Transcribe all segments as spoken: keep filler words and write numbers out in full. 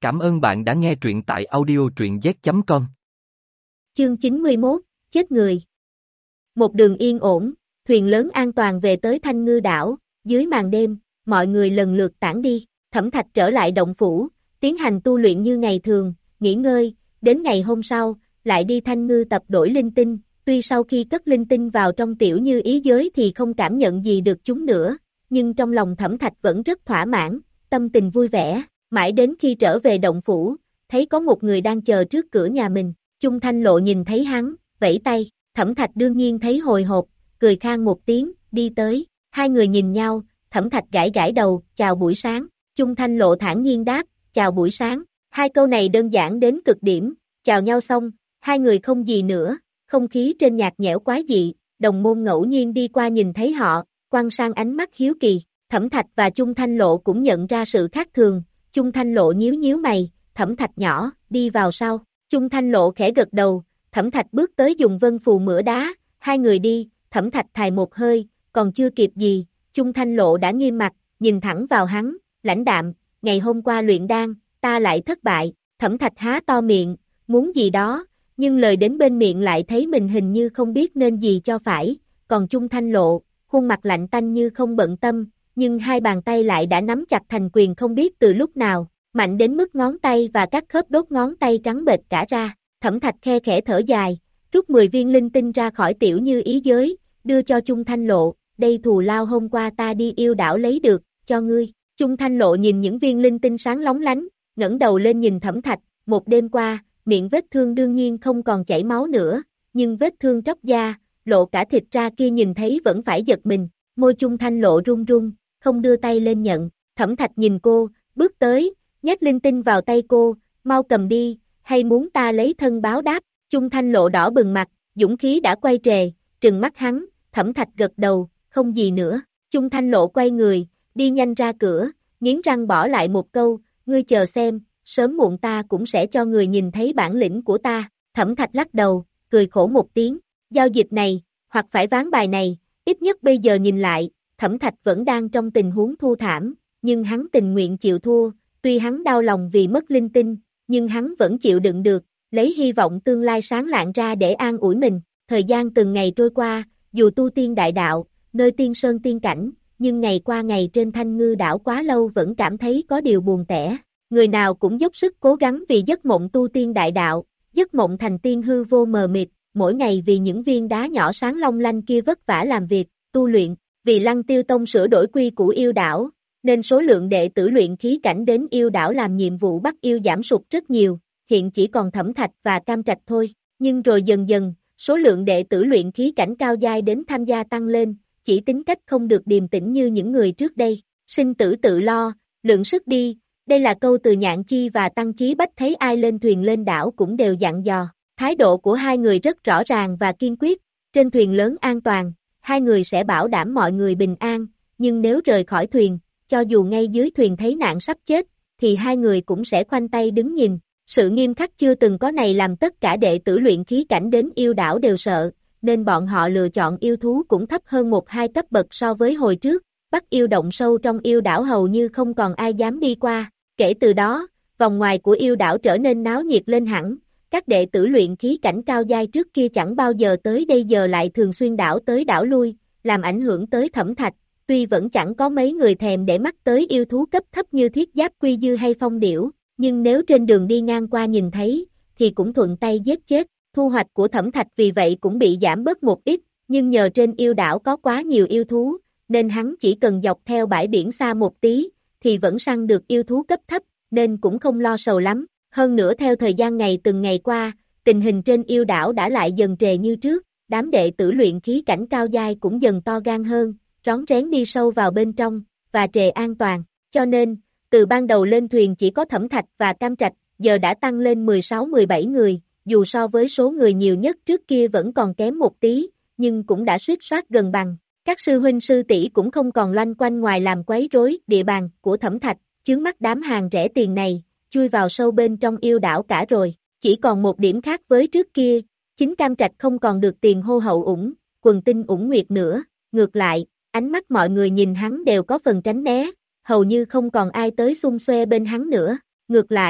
Cảm ơn bạn đã nghe truyện tại audio truyện z chấm com. Chương chín mươi mốt, chết người. Một đường yên ổn, thuyền lớn an toàn về tới Thanh Ngư đảo, dưới màn đêm, mọi người lần lượt tản đi, Thẩm Thạch trở lại động phủ, tiến hành tu luyện như ngày thường, nghỉ ngơi, đến ngày hôm sau, lại đi Thanh Ngư tập đổi linh tinh, tuy sau khi cất linh tinh vào trong tiểu như ý giới thì không cảm nhận gì được chúng nữa, nhưng trong lòng Thẩm Thạch vẫn rất thỏa mãn, tâm tình vui vẻ, mãi đến khi trở về động phủ, thấy có một người đang chờ trước cửa nhà mình. Chung Thanh Lộ nhìn thấy hắn, vẫy tay, Thẩm Thạch đương nhiên thấy hồi hộp, cười khan một tiếng, đi tới, hai người nhìn nhau, Thẩm Thạch gãi gãi đầu, chào buổi sáng, Chung Thanh Lộ thản nhiên đáp, chào buổi sáng, hai câu này đơn giản đến cực điểm, chào nhau xong, hai người không gì nữa, không khí trên nhạt nhẽo quái dị, đồng môn ngẫu nhiên đi qua nhìn thấy họ, quăng sang ánh mắt hiếu kỳ, Thẩm Thạch và Chung Thanh Lộ cũng nhận ra sự khác thường, Chung Thanh Lộ nhíu nhíu mày, Thẩm Thạch nhỏ, đi vào sau. Chung Thanh Lộ khẽ gật đầu, Thẩm Thạch bước tới dùng vân phù mửa đá, hai người đi, Thẩm Thạch thài một hơi, còn chưa kịp gì, Chung Thanh Lộ đã nghiêm mặt, nhìn thẳng vào hắn, lãnh đạm, ngày hôm qua luyện đan, ta lại thất bại, Thẩm Thạch há to miệng, muốn gì đó, nhưng lời đến bên miệng lại thấy mình hình như không biết nên gì cho phải, còn Chung Thanh Lộ, khuôn mặt lạnh tanh như không bận tâm, nhưng hai bàn tay lại đã nắm chặt thành quyền không biết từ lúc nào. Mạnh đến mức ngón tay và các khớp đốt ngón tay trắng bệch cả ra, Thẩm Thạch khe khẽ thở dài, rút mười viên linh tinh ra khỏi tiểu như ý giới, đưa cho Chung Thanh Lộ, đây thù lao hôm qua ta đi yêu đảo lấy được, cho ngươi. Chung Thanh Lộ nhìn những viên linh tinh sáng lóng lánh, ngẩng đầu lên nhìn Thẩm Thạch, một đêm qua, miệng vết thương đương nhiên không còn chảy máu nữa, nhưng vết thương tróc da, lộ cả thịt ra kia nhìn thấy vẫn phải giật mình, môi Chung Thanh Lộ run run, không đưa tay lên nhận, Thẩm Thạch nhìn cô, bước tới, nhét linh tinh vào tay cô, mau cầm đi, hay muốn ta lấy thân báo đáp, Chung Thanh Lộ đỏ bừng mặt, dũng khí đã quay trề, trừng mắt hắn, Thẩm Thạch gật đầu, không gì nữa, Chung Thanh Lộ quay người, đi nhanh ra cửa, nghiến răng bỏ lại một câu, ngươi chờ xem, sớm muộn ta cũng sẽ cho người nhìn thấy bản lĩnh của ta, Thẩm Thạch lắc đầu, cười khổ một tiếng, giao dịch này, hoặc phải ván bài này, ít nhất bây giờ nhìn lại, Thẩm Thạch vẫn đang trong tình huống thua thảm, nhưng hắn tình nguyện chịu thua. Tuy hắn đau lòng vì mất linh tinh, nhưng hắn vẫn chịu đựng được, lấy hy vọng tương lai sáng lạng ra để an ủi mình. Thời gian từng ngày trôi qua, dù tu tiên đại đạo, nơi tiên sơn tiên cảnh, nhưng ngày qua ngày trên Thanh Ngư đảo quá lâu vẫn cảm thấy có điều buồn tẻ. Người nào cũng dốc sức cố gắng vì giấc mộng tu tiên đại đạo, giấc mộng thành tiên hư vô mờ mịt, mỗi ngày vì những viên đá nhỏ sáng long lanh kia vất vả làm việc, tu luyện, vì Lăng Tiêu Tông sửa đổi quy củ yêu đảo. Nên số lượng đệ tử luyện khí cảnh đến yêu đảo làm nhiệm vụ bắt yêu giảm sụt rất nhiều, hiện chỉ còn Thẩm Thạch và Cam Trạch thôi, nhưng rồi dần dần, số lượng đệ tử luyện khí cảnh cao giai đến tham gia tăng lên, chỉ tính cách không được điềm tĩnh như những người trước đây, sinh tử tự lo, lượng sức đi, đây là câu từ Nhạn Chi và Tăng Chí Bách thấy ai lên thuyền lên đảo cũng đều dặn dò, thái độ của hai người rất rõ ràng và kiên quyết, trên thuyền lớn an toàn, hai người sẽ bảo đảm mọi người bình an, nhưng nếu rời khỏi thuyền, cho dù ngay dưới thuyền thấy nạn sắp chết, thì hai người cũng sẽ khoanh tay đứng nhìn. Sự nghiêm khắc chưa từng có này làm tất cả đệ tử luyện khí cảnh đến yêu đảo đều sợ, nên bọn họ lựa chọn yêu thú cũng thấp hơn một hai cấp bậc so với hồi trước. Bắt yêu động sâu trong yêu đảo hầu như không còn ai dám đi qua. Kể từ đó, vòng ngoài của yêu đảo trở nên náo nhiệt lên hẳn. Các đệ tử luyện khí cảnh cao giai trước kia chẳng bao giờ tới đây giờ lại thường xuyên đảo tới đảo lui, làm ảnh hưởng tới Thẩm Thạch. Tuy vẫn chẳng có mấy người thèm để mắt tới yêu thú cấp thấp như thiết giáp quy dư hay phong điểu, nhưng nếu trên đường đi ngang qua nhìn thấy, thì cũng thuận tay giết chết, thu hoạch của Thẩm Thạch vì vậy cũng bị giảm bớt một ít, nhưng nhờ trên yêu đảo có quá nhiều yêu thú, nên hắn chỉ cần dọc theo bãi biển xa một tí, thì vẫn săn được yêu thú cấp thấp, nên cũng không lo sầu lắm, hơn nữa theo thời gian ngày từng ngày qua, tình hình trên yêu đảo đã lại dần trề như trước, đám đệ tử luyện khí cảnh cao giai cũng dần to gan hơn. Rón rén đi sâu vào bên trong, và trề an toàn, cho nên, từ ban đầu lên thuyền chỉ có Thẩm Thạch và Cam Trạch, giờ đã tăng lên mười sáu mười bảy người, dù so với số người nhiều nhất trước kia vẫn còn kém một tí, nhưng cũng đã suýt soát gần bằng. Các sư huynh sư tỷ cũng không còn loanh quanh ngoài làm quấy rối địa bàn của Thẩm Thạch, chướng mắt đám hàng rẻ tiền này, chui vào sâu bên trong yêu đảo cả rồi, chỉ còn một điểm khác với trước kia, chính Cam Trạch không còn được tiền hô hậu ủng, quần tinh ủng nguyệt nữa, ngược lại, ánh mắt mọi người nhìn hắn đều có phần tránh né, hầu như không còn ai tới xung xoe bên hắn nữa. Ngược lại,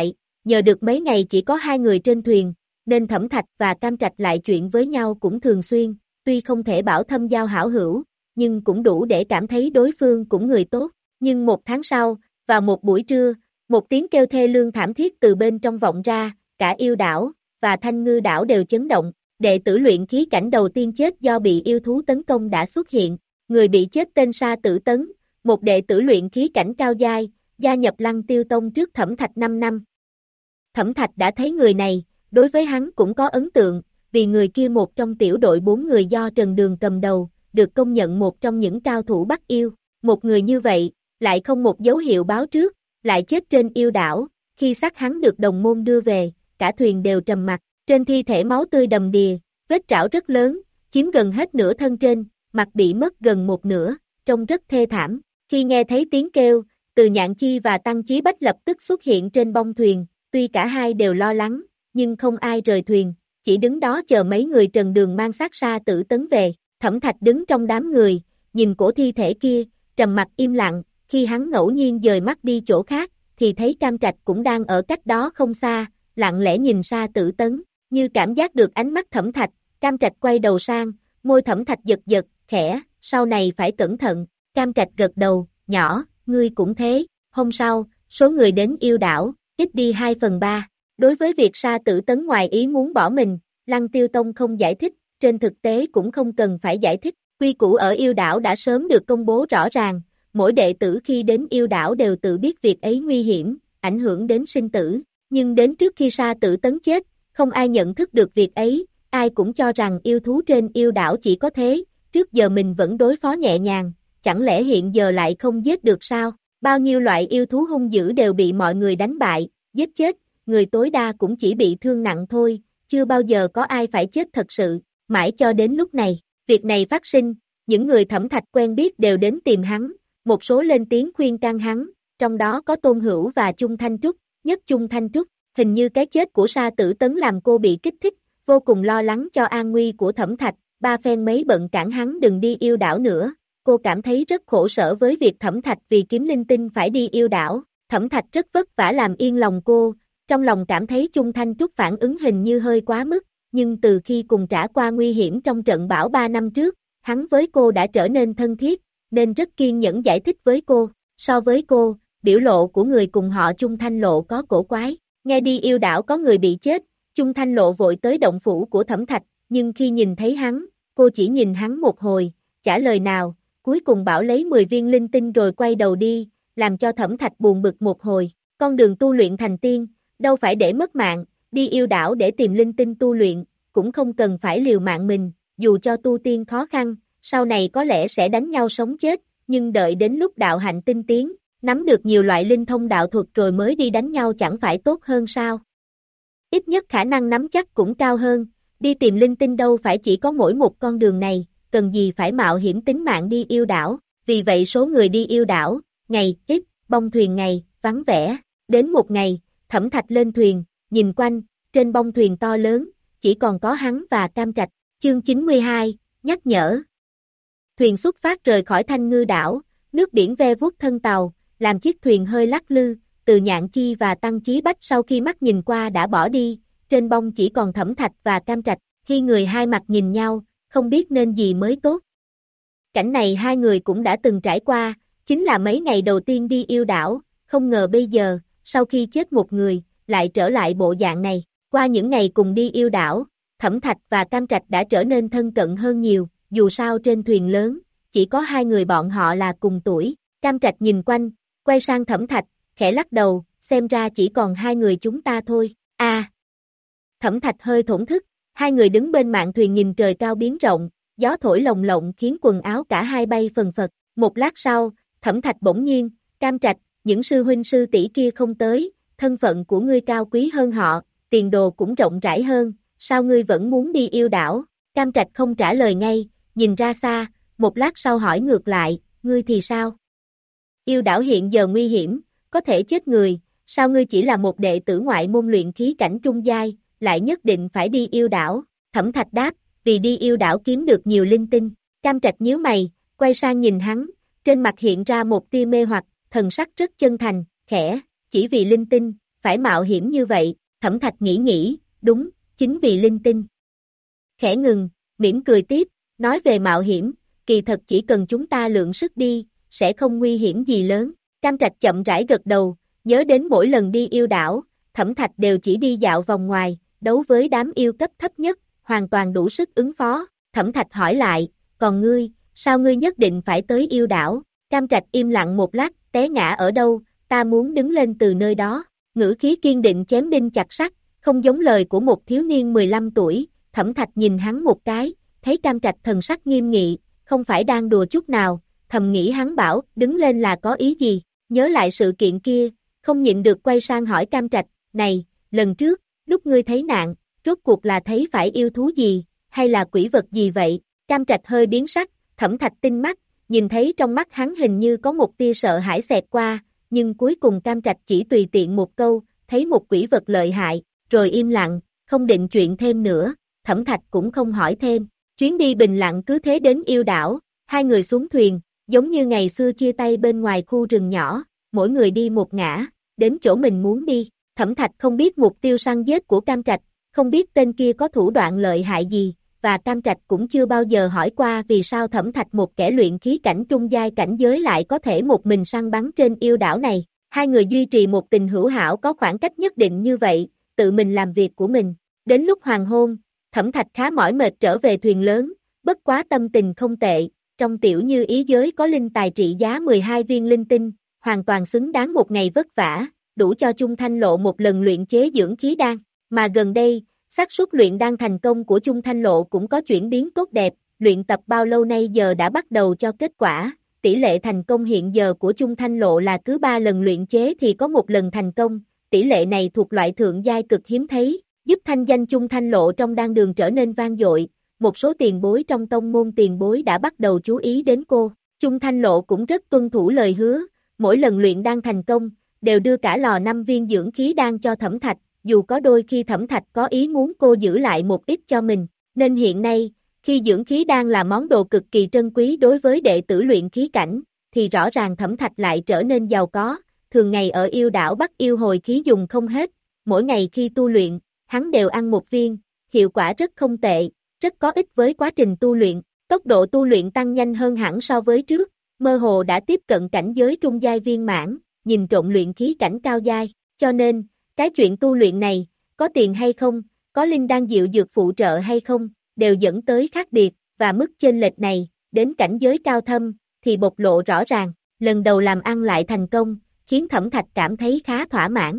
nhờ được mấy ngày chỉ có hai người trên thuyền, nên Thẩm Thạch và Cam Trạch lại chuyện với nhau cũng thường xuyên, tuy không thể bảo thâm giao hảo hữu, nhưng cũng đủ để cảm thấy đối phương cũng người tốt. Nhưng một tháng sau, vào một buổi trưa, một tiếng kêu thê lương thảm thiết từ bên trong vọng ra, cả yêu đảo và Thanh Ngư đảo đều chấn động. Đệ tử luyện khí cảnh đầu tiên chết do bị yêu thú tấn công đã xuất hiện. Người bị chết tên Sa Tử Tấn, một đệ tử luyện khí cảnh cao giai, gia nhập Lăng Tiêu Tông trước Thẩm Thạch năm năm. Thẩm Thạch đã thấy người này, đối với hắn cũng có ấn tượng, vì người kia một trong tiểu đội bốn người do Trần Đường cầm đầu, được công nhận một trong những cao thủ bắt yêu. Một người như vậy, lại không một dấu hiệu báo trước, lại chết trên yêu đảo, khi xác hắn được đồng môn đưa về, cả thuyền đều trầm mặc. Trên thi thể máu tươi đầm đìa, vết trảo rất lớn, chiếm gần hết nửa thân trên, mặt bị mất gần một nửa, trông rất thê thảm. Khi nghe thấy tiếng kêu, Từ Nhạn Chi và Tăng Chí Bách lập tức xuất hiện trên bông thuyền, tuy cả hai đều lo lắng, nhưng không ai rời thuyền, chỉ đứng đó chờ mấy người Trần Đường mang xác Sa Tử Tấn về. Thẩm Thạch đứng trong đám người, nhìn cổ thi thể kia, trầm mặt im lặng, khi hắn ngẫu nhiên dời mắt đi chỗ khác, thì thấy Cam Trạch cũng đang ở cách đó không xa, lặng lẽ nhìn Sa Tử Tấn, như cảm giác được ánh mắt Thẩm Thạch, Cam Trạch quay đầu sang, môi Thẩm Thạch giật giật, khẽ, sau này phải cẩn thận. Cam Trạch gật đầu, nhỏ, ngươi cũng thế. Hôm sau, số người đến yêu đảo, ít đi hai phần ba. Đối với việc Sa Tử Tấn ngoài ý muốn bỏ mình, Lăng Tiêu Tông không giải thích, trên thực tế cũng không cần phải giải thích. Quy củ ở yêu đảo đã sớm được công bố rõ ràng, mỗi đệ tử khi đến yêu đảo đều tự biết việc ấy nguy hiểm, ảnh hưởng đến sinh tử. Nhưng đến trước khi Sa Tử Tấn chết, không ai nhận thức được việc ấy, ai cũng cho rằng yêu thú trên yêu đảo chỉ có thế, trước giờ mình vẫn đối phó nhẹ nhàng, chẳng lẽ hiện giờ lại không giết được sao? Bao nhiêu loại yêu thú hung dữ đều bị mọi người đánh bại, giết chết, người tối đa cũng chỉ bị thương nặng thôi, chưa bao giờ có ai phải chết thật sự, mãi cho đến lúc này. Việc này phát sinh, những người Thẩm Thạch quen biết đều đến tìm hắn, một số lên tiếng khuyên can hắn, trong đó có Tôn Hữu và Chung Thanh Trúc, nhất Chung Thanh Trúc. Hình như cái chết của Sa Tử Tấn làm cô bị kích thích, vô cùng lo lắng cho an nguy của Thẩm Thạch, ba phen mấy bận cản hắn đừng đi yêu đảo nữa. Cô cảm thấy rất khổ sở với việc Thẩm Thạch vì kiếm linh tinh phải đi yêu đảo. Thẩm Thạch rất vất vả làm yên lòng cô, trong lòng cảm thấy Chung Thanh Trúc phản ứng hình như hơi quá mức, nhưng từ khi cùng trải qua nguy hiểm trong trận bão ba năm trước, hắn với cô đã trở nên thân thiết, nên rất kiên nhẫn giải thích với cô. So với cô, biểu lộ của người cùng họ Chung Thanh Lộ có cổ quái. Nghe đi yêu đảo có người bị chết, Chung Thanh Lộ vội tới động phủ của Thẩm Thạch, nhưng khi nhìn thấy hắn, cô chỉ nhìn hắn một hồi, chả lời nào, cuối cùng bảo lấy mười viên linh tinh rồi quay đầu đi, làm cho Thẩm Thạch buồn bực một hồi. Con đường tu luyện thành tiên, đâu phải để mất mạng, đi yêu đảo để tìm linh tinh tu luyện, cũng không cần phải liều mạng mình, dù cho tu tiên khó khăn, sau này có lẽ sẽ đánh nhau sống chết, nhưng đợi đến lúc đạo hạnh tinh tiến, nắm được nhiều loại linh thông đạo thuật rồi mới đi đánh nhau chẳng phải tốt hơn sao? Ít nhất khả năng nắm chắc cũng cao hơn, đi tìm linh tinh đâu phải chỉ có mỗi một con đường này, cần gì phải mạo hiểm tính mạng đi yêu đảo, vì vậy số người đi yêu đảo, ngày, ít, bông thuyền ngày, vắng vẻ, đến một ngày, Thẩm Thạch lên thuyền, nhìn quanh, trên bông thuyền to lớn, chỉ còn có hắn và Cam Trạch. Chương chín mươi hai, nhắc nhở. Thuyền xuất phát rời khỏi Thanh Ngư đảo, nước biển ve vuốt thân tàu, làm chiếc thuyền hơi lắc lư. Từ Nhạn Chi và Tăng Chí Bách sau khi mắt nhìn qua đã bỏ đi, trên bông chỉ còn Thẩm Thạch và Cam Trạch, khi người hai mặt nhìn nhau, không biết nên gì mới tốt. Cảnh này hai người cũng đã từng trải qua, chính là mấy ngày đầu tiên đi yêu đảo, không ngờ bây giờ, sau khi chết một người, lại trở lại bộ dạng này. Qua những ngày cùng đi yêu đảo, Thẩm Thạch và Cam Trạch đã trở nên thân cận hơn nhiều, dù sao trên thuyền lớn, chỉ có hai người bọn họ là cùng tuổi. Cam Trạch nhìn quanh, quay sang Thẩm Thạch, khẽ lắc đầu, xem ra chỉ còn hai người chúng ta thôi. A. À, Thẩm Thạch hơi thổn thức, hai người đứng bên mạn thuyền nhìn trời cao biến rộng, gió thổi lồng lộng khiến quần áo cả hai bay phần phật. Một lát sau, Thẩm Thạch bỗng nhiên, Cam Trạch, những sư huynh sư tỷ kia không tới, thân phận của ngươi cao quý hơn họ, tiền đồ cũng rộng rãi hơn, sao ngươi vẫn muốn đi yêu đảo? Cam Trạch không trả lời ngay, nhìn ra xa, một lát sau hỏi ngược lại, ngươi thì sao? Yêu đảo hiện giờ nguy hiểm, có thể chết người, sao ngươi chỉ là một đệ tử ngoại môn luyện khí cảnh trung giai, lại nhất định phải đi yêu đảo? Thẩm Thạch đáp, vì đi yêu đảo kiếm được nhiều linh tinh. Cam Trạch nhíu mày, quay sang nhìn hắn, trên mặt hiện ra một tia mê hoặc, thần sắc rất chân thành, khẽ, chỉ vì linh tinh, phải mạo hiểm như vậy, Thẩm Thạch nghĩ nghĩ, đúng, chính vì linh tinh. Khẽ ngừng, mỉm cười tiếp, nói về mạo hiểm, kỳ thật chỉ cần chúng ta lượng sức đi, sẽ không nguy hiểm gì lớn. Cam Trạch chậm rãi gật đầu, nhớ đến mỗi lần đi yêu đảo, Thẩm Thạch đều chỉ đi dạo vòng ngoài, đấu với đám yêu cấp thấp nhất, hoàn toàn đủ sức ứng phó. Thẩm Thạch hỏi lại, còn ngươi, sao ngươi nhất định phải tới yêu đảo? Cam Trạch im lặng một lát, té ngã ở đâu, ta muốn đứng lên từ nơi đó. Ngữ khí kiên định chém đinh chặt sắt, không giống lời của một thiếu niên mười lăm tuổi. Thẩm Thạch nhìn hắn một cái, thấy Cam Trạch thần sắc nghiêm nghị, không phải đang đùa chút nào, thầm nghĩ hắn bảo, đứng lên là có ý gì, nhớ lại sự kiện kia, không nhịn được quay sang hỏi Cam Trạch, này, lần trước, lúc ngươi thấy nạn, rốt cuộc là thấy phải yêu thú gì, hay là quỷ vật gì vậy? Cam Trạch hơi biến sắc, Thẩm Thạch tinh mắt, nhìn thấy trong mắt hắn hình như có một tia sợ hãi xẹt qua, nhưng cuối cùng Cam Trạch chỉ tùy tiện một câu, thấy một quỷ vật lợi hại, rồi im lặng, không định chuyện thêm nữa. Thẩm Thạch cũng không hỏi thêm, chuyến đi bình lặng cứ thế đến yêu đảo, hai người xuống thuyền, giống như ngày xưa chia tay bên ngoài khu rừng nhỏ, mỗi người đi một ngã, đến chỗ mình muốn đi. Thẩm Thạch không biết mục tiêu săn giết của Cam Trạch, không biết tên kia có thủ đoạn lợi hại gì, và Cam Trạch cũng chưa bao giờ hỏi qua vì sao Thẩm Thạch một kẻ luyện khí cảnh trung giai cảnh giới lại có thể một mình săn bắn trên yêu đảo này. Hai người duy trì một tình hữu hảo có khoảng cách nhất định như vậy, tự mình làm việc của mình. Đến lúc hoàng hôn, Thẩm Thạch khá mỏi mệt trở về thuyền lớn, bất quá tâm tình không tệ, trong tiểu như ý giới có linh tài trị giá mười hai viên linh tinh, hoàn toàn xứng đáng một ngày vất vả, đủ cho Chung Thanh Lộ một lần luyện chế dưỡng khí đan, mà gần đây, xác suất luyện đan thành công của Chung Thanh Lộ cũng có chuyển biến tốt đẹp, luyện tập bao lâu nay giờ đã bắt đầu cho kết quả, tỷ lệ thành công hiện giờ của Chung Thanh Lộ là cứ ba lần luyện chế thì có một lần thành công, tỷ lệ này thuộc loại thượng giai cực hiếm thấy, giúp thanh danh Chung Thanh Lộ trong đan đường trở nên vang dội, một số tiền bối trong tông môn tiền bối đã bắt đầu chú ý đến cô. Chung Thanh Lộ cũng rất tuân thủ lời hứa, mỗi lần luyện đan thành công, đều đưa cả lò năm viên dưỡng khí đan cho Thẩm Thạch, dù có đôi khi Thẩm Thạch có ý muốn cô giữ lại một ít cho mình, nên hiện nay, khi dưỡng khí đan là món đồ cực kỳ trân quý đối với đệ tử luyện khí cảnh, thì rõ ràng Thẩm Thạch lại trở nên giàu có, thường ngày ở yêu đảo bắt yêu hồi khí dùng không hết, mỗi ngày khi tu luyện, hắn đều ăn một viên, hiệu quả rất không tệ, rất có ích với quá trình tu luyện, tốc độ tu luyện tăng nhanh hơn hẳn so với trước, mơ hồ đã tiếp cận cảnh giới trung giai viên mãn, nhìn trộn luyện khí cảnh cao giai, cho nên, cái chuyện tu luyện này, có tiền hay không, có linh đan diệu dược phụ trợ hay không, đều dẫn tới khác biệt, và mức chênh lệch này, đến cảnh giới cao thâm, thì bộc lộ rõ ràng, lần đầu làm ăn lại thành công, khiến Thẩm Thạch cảm thấy khá thỏa mãn.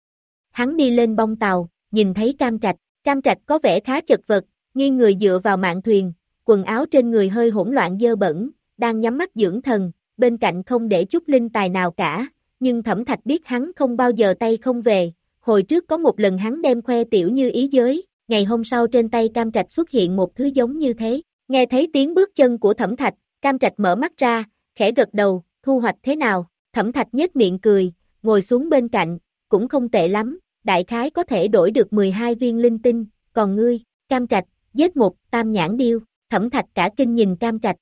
Hắn đi lên bông tàu, nhìn thấy Cam Trạch, Cam Trạch có vẻ khá chật vật, nghiêng người dựa vào mạn thuyền, quần áo trên người hơi hỗn loạn dơ bẩn, đang nhắm mắt dưỡng thần, bên cạnh không để chút linh tài nào cả, nhưng Thẩm Thạch biết hắn không bao giờ tay không về, hồi trước có một lần hắn đem khoe tiểu như ý giới, ngày hôm sau trên tay Cam Trạch xuất hiện một thứ giống như thế, nghe thấy tiếng bước chân của Thẩm Thạch, Cam Trạch mở mắt ra, khẽ gật đầu, thu hoạch thế nào, Thẩm Thạch nhếch miệng cười, ngồi xuống bên cạnh, cũng không tệ lắm, đại khái có thể đổi được mười hai viên linh tinh, còn ngươi, Cam Trạch, giết một tam nhãn điêu, Thẩm Thạch cả kinh nhìn Cam Trạch.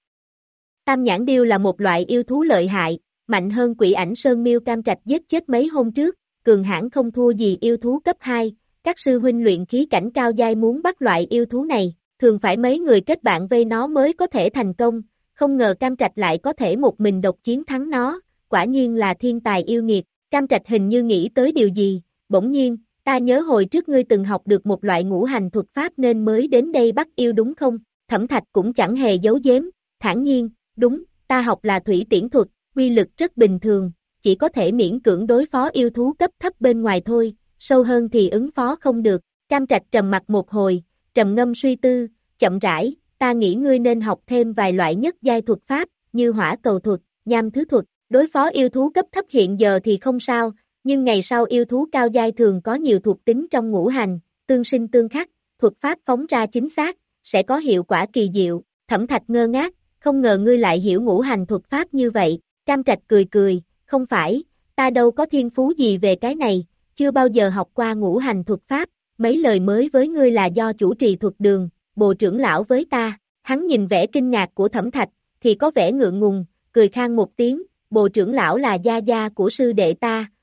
Tam nhãn điêu là một loại yêu thú lợi hại, mạnh hơn quỷ ảnh sơn miêu Cam Trạch giết chết mấy hôm trước, cường hãn không thua gì yêu thú cấp hai, các sư huynh luyện khí cảnh cao giai muốn bắt loại yêu thú này, thường phải mấy người kết bạn vây nó mới có thể thành công, không ngờ Cam Trạch lại có thể một mình độc chiến thắng nó, quả nhiên là thiên tài yêu nghiệt, Cam Trạch hình như nghĩ tới điều gì, bỗng nhiên, ta nhớ hồi trước ngươi từng học được một loại ngũ hành thuật pháp nên mới đến đây bắt yêu đúng không? Thẩm Thạch cũng chẳng hề giấu giếm, thản nhiên, đúng, ta học là thủy tiễn thuật, quy lực rất bình thường, chỉ có thể miễn cưỡng đối phó yêu thú cấp thấp bên ngoài thôi, sâu hơn thì ứng phó không được. Cam Trạch trầm mặt một hồi, trầm ngâm suy tư, chậm rãi, ta nghĩ ngươi nên học thêm vài loại nhất giai thuật pháp, như hỏa cầu thuật, nham thứ thuật, đối phó yêu thú cấp thấp hiện giờ thì không sao, nhưng ngày sau yêu thú cao giai thường có nhiều thuộc tính trong ngũ hành, tương sinh tương khắc, thuật pháp phóng ra chính xác, sẽ có hiệu quả kỳ diệu. Thẩm Thạch ngơ ngác, không ngờ ngươi lại hiểu ngũ hành thuật pháp như vậy. Cam Trạch cười cười, không phải, ta đâu có thiên phú gì về cái này, chưa bao giờ học qua ngũ hành thuật pháp, mấy lời mới với ngươi là do chủ trì thuật đường, Bồ trưởng lão với ta. Hắn nhìn vẻ kinh ngạc của Thẩm Thạch, thì có vẻ ngượng ngùng, cười khang một tiếng, Bồ trưởng lão là gia gia của sư đệ ta,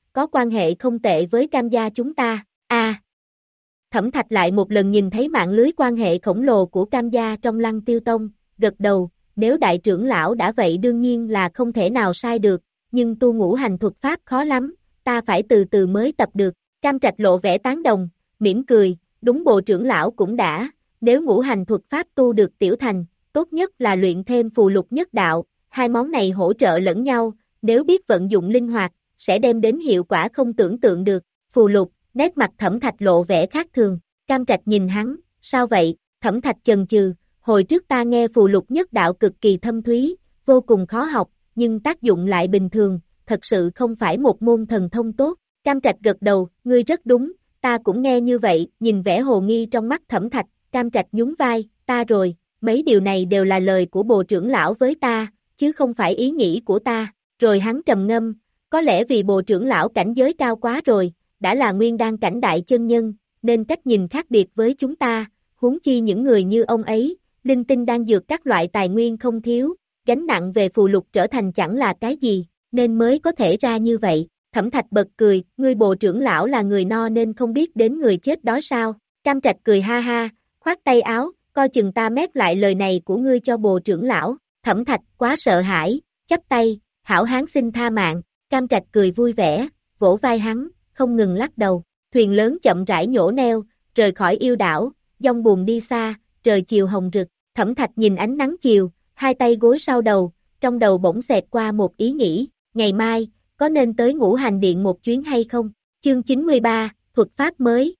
có quan hệ không tệ với Cam gia chúng ta, a à, Thẩm Thạch lại một lần nhìn thấy mạng lưới quan hệ khổng lồ của Cam gia trong Lăng Tiêu Tông, gật đầu, nếu đại trưởng lão đã vậy đương nhiên là không thể nào sai được, nhưng tu ngũ hành thuật pháp khó lắm, ta phải từ từ mới tập được. Cam Trạch lộ vẻ tán đồng, mỉm cười, đúng bộ trưởng lão cũng đã, nếu ngũ hành thuật pháp tu được tiểu thành, tốt nhất là luyện thêm phù lục nhất đạo, hai món này hỗ trợ lẫn nhau, nếu biết vận dụng linh hoạt, sẽ đem đến hiệu quả không tưởng tượng được. Phù lục, nét mặt Thẩm Thạch lộ vẻ khác thường, Cam Trạch nhìn hắn, sao vậy? Thẩm Thạch chần chừ, hồi trước ta nghe phù lục nhất đạo cực kỳ thâm thúy, vô cùng khó học, nhưng tác dụng lại bình thường, thật sự không phải một môn thần thông tốt. Cam Trạch gật đầu, ngươi rất đúng, ta cũng nghe như vậy, nhìn vẻ hồ nghi trong mắt Thẩm Thạch, Cam Trạch nhún vai, ta rồi, mấy điều này đều là lời của bộ trưởng lão với ta, chứ không phải ý nghĩ của ta, rồi hắn trầm ngâm, có lẽ vì bộ trưởng lão cảnh giới cao quá rồi, đã là nguyên đan cảnh đại chân nhân, nên cách nhìn khác biệt với chúng ta, huống chi những người như ông ấy, linh tinh đang dược các loại tài nguyên không thiếu, gánh nặng về phù lục trở thành chẳng là cái gì, nên mới có thể ra như vậy. Thẩm Thạch bật cười, ngươi bộ trưởng lão là người no nên không biết đến người chết đói sao? Cam Trạch cười ha ha, khoát tay áo, coi chừng ta mét lại lời này của ngươi cho bộ trưởng lão. Thẩm Thạch quá sợ hãi, chắp tay, hảo hán xin tha mạng. Cam Trạch cười vui vẻ, vỗ vai hắn, không ngừng lắc đầu. Thuyền lớn chậm rãi nhổ neo, rời khỏi yêu đảo, dòng buồm đi xa, trời chiều hồng rực. Thẩm Thạch nhìn ánh nắng chiều, hai tay gối sau đầu, trong đầu bỗng xẹt qua một ý nghĩ, ngày mai, có nên tới Ngũ Hành Điện một chuyến hay không? Chương chín mươi ba, thuật pháp mới.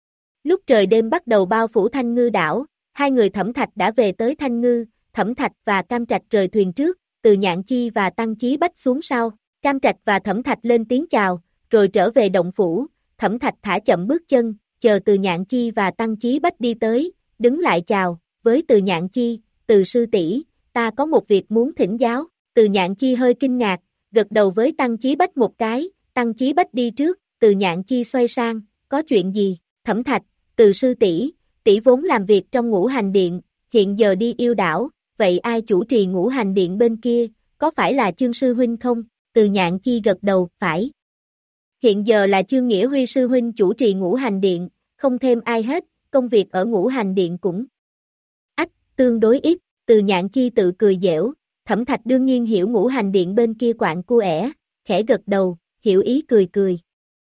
Lúc trời đêm bắt đầu bao phủ Thanh Ngư đảo, hai người Thẩm Thạch đã về tới Thanh Ngư, Thẩm Thạch và Cam Trạch rời thuyền trước, Từ Nhạn Chi và Tăng Chí Bách xuống sau. Cam Trạch và Thẩm Thạch lên tiếng chào, rồi trở về động phủ, Thẩm Thạch thả chậm bước chân, chờ Từ Nhạn Chi và Tăng Chí Bách đi tới, đứng lại chào, với Từ Nhạn Chi, Từ sư tỷ, ta có một việc muốn thỉnh giáo. Từ Nhạn Chi hơi kinh ngạc, gật đầu với Tăng Chí Bách một cái, Tăng Chí Bách đi trước, Từ Nhạn Chi xoay sang, có chuyện gì? Thẩm Thạch, Từ sư tỷ, tỷ vốn làm việc trong Ngũ Hành Điện, hiện giờ đi yêu đảo, vậy ai chủ trì Ngũ Hành Điện bên kia, có phải là Chương sư huynh không? Từ Nhạn Chi gật đầu, phải. Hiện giờ là Chương Nghĩa Huy sư huynh chủ trì Ngũ Hành Điện, không thêm ai hết, công việc ở Ngũ Hành Điện cũng ách, tương đối ít. Từ Nhạn Chi tự cười giễu, Thẩm Thạch đương nhiên hiểu Ngũ Hành Điện bên kia quạng cu ẻ, khẽ gật đầu, hiểu ý cười cười.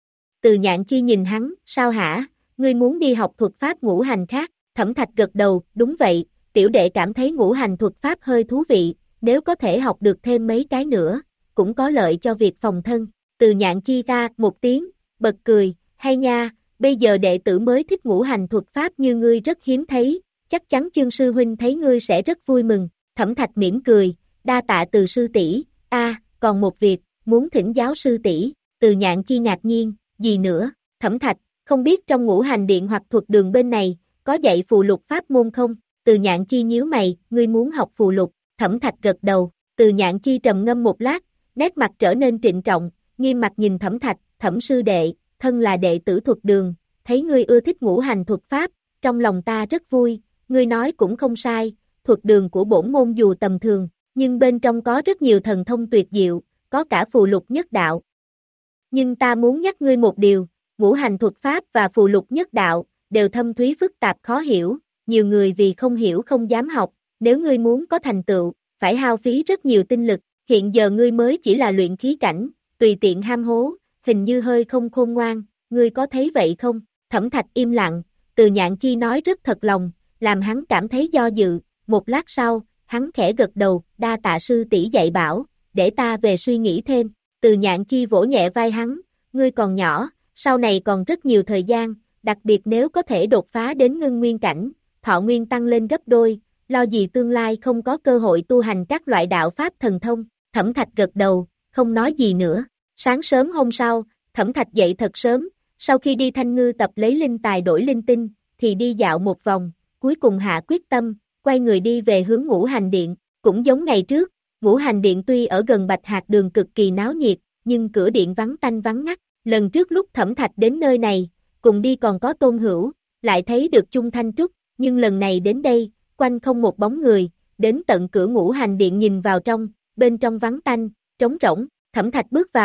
Từ Nhạn Chi nhìn hắn, sao hả, ngươi muốn đi học thuật pháp ngũ hành khác? Thẩm Thạch gật đầu, đúng vậy, tiểu đệ cảm thấy ngũ hành thuật pháp hơi thú vị, nếu có thể học được thêm mấy cái nữa, cũng có lợi cho việc phòng thân. Từ Nhạn Chi ra một tiếng, bật cười, hay nha, bây giờ đệ tử mới thích ngũ hành thuật pháp như ngươi rất hiếm thấy, chắc chắn Chương sư huynh thấy ngươi sẽ rất vui mừng. Thẩm Thạch mỉm cười, đa tạ Từ sư tỷ. A, còn một việc, muốn thỉnh giáo sư tỷ. Từ Nhạn Chi ngạc nhiên, gì nữa? Thẩm Thạch, không biết trong Ngũ Hành Điện hoặc thuật đường bên này, có dạy phù lục pháp môn không? Từ Nhạn Chi nhíu mày, ngươi muốn học phù lục? Thẩm Thạch gật đầu, Từ Nhạn Chi trầm ngâm một lát, nét mặt trở nên trịnh trọng, nghiêm mặt nhìn Thẩm Thạch, Thẩm sư đệ, thân là đệ tử thuật đường, thấy ngươi ưa thích ngũ hành thuật pháp, trong lòng ta rất vui, ngươi nói cũng không sai, thuật đường của bổn môn dù tầm thường, nhưng bên trong có rất nhiều thần thông tuyệt diệu, có cả phù lục nhất đạo. Nhưng ta muốn nhắc ngươi một điều, ngũ hành thuật pháp và phù lục nhất đạo, đều thâm thúy phức tạp khó hiểu, nhiều người vì không hiểu không dám học, nếu ngươi muốn có thành tựu, phải hao phí rất nhiều tinh lực, hiện giờ ngươi mới chỉ là luyện khí cảnh, tùy tiện ham hố, hình như hơi không khôn ngoan, ngươi có thấy vậy không? Thẩm Thạch im lặng, Từ Nhạn Chi nói rất thật lòng, làm hắn cảm thấy do dự, một lát sau, hắn khẽ gật đầu, đa tạ sư tỷ dạy bảo, để ta về suy nghĩ thêm. Từ Nhạn Chi vỗ nhẹ vai hắn, ngươi còn nhỏ, sau này còn rất nhiều thời gian, đặc biệt nếu có thể đột phá đến ngưng nguyên cảnh, thọ nguyên tăng lên gấp đôi, lo gì tương lai không có cơ hội tu hành các loại đạo pháp thần thông. Thẩm Thạch gật đầu, không nói gì nữa. Sáng sớm hôm sau, Thẩm Thạch dậy thật sớm, sau khi đi Thanh Ngư tập lấy linh tài đổi linh tinh, thì đi dạo một vòng, cuối cùng hạ quyết tâm, quay người đi về hướng Ngũ Hành Điện, cũng giống ngày trước, Ngũ Hành Điện tuy ở gần Bạch Hạc Đường cực kỳ náo nhiệt, nhưng cửa điện vắng tanh vắng ngắt, lần trước lúc Thẩm Thạch đến nơi này, cùng đi còn có Tôn Hữu, lại thấy được Chung Thanh Trúc, nhưng lần này đến đây, quanh không một bóng người, đến tận cửa Ngũ Hành Điện nhìn vào trong, bên trong vắng tanh, trống rỗng, Thẩm Thạch bước vào,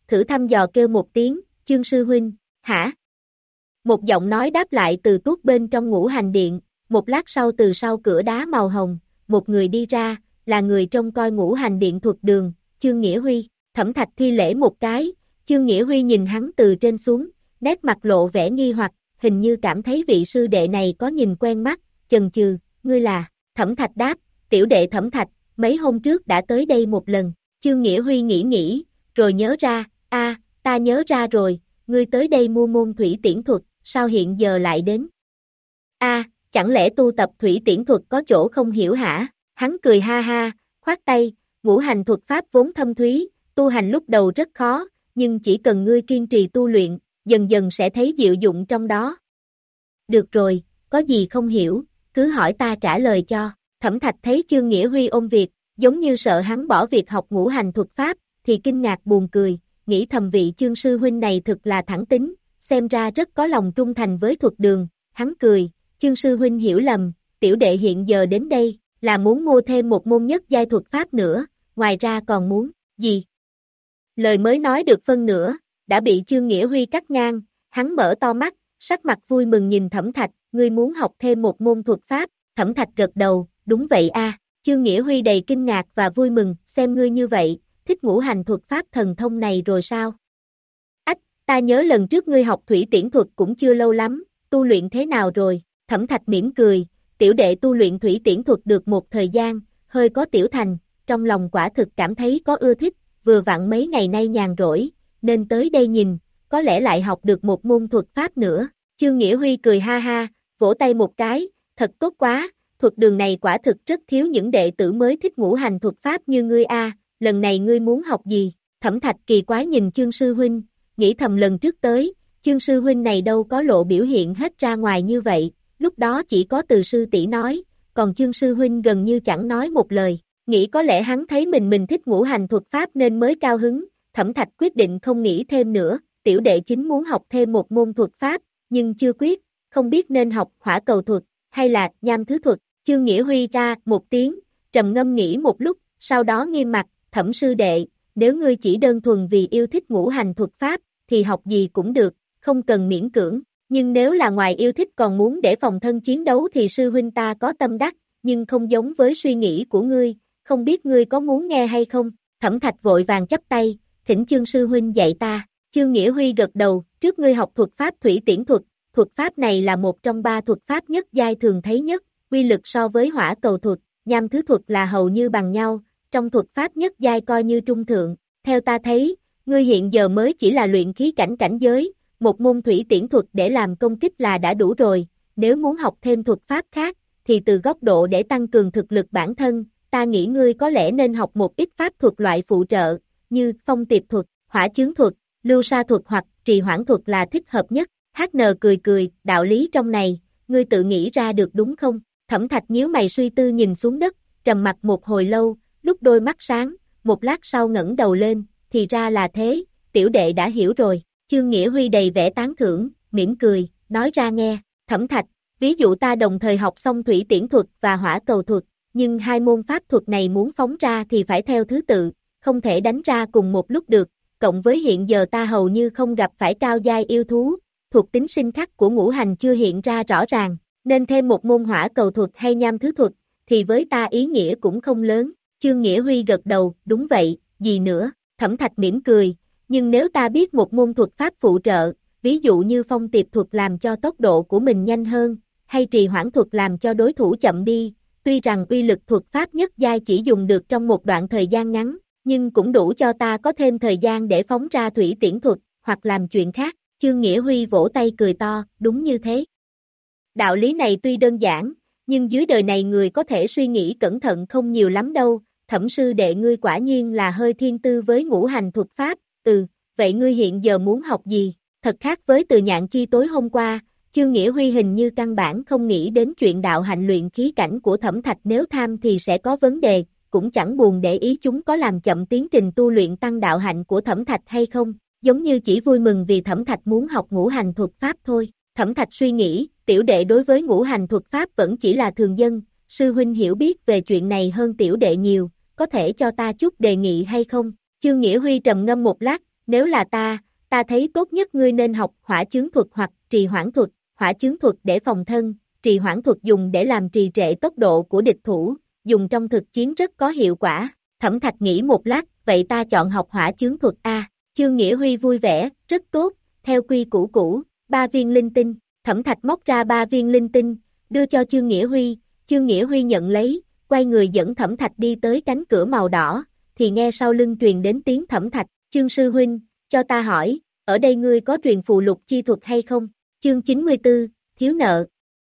thử thăm dò kêu một tiếng, Chương sư huynh, hả? Một giọng nói đáp lại từ tuốt bên trong ngũ hành điện, một lát sau từ sau cửa đá màu hồng, một người đi ra, là người trông coi ngũ hành điện Thuật Đường, Chương Nghĩa Huy. Thẩm Thạch thi lễ một cái, Chương Nghĩa Huy nhìn hắn từ trên xuống, nét mặt lộ vẻ nghi hoặc, hình như cảm thấy vị sư đệ này có nhìn quen mắt, chần chừ, ngươi là? Thẩm Thạch đáp, tiểu đệ Thẩm Thạch, mấy hôm trước đã tới đây một lần. Chương Nghĩa Huy nghĩ nghĩ, rồi nhớ ra, a, ta nhớ ra rồi, ngươi tới đây mua môn thủy tiễn thuật, sao hiện giờ lại đến? A, chẳng lẽ tu tập thủy tiễn thuật có chỗ không hiểu hả? Hắn cười ha ha, khoát tay, ngũ hành thuật pháp vốn thâm thúy, tu hành lúc đầu rất khó, nhưng chỉ cần ngươi kiên trì tu luyện, dần dần sẽ thấy diệu dụng trong đó. Được rồi, có gì không hiểu, cứ hỏi ta trả lời cho. Thẩm Thạch thấy Chương Nghĩa Huy ôm việc, giống như sợ hắn bỏ việc học ngũ hành thuật pháp, thì kinh ngạc buồn cười, nghĩ thầm vị Chương sư huynh này thực là thẳng tính, xem ra rất có lòng trung thành với Thuật Đường. Hắn cười, Chương sư huynh hiểu lầm, tiểu đệ hiện giờ đến đây, là muốn mua thêm một môn nhất giai thuật pháp nữa, ngoài ra còn muốn, gì? Lời mới nói được phân nửa, đã bị Chương Nghĩa Huy cắt ngang, hắn mở to mắt, sắc mặt vui mừng nhìn Thẩm Thạch, ngươi muốn học thêm một môn thuật pháp. Thẩm Thạch gật đầu, đúng vậy a. Chương Nghĩa Huy đầy kinh ngạc và vui mừng, xem ngươi như vậy, thích ngũ hành thuật pháp thần thông này rồi sao? Ách, ta nhớ lần trước ngươi học thủy tiễn thuật cũng chưa lâu lắm, tu luyện thế nào rồi? Thẩm Thạch mỉm cười, tiểu đệ tu luyện thủy tiễn thuật được một thời gian, hơi có tiểu thành, trong lòng quả thực cảm thấy có ưa thích, vừa vặn mấy ngày nay nhàn rỗi, nên tới đây nhìn, có lẽ lại học được một môn thuật pháp nữa. Chương Nghĩa Huy cười ha ha, vỗ tay một cái, thật tốt quá, Thuật Đường này quả thực rất thiếu những đệ tử mới thích ngũ hành thuật pháp như ngươi a, lần này ngươi muốn học gì? Thẩm Thạch kỳ quái nhìn Chương sư huynh, nghĩ thầm lần trước tới, Chương sư huynh này đâu có lộ biểu hiện hết ra ngoài như vậy, lúc đó chỉ có từ sư tỷ nói, còn Chương sư huynh gần như chẳng nói một lời, nghĩ có lẽ hắn thấy mình mình thích ngũ hành thuật pháp nên mới cao hứng. Thẩm Thạch quyết định không nghĩ thêm nữa, tiểu đệ chính muốn học thêm một môn thuật pháp, nhưng chưa quyết, không biết nên học hỏa cầu thuật, hay là nham thứ thuật. Chương Nghĩa Huy ra một tiếng, trầm ngâm nghĩ một lúc, sau đó nghiêm mặt, Thẩm sư đệ, nếu ngươi chỉ đơn thuần vì yêu thích ngũ hành thuật pháp, thì học gì cũng được, không cần miễn cưỡng, nhưng nếu là ngoài yêu thích còn muốn để phòng thân chiến đấu thì sư huynh ta có tâm đắc, nhưng không giống với suy nghĩ của ngươi, không biết ngươi có muốn nghe hay không? Thẩm Thạch vội vàng chắp tay, thỉnh Chương sư huynh dạy ta. Chương Nghĩa Huy gật đầu, trước ngươi học thuật pháp thủy tiễn thuật, thuật pháp này là một trong ba thuật pháp nhất giai thường thấy nhất, quy lực so với hỏa cầu thuật, nham thứ thuật là hầu như bằng nhau, trong thuật pháp nhất giai coi như trung thượng. Theo ta thấy, ngươi hiện giờ mới chỉ là luyện khí cảnh cảnh giới, một môn thủy tiễn thuật để làm công kích là đã đủ rồi, nếu muốn học thêm thuật pháp khác, thì từ góc độ để tăng cường thực lực bản thân, ta nghĩ ngươi có lẽ nên học một ít pháp thuật loại phụ trợ, như phong tiệp thuật, hỏa chướng thuật, lưu sa thuật hoặc trì hoãn thuật là thích hợp nhất. hát en cười cười, đạo lý trong này, ngươi tự nghĩ ra được đúng không? Thẩm Thạch nhíu mày suy tư nhìn xuống đất, trầm mặt một hồi lâu, lúc đôi mắt sáng, một lát sau ngẩng đầu lên, thì ra là thế, tiểu đệ đã hiểu rồi. Chương Nghĩa Huy đầy vẻ tán thưởng, mỉm cười, nói ra nghe. Thẩm Thạch, ví dụ ta đồng thời học xong thủy tiễn thuật và hỏa cầu thuật, nhưng hai môn pháp thuật này muốn phóng ra thì phải theo thứ tự, không thể đánh ra cùng một lúc được, cộng với hiện giờ ta hầu như không gặp phải cao giai yêu thú, thuộc tính sinh khắc của ngũ hành chưa hiện ra rõ ràng, nên thêm một môn hỏa cầu thuật hay nham thứ thuật, thì với ta ý nghĩa cũng không lớn. Chương Nghĩa Huy gật đầu, đúng vậy, gì nữa? Thẩm Thạch mỉm cười, nhưng nếu ta biết một môn thuật pháp phụ trợ, ví dụ như phong tiệp thuật làm cho tốc độ của mình nhanh hơn, hay trì hoãn thuật làm cho đối thủ chậm đi, tuy rằng uy lực thuật pháp nhất giai chỉ dùng được trong một đoạn thời gian ngắn, nhưng cũng đủ cho ta có thêm thời gian để phóng ra thủy tiễn thuật, hoặc làm chuyện khác. Chương Nghĩa Huy vỗ tay cười to, đúng như thế. Đạo lý này tuy đơn giản, nhưng dưới đời này người có thể suy nghĩ cẩn thận không nhiều lắm đâu. Thẩm sư đệ ngươi quả nhiên là hơi thiên tư với ngũ hành thuật pháp. Ừ, vậy ngươi hiện giờ muốn học gì? Thật khác với Từ Nhạn Chi tối hôm qua, Chương Nghĩa Huy hình như căn bản không nghĩ đến chuyện đạo hạnh luyện khí cảnh của Thẩm Thạch, nếu tham thì sẽ có vấn đề, cũng chẳng buồn để ý chúng có làm chậm tiến trình tu luyện tăng đạo hạnh của Thẩm Thạch hay không, giống như chỉ vui mừng vì Thẩm Thạch muốn học ngũ hành thuật pháp thôi. Thẩm Thạch suy nghĩ, tiểu đệ đối với ngũ hành thuật pháp vẫn chỉ là thường dân, sư huynh hiểu biết về chuyện này hơn tiểu đệ nhiều, có thể cho ta chút đề nghị hay không? Chương Nghĩa Huy trầm ngâm một lát, nếu là ta, ta thấy tốt nhất ngươi nên học hỏa chướng thuật hoặc trì hoãn thuật, hỏa chướng thuật để phòng thân, trì hoãn thuật dùng để làm trì trệ tốc độ của địch thủ, dùng trong thực chiến rất có hiệu quả. Thẩm Thạch nghĩ một lát, vậy ta chọn học hỏa chướng thuật A. Chương Nghĩa Huy vui vẻ, rất tốt, theo quy củ cũ, ba viên linh tinh. Thẩm Thạch móc ra ba viên linh tinh, đưa cho Chương Nghĩa Huy, Chương Nghĩa Huy nhận lấy, quay người dẫn Thẩm Thạch đi tới cánh cửa màu đỏ, thì nghe sau lưng truyền đến tiếng Thẩm Thạch, Chương sư huynh, cho ta hỏi, ở đây ngươi có truyền phù lục chi thuật hay không? Chương chín mươi tư, thiếu nợ.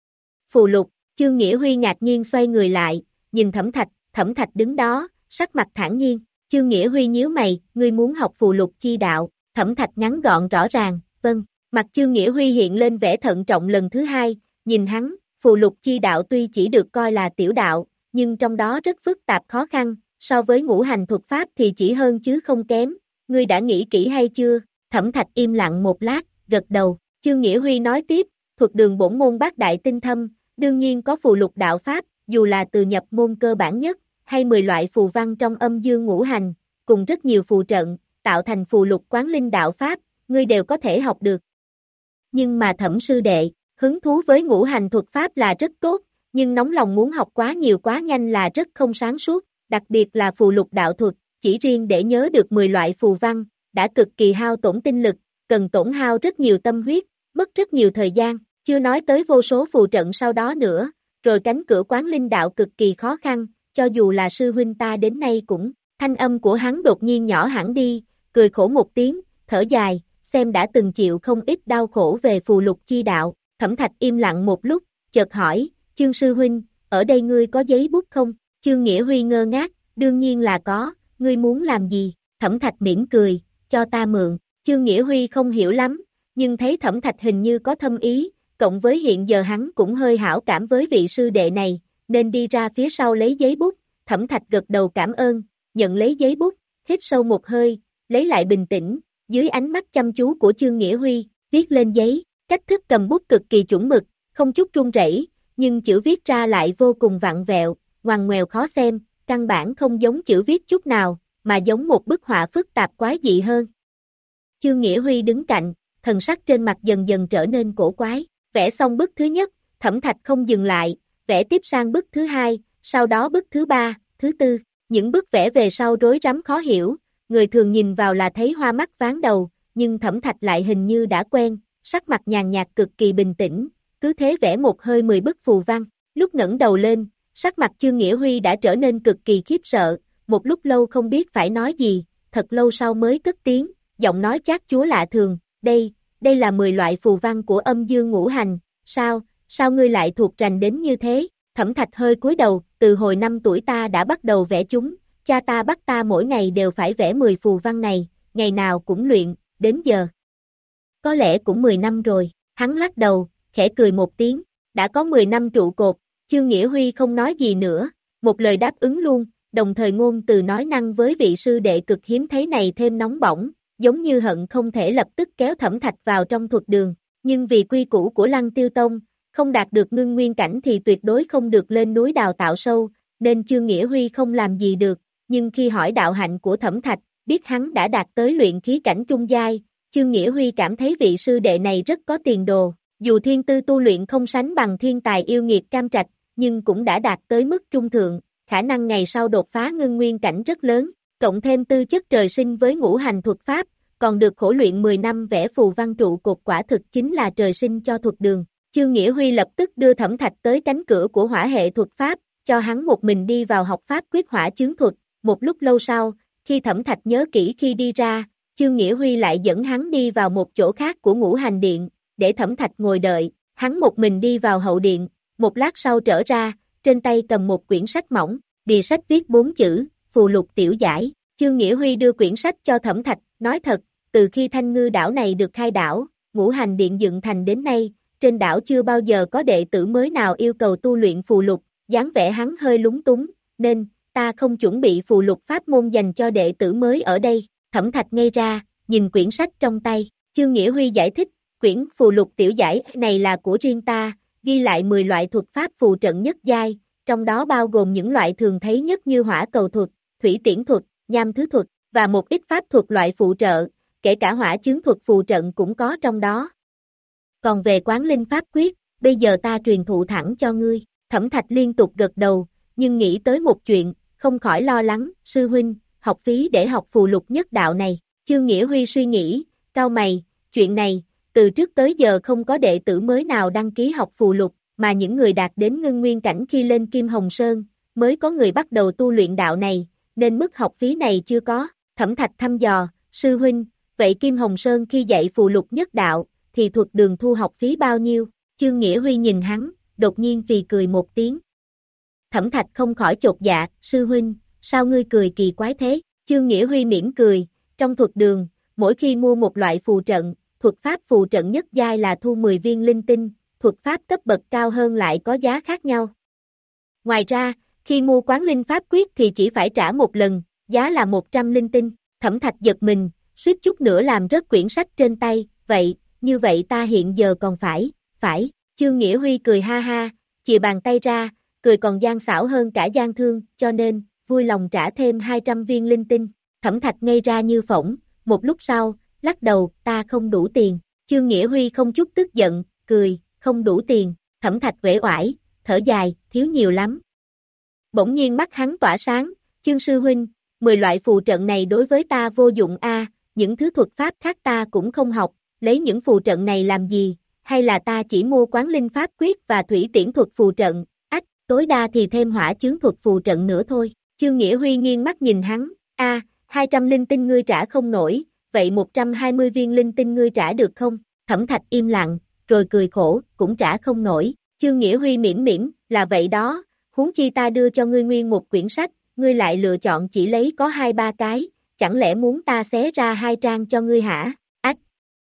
Phù lục, Chương Nghĩa Huy ngạc nhiên xoay người lại, nhìn Thẩm Thạch, Thẩm Thạch đứng đó, sắc mặt thản nhiên, Chương Nghĩa Huy nhíu mày, ngươi muốn học phù lục chi đạo, Thẩm Thạch ngắn gọn rõ ràng, vâng, mặt Chương Nghĩa Huy hiện lên vẻ thận trọng lần thứ hai, nhìn hắn, phù lục chi đạo tuy chỉ được coi là tiểu đạo, nhưng trong đó rất phức tạp khó khăn, so với ngũ hành thuật pháp thì chỉ hơn chứ không kém, ngươi đã nghĩ kỹ hay chưa? Thẩm Thạch im lặng một lát, gật đầu, Chương Nghĩa Huy nói tiếp, thuật đường bổn môn bát đại tinh thâm, đương nhiên có phù lục đạo pháp, dù là từ nhập môn cơ bản nhất, hay mười loại phù văn trong âm dương ngũ hành, cùng rất nhiều phù trận, tạo thành phù lục quán linh đạo pháp, ngươi đều có thể học được. Nhưng mà Thẩm sư đệ, hứng thú với ngũ hành thuật pháp là rất tốt, nhưng nóng lòng muốn học quá nhiều quá nhanh là rất không sáng suốt, đặc biệt là phù lục đạo thuật, chỉ riêng để nhớ được mười loại phù văn, đã cực kỳ hao tổn tinh lực, cần tổn hao rất nhiều tâm huyết, mất rất nhiều thời gian, chưa nói tới vô số phù trận sau đó nữa, rồi cánh cửa quán linh đạo cực kỳ khó khăn, cho dù là sư huynh ta đến nay cũng, thanh âm của hắn đột nhiên nhỏ hẳn đi, cười khổ một tiếng, thở dài, xem đã từng chịu không ít đau khổ về phù lục chi đạo. Thẩm Thạch im lặng một lúc, chợt hỏi, Chương sư huynh, ở đây ngươi có giấy bút không? Chương Nghĩa Huy ngơ ngác, đương nhiên là có, ngươi muốn làm gì? Thẩm Thạch mỉm cười, cho ta mượn. Chương Nghĩa Huy không hiểu lắm, nhưng thấy Thẩm Thạch hình như có thâm ý, cộng với hiện giờ hắn cũng hơi hảo cảm với vị sư đệ này, nên đi ra phía sau lấy giấy bút. Thẩm Thạch gật đầu cảm ơn, nhận lấy giấy bút, hít sâu một hơi, lấy lại bình tĩnh, dưới ánh mắt chăm chú của Chương Nghĩa Huy, viết lên giấy. Cách thức cầm bút cực kỳ chuẩn mực, không chút run rẩy, nhưng chữ viết ra lại vô cùng vặn vẹo, ngoằn ngoèo khó xem, căn bản không giống chữ viết chút nào, mà giống một bức họa phức tạp quái dị hơn. Chương Nghĩa Huy đứng cạnh, thần sắc trên mặt dần dần trở nên cổ quái, vẽ xong bức thứ nhất, Thẩm Thạch không dừng lại, vẽ tiếp sang bức thứ hai, sau đó bức thứ ba, thứ tư, những bức vẽ về sau rối rắm khó hiểu, người thường nhìn vào là thấy hoa mắt ván đầu, nhưng Thẩm Thạch lại hình như đã quen. Sắc mặt nhàn nhạt cực kỳ bình tĩnh, cứ thế vẽ một hơi mười bức phù văn, lúc ngẩng đầu lên, sắc mặt Chương Nghĩa Huy đã trở nên cực kỳ khiếp sợ, một lúc lâu không biết phải nói gì, thật lâu sau mới cất tiếng, giọng nói chát chúa lạ thường, đây, đây là mười loại phù văn của âm dương ngũ hành, sao, sao ngươi lại thuộc rành đến như thế? Thẩm Thạch hơi cúi đầu, từ hồi năm tuổi ta đã bắt đầu vẽ chúng, cha ta bắt ta mỗi ngày đều phải vẽ mười phù văn này, ngày nào cũng luyện, đến giờ. Có lẽ cũng mười năm rồi, hắn lắc đầu, khẽ cười một tiếng, đã có mười năm trụ cột, Chương Nghĩa Huy không nói gì nữa, một lời đáp ứng luôn, đồng thời ngôn từ nói năng với vị sư đệ cực hiếm thấy này thêm nóng bỏng, giống như hận không thể lập tức kéo Thẩm Thạch vào trong thuật đường, nhưng vì quy củ của Lăng Tiêu Tông, không đạt được ngưng nguyên cảnh thì tuyệt đối không được lên núi đào tạo sâu, nên Chương Nghĩa Huy không làm gì được, nhưng khi hỏi đạo hạnh của Thẩm Thạch, biết hắn đã đạt tới luyện khí cảnh trung giai, Chương Nghĩa Huy cảm thấy vị sư đệ này rất có tiền đồ, dù thiên tư tu luyện không sánh bằng thiên tài yêu nghiệt Cam Trạch, nhưng cũng đã đạt tới mức trung thượng, khả năng ngày sau đột phá ngưng nguyên cảnh rất lớn, cộng thêm tư chất trời sinh với ngũ hành thuật pháp, còn được khổ luyện mười năm vẽ phù văn trụ cột quả thực chính là trời sinh cho thuật đường. Chương Nghĩa Huy lập tức đưa Thẩm Thạch tới cánh cửa của hỏa hệ thuật pháp, cho hắn một mình đi vào học pháp quyết hỏa chướng thuật, một lúc lâu sau, khi Thẩm Thạch nhớ kỹ khi đi ra, Chương Nghĩa Huy lại dẫn hắn đi vào một chỗ khác của ngũ hành điện, để Thẩm Thạch ngồi đợi, hắn một mình đi vào hậu điện, một lát sau trở ra, trên tay cầm một quyển sách mỏng, bìa sách viết bốn chữ, phù lục tiểu giải, Chương Nghĩa Huy đưa quyển sách cho Thẩm Thạch, nói thật, từ khi Thanh Ngư đảo này được khai đảo, ngũ hành điện dựng thành đến nay, trên đảo chưa bao giờ có đệ tử mới nào yêu cầu tu luyện phù lục, dáng vẻ hắn hơi lúng túng, nên, ta không chuẩn bị phù lục pháp môn dành cho đệ tử mới ở đây. Thẩm Thạch ngây ra, nhìn quyển sách trong tay, Chương Nghĩa Huy giải thích, quyển phù lục tiểu giải này là của riêng ta, ghi lại mười loại thuật pháp phù trận nhất giai, trong đó bao gồm những loại thường thấy nhất như hỏa cầu thuật, thủy tiễn thuật, nham thứ thuật, và một ít pháp thuật loại phụ trợ, kể cả hỏa chướng thuật phù trận cũng có trong đó. Còn về quán linh pháp quyết, bây giờ ta truyền thụ thẳng cho ngươi. Thẩm Thạch liên tục gật đầu, nhưng nghĩ tới một chuyện, không khỏi lo lắng, sư huynh, học phí để học phù lục nhất đạo này. Chương Nghĩa Huy suy nghĩ, cau mày, chuyện này, từ trước tới giờ không có đệ tử mới nào đăng ký học phù lục, mà những người đạt đến ngưng nguyên cảnh khi lên Kim Hồng Sơn, mới có người bắt đầu tu luyện đạo này, nên mức học phí này chưa có. Thẩm Thạch thăm dò, sư huynh, vậy Kim Hồng Sơn khi dạy phù lục nhất đạo, thì thuật đường thu học phí bao nhiêu? Chương Nghĩa Huy nhìn hắn, đột nhiên phì cười một tiếng. Thẩm Thạch không khỏi chột dạ, sư huynh, sao ngươi cười kỳ quái thế? Chương Nghĩa Huy mỉm cười, trong thuật đường, mỗi khi mua một loại phù trận, thuật pháp phù trận nhất giai là thu mười viên linh tinh, thuật pháp cấp bậc cao hơn lại có giá khác nhau. Ngoài ra, khi mua quán linh pháp quyết thì chỉ phải trả một lần, giá là một trăm linh tinh. Thẩm Thạch giật mình, suýt chút nữa làm rớt quyển sách trên tay, vậy, như vậy ta hiện giờ còn phải, phải. Chương Nghĩa Huy cười ha ha, chìa bàn tay ra, cười còn gian xảo hơn cả gian thương, cho nên, vui lòng trả thêm hai trăm viên linh tinh. Thẩm Thạch ngây ra như phỗng, một lúc sau, lắc đầu, ta không đủ tiền. Chương Nghĩa Huy không chút tức giận, cười, không đủ tiền. Thẩm Thạch uể oải, thở dài, thiếu nhiều lắm. Bỗng nhiên mắt hắn tỏa sáng, Chương sư huynh, mười loại phù trận này đối với ta vô dụng a, những thứ thuật pháp khác ta cũng không học, lấy những phù trận này làm gì, hay là ta chỉ mua quán linh pháp quyết và thủy tiễn thuật phù trận, ách, tối đa thì thêm hỏa chướng thuật phù trận nữa thôi. Chương Nghĩa Huy nghiêng mắt nhìn hắn, a, hai trăm linh tinh ngươi trả không nổi, vậy một trăm hai mươi viên linh tinh ngươi trả được không? Thẩm Thạch im lặng, rồi cười khổ, cũng trả không nổi. Chương Nghĩa Huy mỉm mỉm, là vậy đó, huống chi ta đưa cho ngươi nguyên một quyển sách, ngươi lại lựa chọn chỉ lấy có hai ba cái, chẳng lẽ muốn ta xé ra hai trang cho ngươi hả? Ách!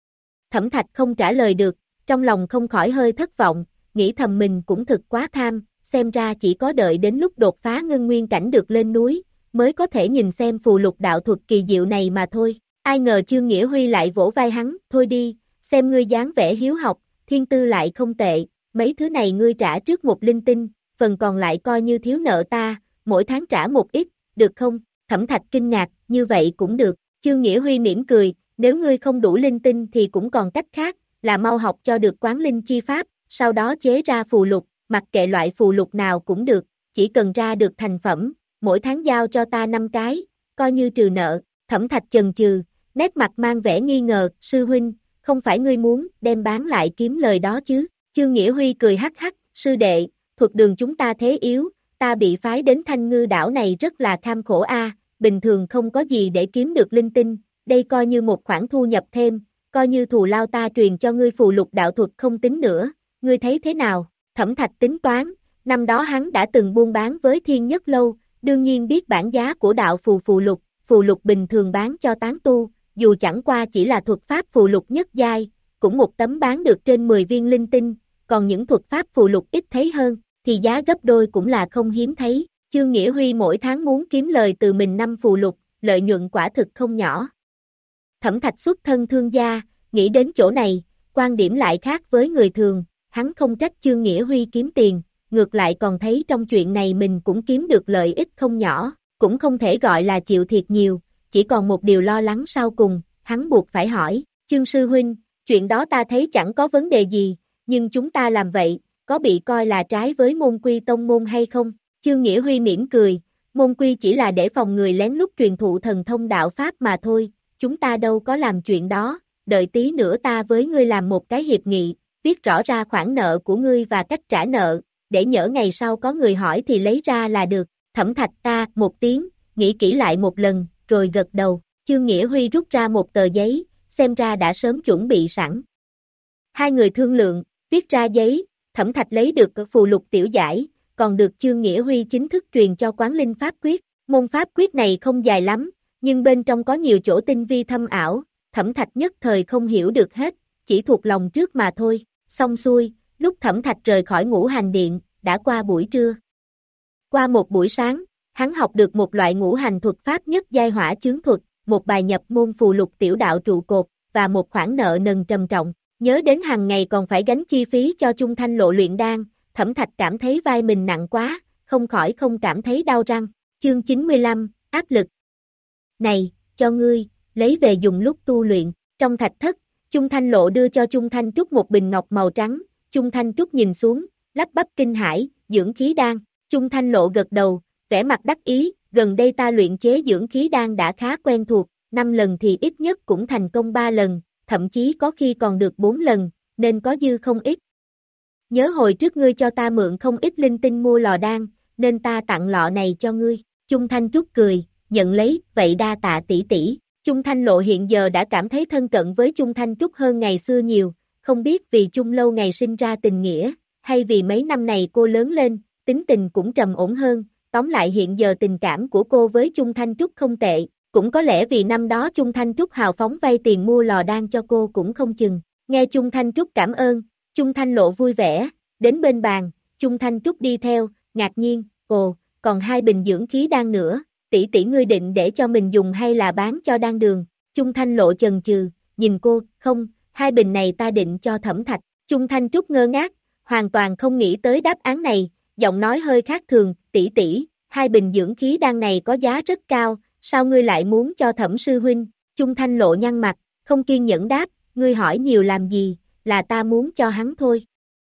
Thẩm Thạch không trả lời được, trong lòng không khỏi hơi thất vọng, nghĩ thầm mình cũng thực quá tham, xem ra chỉ có đợi đến lúc đột phá ngưng nguyên cảnh được lên núi, mới có thể nhìn xem phù lục đạo thuật kỳ diệu này mà thôi. Ai ngờ Chương Nghĩa Huy lại vỗ vai hắn, thôi đi, xem ngươi dáng vẻ hiếu học, thiên tư lại không tệ, mấy thứ này ngươi trả trước một linh tinh, phần còn lại coi như thiếu nợ ta, mỗi tháng trả một ít, được không? Thẩm Thạch kinh ngạc, như vậy cũng được. Chương Nghĩa Huy mỉm cười, nếu ngươi không đủ linh tinh thì cũng còn cách khác, là mau học cho được quán linh chi pháp, sau đó chế ra phù lục, mặc kệ loại phù lục nào cũng được, chỉ cần ra được thành phẩm, mỗi tháng giao cho ta năm cái, coi như trừ nợ. Thẩm Thạch chần chừ, nét mặt mang vẻ nghi ngờ, sư huynh, không phải ngươi muốn đem bán lại kiếm lời đó chứ? Chương Nghĩa Huy cười hắc hắc, sư đệ, thuật đường chúng ta thế yếu, ta bị phái đến Thanh Ngư đảo này rất là kham khổ a, bình thường không có gì để kiếm được linh tinh, đây coi như một khoản thu nhập thêm, coi như thù lao ta truyền cho ngươi phù lục đạo thuật không tính nữa, ngươi thấy thế nào? Thẩm Thạch tính toán, năm đó hắn đã từng buôn bán với Thiên Nhất Lâu, đương nhiên biết bản giá của đạo phù phù lục, phù lục bình thường bán cho tán tu, dù chẳng qua chỉ là thuật pháp phù lục nhất giai, cũng một tấm bán được trên mười viên linh tinh, còn những thuật pháp phù lục ít thấy hơn, thì giá gấp đôi cũng là không hiếm thấy. Chương Nghĩa Huy mỗi tháng muốn kiếm lời từ mình năm phù lục, lợi nhuận quả thực không nhỏ. Thẩm Thạch xuất thân thương gia, nghĩ đến chỗ này, quan điểm lại khác với người thường, hắn không trách Chương Nghĩa Huy kiếm tiền, ngược lại còn thấy trong chuyện này mình cũng kiếm được lợi ích không nhỏ, cũng không thể gọi là chịu thiệt nhiều, chỉ còn một điều lo lắng sau cùng, hắn buộc phải hỏi, Chương sư huynh, chuyện đó ta thấy chẳng có vấn đề gì, nhưng chúng ta làm vậy, có bị coi là trái với môn quy tông môn hay không? Chương Nghĩa Huy mỉm cười, môn quy chỉ là để phòng người lén lút truyền thụ thần thông đạo pháp mà thôi, chúng ta đâu có làm chuyện đó, đợi tí nữa ta với ngươi làm một cái hiệp nghị, viết rõ ra khoản nợ của ngươi và cách trả nợ, để nhỡ ngày sau có người hỏi thì lấy ra là được. Thẩm Thạch ta một tiếng, nghĩ kỹ lại một lần, rồi gật đầu. Chương Nghĩa Huy rút ra một tờ giấy, xem ra đã sớm chuẩn bị sẵn. Hai người thương lượng, viết ra giấy, Thẩm Thạch lấy được phù lục tiểu giải, còn được Chương Nghĩa Huy chính thức truyền cho quán linh pháp quyết. Môn pháp quyết này không dài lắm, nhưng bên trong có nhiều chỗ tinh vi thâm ảo, Thẩm Thạch nhất thời không hiểu được hết, chỉ thuộc lòng trước mà thôi. Xong xuôi, lúc Thẩm Thạch rời khỏi Ngũ Hành Điện, đã qua buổi trưa. Qua một buổi sáng, hắn học được một loại ngũ hành thuật pháp nhất giai hỏa chướng thuật, một bài nhập môn phù lục tiểu đạo trụ cột, và một khoản nợ nần trầm trọng. Nhớ đến hàng ngày còn phải gánh chi phí cho Trung Thanh Lộ luyện đan, Thẩm Thạch cảm thấy vai mình nặng quá, không khỏi không cảm thấy đau răng. Chương chín mươi lăm, áp lực. Này, cho ngươi, lấy về dùng lúc tu luyện. Trong thạch thất, Chung Thanh Lộ đưa cho Chung Thanh Trúc một bình ngọc màu trắng, Chung Thanh Trúc nhìn xuống, lắp bắp kinh hãi, dưỡng khí đan. Chung Thanh Lộ gật đầu, vẻ mặt đắc ý, gần đây ta luyện chế dưỡng khí đan đã khá quen thuộc, năm lần thì ít nhất cũng thành công ba lần, thậm chí có khi còn được bốn lần, nên có dư không ít. Nhớ hồi trước ngươi cho ta mượn không ít linh tinh mua lò đan, nên ta tặng lọ này cho ngươi. Chung Thanh Trúc cười, nhận lấy, vậy đa tạ tỷ tỷ. Chung Thanh Lộ hiện giờ đã cảm thấy thân cận với Chung Thanh Trúc hơn ngày xưa nhiều, không biết vì Chung lâu ngày sinh ra tình nghĩa, hay vì mấy năm này cô lớn lên, tính tình cũng trầm ổn hơn, tóm lại hiện giờ tình cảm của cô với Chung Thanh Trúc không tệ, cũng có lẽ vì năm đó Chung Thanh Trúc hào phóng vay tiền mua lò đan cho cô cũng không chừng. Nghe Chung Thanh Trúc cảm ơn, Chung Thanh Lộ vui vẻ, đến bên bàn, Chung Thanh Trúc đi theo, ngạc nhiên, ồ, còn hai bình dưỡng khí đan nữa, tỷ tỷ ngươi định để cho mình dùng hay là bán cho đan đường? Chung Thanh Lộ chần chừ, nhìn cô, không, hai bình này ta định cho Thẩm Thạch. Chung Thanh Trúc ngơ ngác, hoàn toàn không nghĩ tới đáp án này, giọng nói hơi khác thường, tỷ tỷ, hai bình dưỡng khí đan này có giá rất cao, sao ngươi lại muốn cho Thẩm sư huynh? Chung Thanh Lộ nhăn mặt, không kiên nhẫn đáp, ngươi hỏi nhiều làm gì, là ta muốn cho hắn thôi.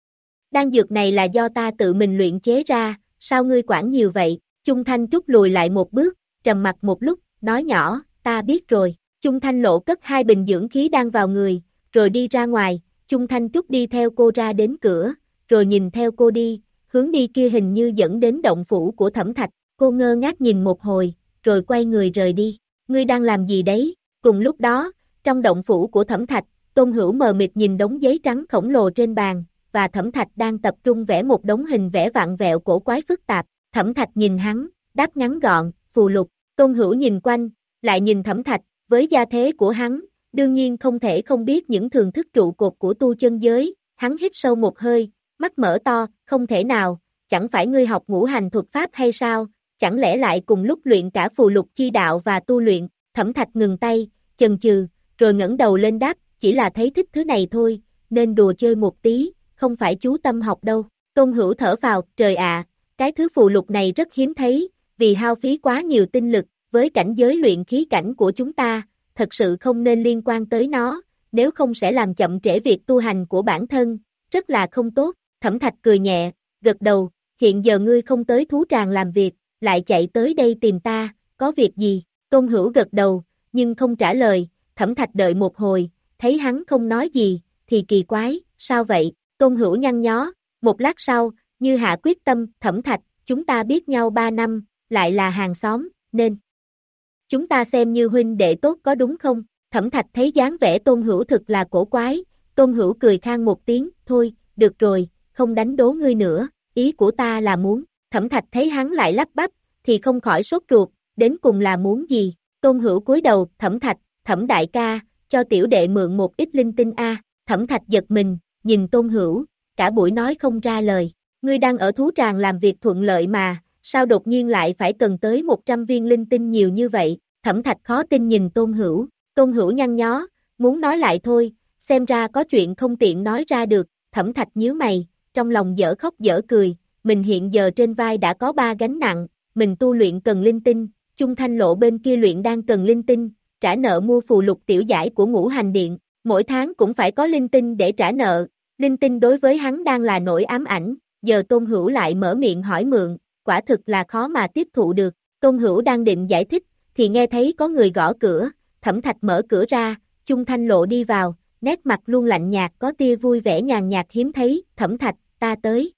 Đan dược này là do ta tự mình luyện chế ra, sao ngươi quản nhiều vậy? Chung Thanh Trúc lùi lại một bước, trầm mặt một lúc, nói nhỏ, ta biết rồi. Chung Thanh Lộ cất hai bình dưỡng khí đan vào người, rồi đi ra ngoài, Chung Thanh Trúc đi theo cô ra đến cửa, rồi nhìn theo cô đi, hướng đi kia hình như dẫn đến động phủ của Thẩm Thạch, cô ngơ ngác nhìn một hồi, rồi quay người rời đi. Ngươi đang làm gì đấy? Cùng lúc đó, trong động phủ của Thẩm Thạch, Tôn Hữu mờ mịt nhìn đống giấy trắng khổng lồ trên bàn, và Thẩm Thạch đang tập trung vẽ một đống hình vẽ vặn vẹo cổ quái phức tạp. Thẩm Thạch nhìn hắn, đáp ngắn gọn, phù lục. Tôn Hữu nhìn quanh, lại nhìn Thẩm Thạch, với gia thế của hắn, đương nhiên không thể không biết những thường thức trụ cột của tu chân giới. Hắn hít sâu một hơi, mắt mở to, không thể nào, chẳng phải ngươi học ngũ hành thuật pháp hay sao, chẳng lẽ lại cùng lúc luyện cả phù lục chi đạo và tu luyện? Thẩm Thạch ngừng tay, chần chừ, rồi ngẩng đầu lên đáp, chỉ là thấy thích thứ này thôi, nên đùa chơi một tí, không phải chú tâm học đâu. Tôn Hữu thở phào, trời ạ, cái thứ phù lục này rất hiếm thấy, vì hao phí quá nhiều tinh lực, với cảnh giới luyện khí cảnh của chúng ta, thật sự không nên liên quan tới nó, nếu không sẽ làm chậm trễ việc tu hành của bản thân, rất là không tốt. Thẩm Thạch cười nhẹ, gật đầu, hiện giờ ngươi không tới thú tràng làm việc, lại chạy tới đây tìm ta, có việc gì? Tôn Hữu gật đầu, nhưng không trả lời. Thẩm Thạch đợi một hồi, thấy hắn không nói gì, thì kỳ quái, sao vậy? Tôn Hữu nhăn nhó, một lát sau, như hạ quyết tâm, Thẩm Thạch, chúng ta biết nhau ba năm, lại là hàng xóm, nên chúng ta xem như huynh đệ tốt có đúng không? Thẩm Thạch thấy dáng vẻ Tôn Hữu thực là cổ quái, Tôn Hữu cười khang một tiếng, thôi, được rồi, không đánh đố ngươi nữa, ý của ta là muốn. Thẩm Thạch thấy hắn lại lắp bắp, thì không khỏi sốt ruột, đến cùng là muốn gì? Tôn Hữu cúi đầu, Thẩm Thạch, Thẩm đại ca, cho tiểu đệ mượn một ít linh tinh a. Thẩm Thạch giật mình, nhìn Tôn Hữu, cả buổi nói không ra lời, ngươi đang ở thú tràng làm việc thuận lợi mà, sao đột nhiên lại phải cần tới một trăm viên linh tinh nhiều như vậy? Thẩm Thạch khó tin nhìn Tôn Hữu, Tôn Hữu nhăn nhó, muốn nói lại thôi, xem ra có chuyện không tiện nói ra được. Thẩm Thạch nhíu mày, trong lòng dở khóc dở cười, mình hiện giờ trên vai đã có ba gánh nặng, mình tu luyện cần linh tinh, Chung Thanh Lộ bên kia luyện đang cần linh tinh, trả nợ mua phù lục tiểu giải của Ngũ Hành Điện, mỗi tháng cũng phải có linh tinh để trả nợ, linh tinh đối với hắn đang là nỗi ám ảnh, giờ Tôn Hữu lại mở miệng hỏi mượn, quả thực là khó mà tiếp thụ được. Tôn Hữu đang định giải thích, thì nghe thấy có người gõ cửa, Thẩm Thạch mở cửa ra, Chung Thanh Lộ đi vào, nét mặt luôn lạnh nhạt có tia vui vẻ nhàn nhạt hiếm thấy, Thẩm Thạch, ta tới.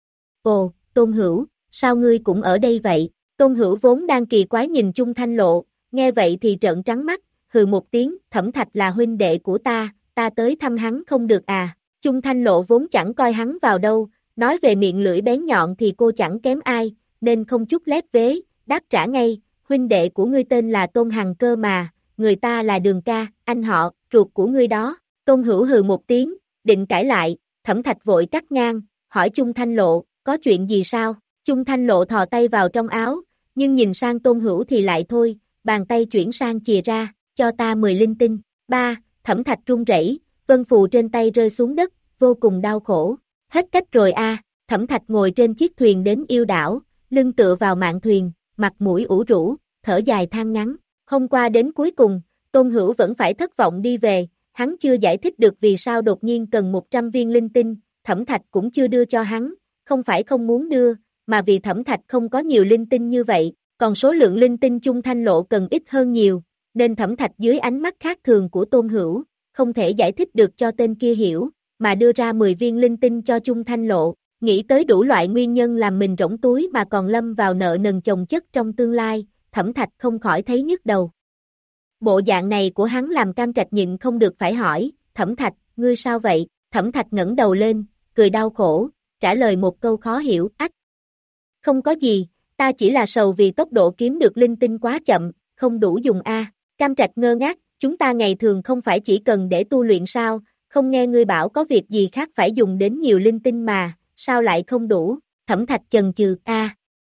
Ồ, Tôn Hữu, sao ngươi cũng ở đây vậy? Tôn Hữu vốn đang kỳ quái nhìn Chung Thanh Lộ, nghe vậy thì trợn trắng mắt, hừ một tiếng, Thẩm Thạch là huynh đệ của ta, ta tới thăm hắn không được à? Chung Thanh Lộ vốn chẳng coi hắn vào đâu, nói về miệng lưỡi bén nhọn thì cô chẳng kém ai, nên không chút lép vế, đáp trả ngay, huynh đệ của ngươi tên là Tôn Hằng cơ mà, người ta là Đường ca, anh họ, ruột của ngươi đó. Tôn Hữu hừ một tiếng, định cãi lại, Thẩm Thạch vội cắt ngang, hỏi Chung Thanh Lộ, có chuyện gì sao? Chung Thanh Lộ thò tay vào trong áo, nhưng nhìn sang Tôn Hữu thì lại thôi, bàn tay chuyển sang chìa ra, cho ta mười linh tinh. Ba, Thẩm Thạch run rẩy, vân phù trên tay rơi xuống đất, vô cùng đau khổ. Hết cách rồi a. À. Thẩm Thạch ngồi trên chiếc thuyền đến yêu đảo, lưng tựa vào mạn thuyền, mặt mũi ủ rũ, thở dài than ngắn. Hôm qua đến cuối cùng, Tôn Hữu vẫn phải thất vọng đi về, hắn chưa giải thích được vì sao đột nhiên cần một trăm viên linh tinh, Thẩm Thạch cũng chưa đưa cho hắn, không phải không muốn đưa, mà vì Thẩm Thạch không có nhiều linh tinh như vậy, còn số lượng linh tinh Chung Thanh Lộ cần ít hơn nhiều, nên Thẩm Thạch dưới ánh mắt khác thường của Tôn Hữu, không thể giải thích được cho tên kia hiểu, mà đưa ra mười viên linh tinh cho Chung Thanh Lộ, nghĩ tới đủ loại nguyên nhân làm mình rỗng túi mà còn lâm vào nợ nần chồng chất trong tương lai, Thẩm Thạch không khỏi thấy nhức đầu. Bộ dạng này của hắn làm Cam Trạch nhịn không được phải hỏi, Thẩm Thạch, ngươi sao vậy? Thẩm Thạch ngẩng đầu lên, cười đau khổ, trả lời một câu khó hiểu, ách. Không có gì, ta chỉ là sầu vì tốc độ kiếm được linh tinh quá chậm, không đủ dùng a. Cam Trạch ngơ ngác, chúng ta ngày thường không phải chỉ cần để tu luyện sao, không nghe ngươi bảo có việc gì khác phải dùng đến nhiều linh tinh mà, sao lại không đủ? Thẩm Thạch chần chừ, a.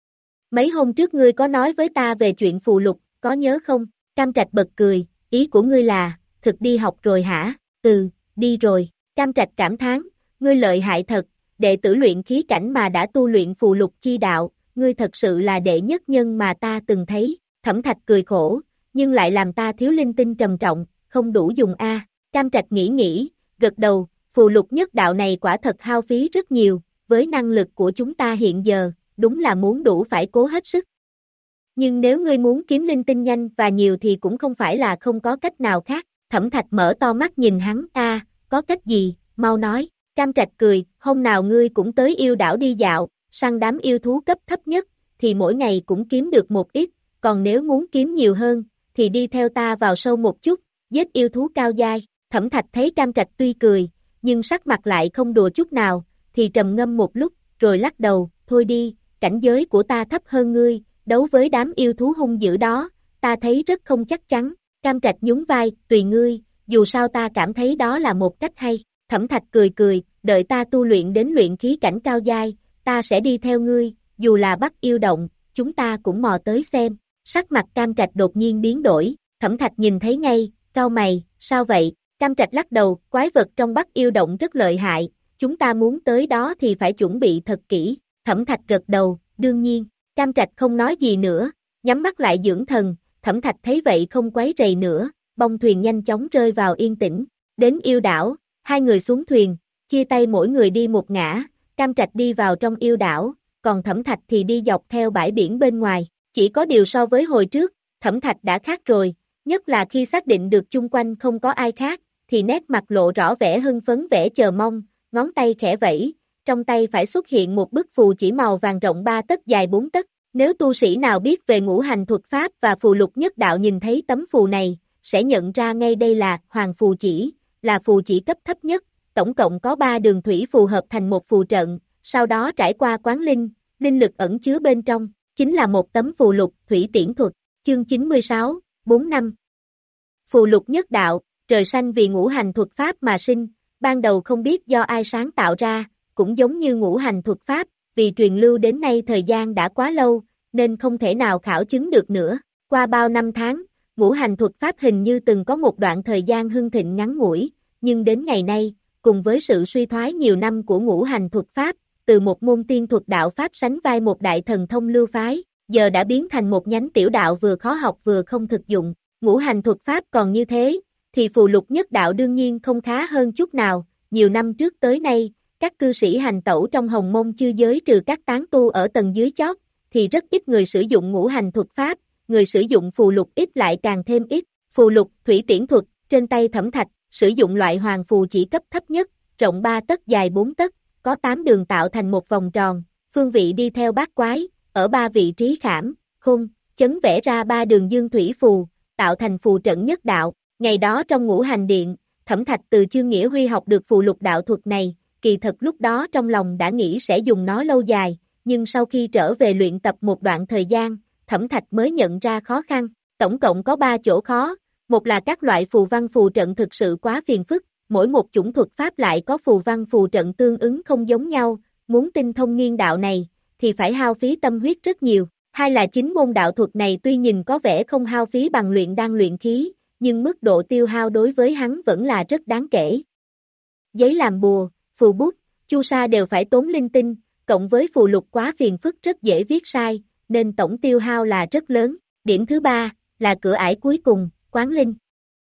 Mấy hôm trước ngươi có nói với ta về chuyện phù lục, có nhớ không? Cam Trạch bật cười, ý của ngươi là, thực đi học rồi hả? Ừ, đi rồi. Cam Trạch cảm thán, ngươi lợi hại thật, đệ tử luyện khí cảnh mà đã tu luyện phù lục chi đạo, ngươi thật sự là đệ nhất nhân mà ta từng thấy. Thẩm Thạch cười khổ, nhưng lại làm ta thiếu linh tinh trầm trọng, không đủ dùng a. Cam Trạch nghĩ nghĩ, gật đầu, phù lục nhất đạo này quả thật hao phí rất nhiều, với năng lực của chúng ta hiện giờ, đúng là muốn đủ phải cố hết sức. Nhưng nếu ngươi muốn kiếm linh tinh nhanh và nhiều thì cũng không phải là không có cách nào khác. Thẩm Thạch mở to mắt nhìn hắn, a, có cách gì, mau nói. Cam Trạch cười, hôm nào ngươi cũng tới yêu đảo đi dạo, săn đám yêu thú cấp thấp nhất, thì mỗi ngày cũng kiếm được một ít, còn nếu muốn kiếm nhiều hơn, thì đi theo ta vào sâu một chút, giết yêu thú cao giai. Thẩm Thạch thấy Cam Trạch tuy cười, nhưng sắc mặt lại không đùa chút nào, thì trầm ngâm một lúc, rồi lắc đầu, thôi đi, cảnh giới của ta thấp hơn ngươi, đấu với đám yêu thú hung dữ đó, ta thấy rất không chắc chắn. Cam Trạch nhún vai, tùy ngươi, dù sao ta cảm thấy đó là một cách hay. Thẩm Thạch cười cười, đợi ta tu luyện đến luyện khí cảnh cao giai, ta sẽ đi theo ngươi, dù là bắt yêu động, chúng ta cũng mò tới xem. Sắc mặt Cam Trạch đột nhiên biến đổi, Thẩm Thạch nhìn thấy ngay, cau mày, sao vậy? Cam Trạch lắc đầu, quái vật trong Bắc yêu động rất lợi hại, chúng ta muốn tới đó thì phải chuẩn bị thật kỹ. Thẩm Thạch gật đầu, đương nhiên. Cam Trạch không nói gì nữa, nhắm mắt lại dưỡng thần, Thẩm Thạch thấy vậy không quấy rầy nữa, bông thuyền nhanh chóng rơi vào yên tĩnh. Đến yêu đảo, hai người xuống thuyền, chia tay mỗi người đi một ngã, Cam Trạch đi vào trong yêu đảo, còn Thẩm Thạch thì đi dọc theo bãi biển bên ngoài. Chỉ có điều so với hồi trước, Thẩm Thạch đã khác rồi, nhất là khi xác định được chung quanh không có ai khác, thì nét mặt lộ rõ vẻ hưng phấn vẻ chờ mong, ngón tay khẽ vẫy, trong tay phải xuất hiện một bức phù chỉ màu vàng rộng ba tấc dài bốn tấc. Nếu tu sĩ nào biết về ngũ hành thuật pháp và phù lục nhất đạo nhìn thấy tấm phù này, sẽ nhận ra ngay đây là hoàng phù chỉ, là phù chỉ cấp thấp nhất, tổng cộng có ba đường thủy phù hợp thành một phù trận, sau đó trải qua quán linh, linh lực ẩn chứa bên trong, chính là một tấm phù lục thủy tiễn thuật. Chương chín mươi sáu, bốn năm. Phù lục nhất đạo, trời xanh vì ngũ hành thuật pháp mà sinh, ban đầu không biết do ai sáng tạo ra, cũng giống như ngũ hành thuật pháp, vì truyền lưu đến nay thời gian đã quá lâu, nên không thể nào khảo chứng được nữa. Qua bao năm tháng, ngũ hành thuật pháp hình như từng có một đoạn thời gian hưng thịnh ngắn ngủi, nhưng đến ngày nay, cùng với sự suy thoái nhiều năm của ngũ hành thuật pháp, từ một môn tiên thuật đạo pháp sánh vai một đại thần thông lưu phái, giờ đã biến thành một nhánh tiểu đạo vừa khó học vừa không thực dụng. Ngũ hành thuật pháp còn như thế, thì phù lục nhất đạo đương nhiên không khá hơn chút nào. Nhiều năm trước tới nay, các cư sĩ hành tẩu trong hồng môn chư giới trừ các tán tu ở tầng dưới chót, thì rất ít người sử dụng ngũ hành thuật pháp, người sử dụng phù lục ít lại càng thêm ít. Phù lục, thủy tiễn thuật, trên tay Thẩm Thạch, sử dụng loại hoàng phù chỉ cấp thấp nhất, rộng ba tấc dài bốn tấc, có tám đường tạo thành một vòng tròn, phương vị đi theo bát quái, ở ba vị trí khảm, khung, chấn vẽ ra ba đường dương thủy phù, tạo thành phù trận nhất đạo. Ngày đó trong ngũ hành điện, Thẩm Thạch từ Chương Nghĩa Huy học được phù lục đạo thuật này, kỳ thật lúc đó trong lòng đã nghĩ sẽ dùng nó lâu dài, nhưng sau khi trở về luyện tập một đoạn thời gian, Thẩm Thạch mới nhận ra khó khăn. Tổng cộng có ba chỗ khó, một là các loại phù văn phù trận thực sự quá phiền phức, mỗi một chủng thuật pháp lại có phù văn phù trận tương ứng không giống nhau, muốn tinh thông nghiên đạo này, thì phải hao phí tâm huyết rất nhiều. Hai là chính môn đạo thuật này tuy nhìn có vẻ không hao phí bằng luyện đan luyện khí, nhưng mức độ tiêu hao đối với hắn vẫn là rất đáng kể. Giấy làm bùa, phù bút, chu sa đều phải tốn linh tinh, cộng với phù lục quá phiền phức rất dễ viết sai, nên tổng tiêu hao là rất lớn. Điểm thứ ba, là cửa ải cuối cùng, quán linh.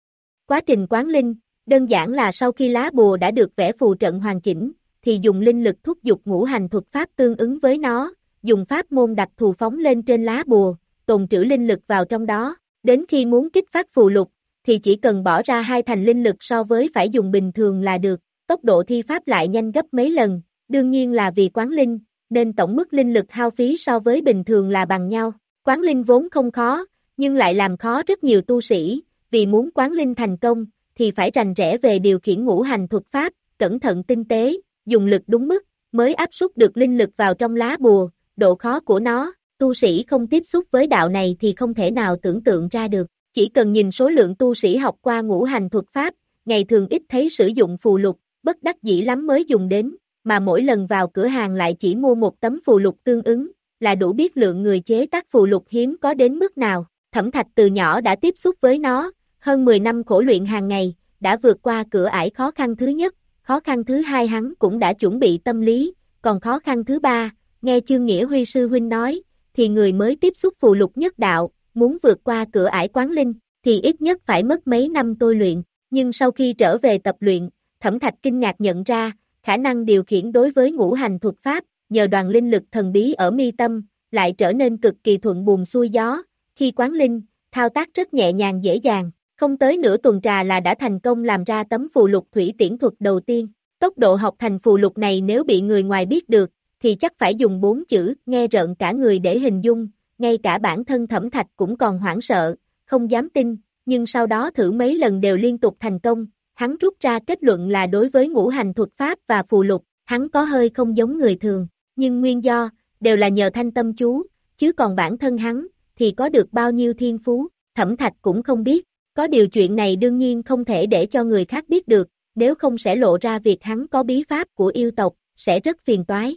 Quá trình quán linh, đơn giản là sau khi lá bùa đã được vẽ phù trận hoàn chỉnh, thì dùng linh lực thúc giục ngũ hành thuật pháp tương ứng với nó, dùng pháp môn đặc thù phóng lên trên lá bùa, tồn trữ linh lực vào trong đó, đến khi muốn kích phát phù lục, thì chỉ cần bỏ ra hai thành linh lực so với phải dùng bình thường là được, tốc độ thi pháp lại nhanh gấp mấy lần, đương nhiên là vì quán linh, nên tổng mức linh lực hao phí so với bình thường là bằng nhau. Quán linh vốn không khó, nhưng lại làm khó rất nhiều tu sĩ, vì muốn quán linh thành công, thì phải rành rẽ về điều khiển ngũ hành thuật pháp, cẩn thận tinh tế, dùng lực đúng mức, mới áp suất được linh lực vào trong lá bùa, độ khó của nó, tu sĩ không tiếp xúc với đạo này thì không thể nào tưởng tượng ra được. Chỉ cần nhìn số lượng tu sĩ học qua ngũ hành thuật pháp, ngày thường ít thấy sử dụng phù lục, bất đắc dĩ lắm mới dùng đến, mà mỗi lần vào cửa hàng lại chỉ mua một tấm phù lục tương ứng, là đủ biết lượng người chế tác phù lục hiếm có đến mức nào. Thẩm Thạch từ nhỏ đã tiếp xúc với nó, hơn mười năm khổ luyện hàng ngày, đã vượt qua cửa ải khó khăn thứ nhất, khó khăn thứ hai hắn cũng đã chuẩn bị tâm lý, còn khó khăn thứ ba, nghe Chương Nghĩa Huy sư huynh nói, thì người mới tiếp xúc phù lục nhất đạo, muốn vượt qua cửa ải quán linh, thì ít nhất phải mất mấy năm tôi luyện, nhưng sau khi trở về tập luyện, Thẩm Thạch kinh ngạc nhận ra, khả năng điều khiển đối với ngũ hành thuật pháp, nhờ đoàn linh lực thần bí ở mi tâm, lại trở nên cực kỳ thuận buồm xuôi gió, khi quán linh, thao tác rất nhẹ nhàng dễ dàng, không tới nửa tuần trà là đã thành công làm ra tấm phù lục thủy tiễn thuật đầu tiên. Tốc độ học thành phù lục này nếu bị người ngoài biết được, thì chắc phải dùng bốn chữ, nghe rợn cả người để hình dung, ngay cả bản thân Thẩm Thạch cũng còn hoảng sợ, không dám tin, nhưng sau đó thử mấy lần đều liên tục thành công, hắn rút ra kết luận là đối với ngũ hành thuật pháp và phù lục, hắn có hơi không giống người thường, nhưng nguyên do, đều là nhờ thanh tâm chú, chứ còn bản thân hắn, thì có được bao nhiêu thiên phú, Thẩm Thạch cũng không biết, có điều chuyện này đương nhiên không thể để cho người khác biết được, nếu không sẽ lộ ra việc hắn có bí pháp của yêu tộc, sẽ rất phiền toái.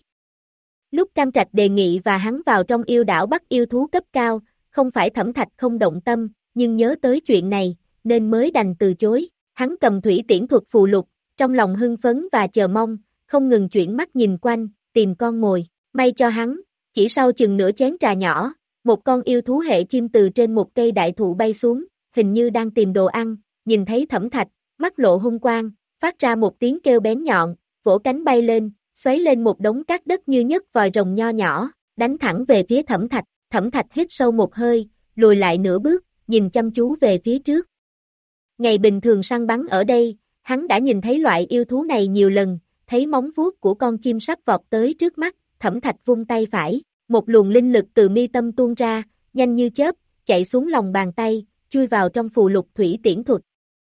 Lúc Cam Trạch đề nghị và hắn vào trong yêu đảo bắt yêu thú cấp cao, không phải Thẩm Thạch không động tâm, nhưng nhớ tới chuyện này, nên mới đành từ chối. Hắn cầm thủy tiễn thuật phù lục, trong lòng hưng phấn và chờ mong, không ngừng chuyển mắt nhìn quanh, tìm con mồi. May cho hắn, chỉ sau chừng nửa chén trà nhỏ, một con yêu thú hệ chim từ trên một cây đại thụ bay xuống, hình như đang tìm đồ ăn, nhìn thấy Thẩm Thạch, mắt lộ hung quang, phát ra một tiếng kêu bén nhọn, vỗ cánh bay lên, xoáy lên một đống cát đất như nhất vòi rồng nho nhỏ, đánh thẳng về phía Thẩm Thạch. Thẩm Thạch hít sâu một hơi, lùi lại nửa bước, nhìn chăm chú về phía trước. Ngày bình thường săn bắn ở đây, hắn đã nhìn thấy loại yêu thú này nhiều lần, thấy móng vuốt của con chim sắp vọt tới trước mắt, Thẩm Thạch vung tay phải, một luồng linh lực từ mi tâm tuôn ra, nhanh như chớp, chạy xuống lòng bàn tay, chui vào trong phù lục thủy tiễn thuật.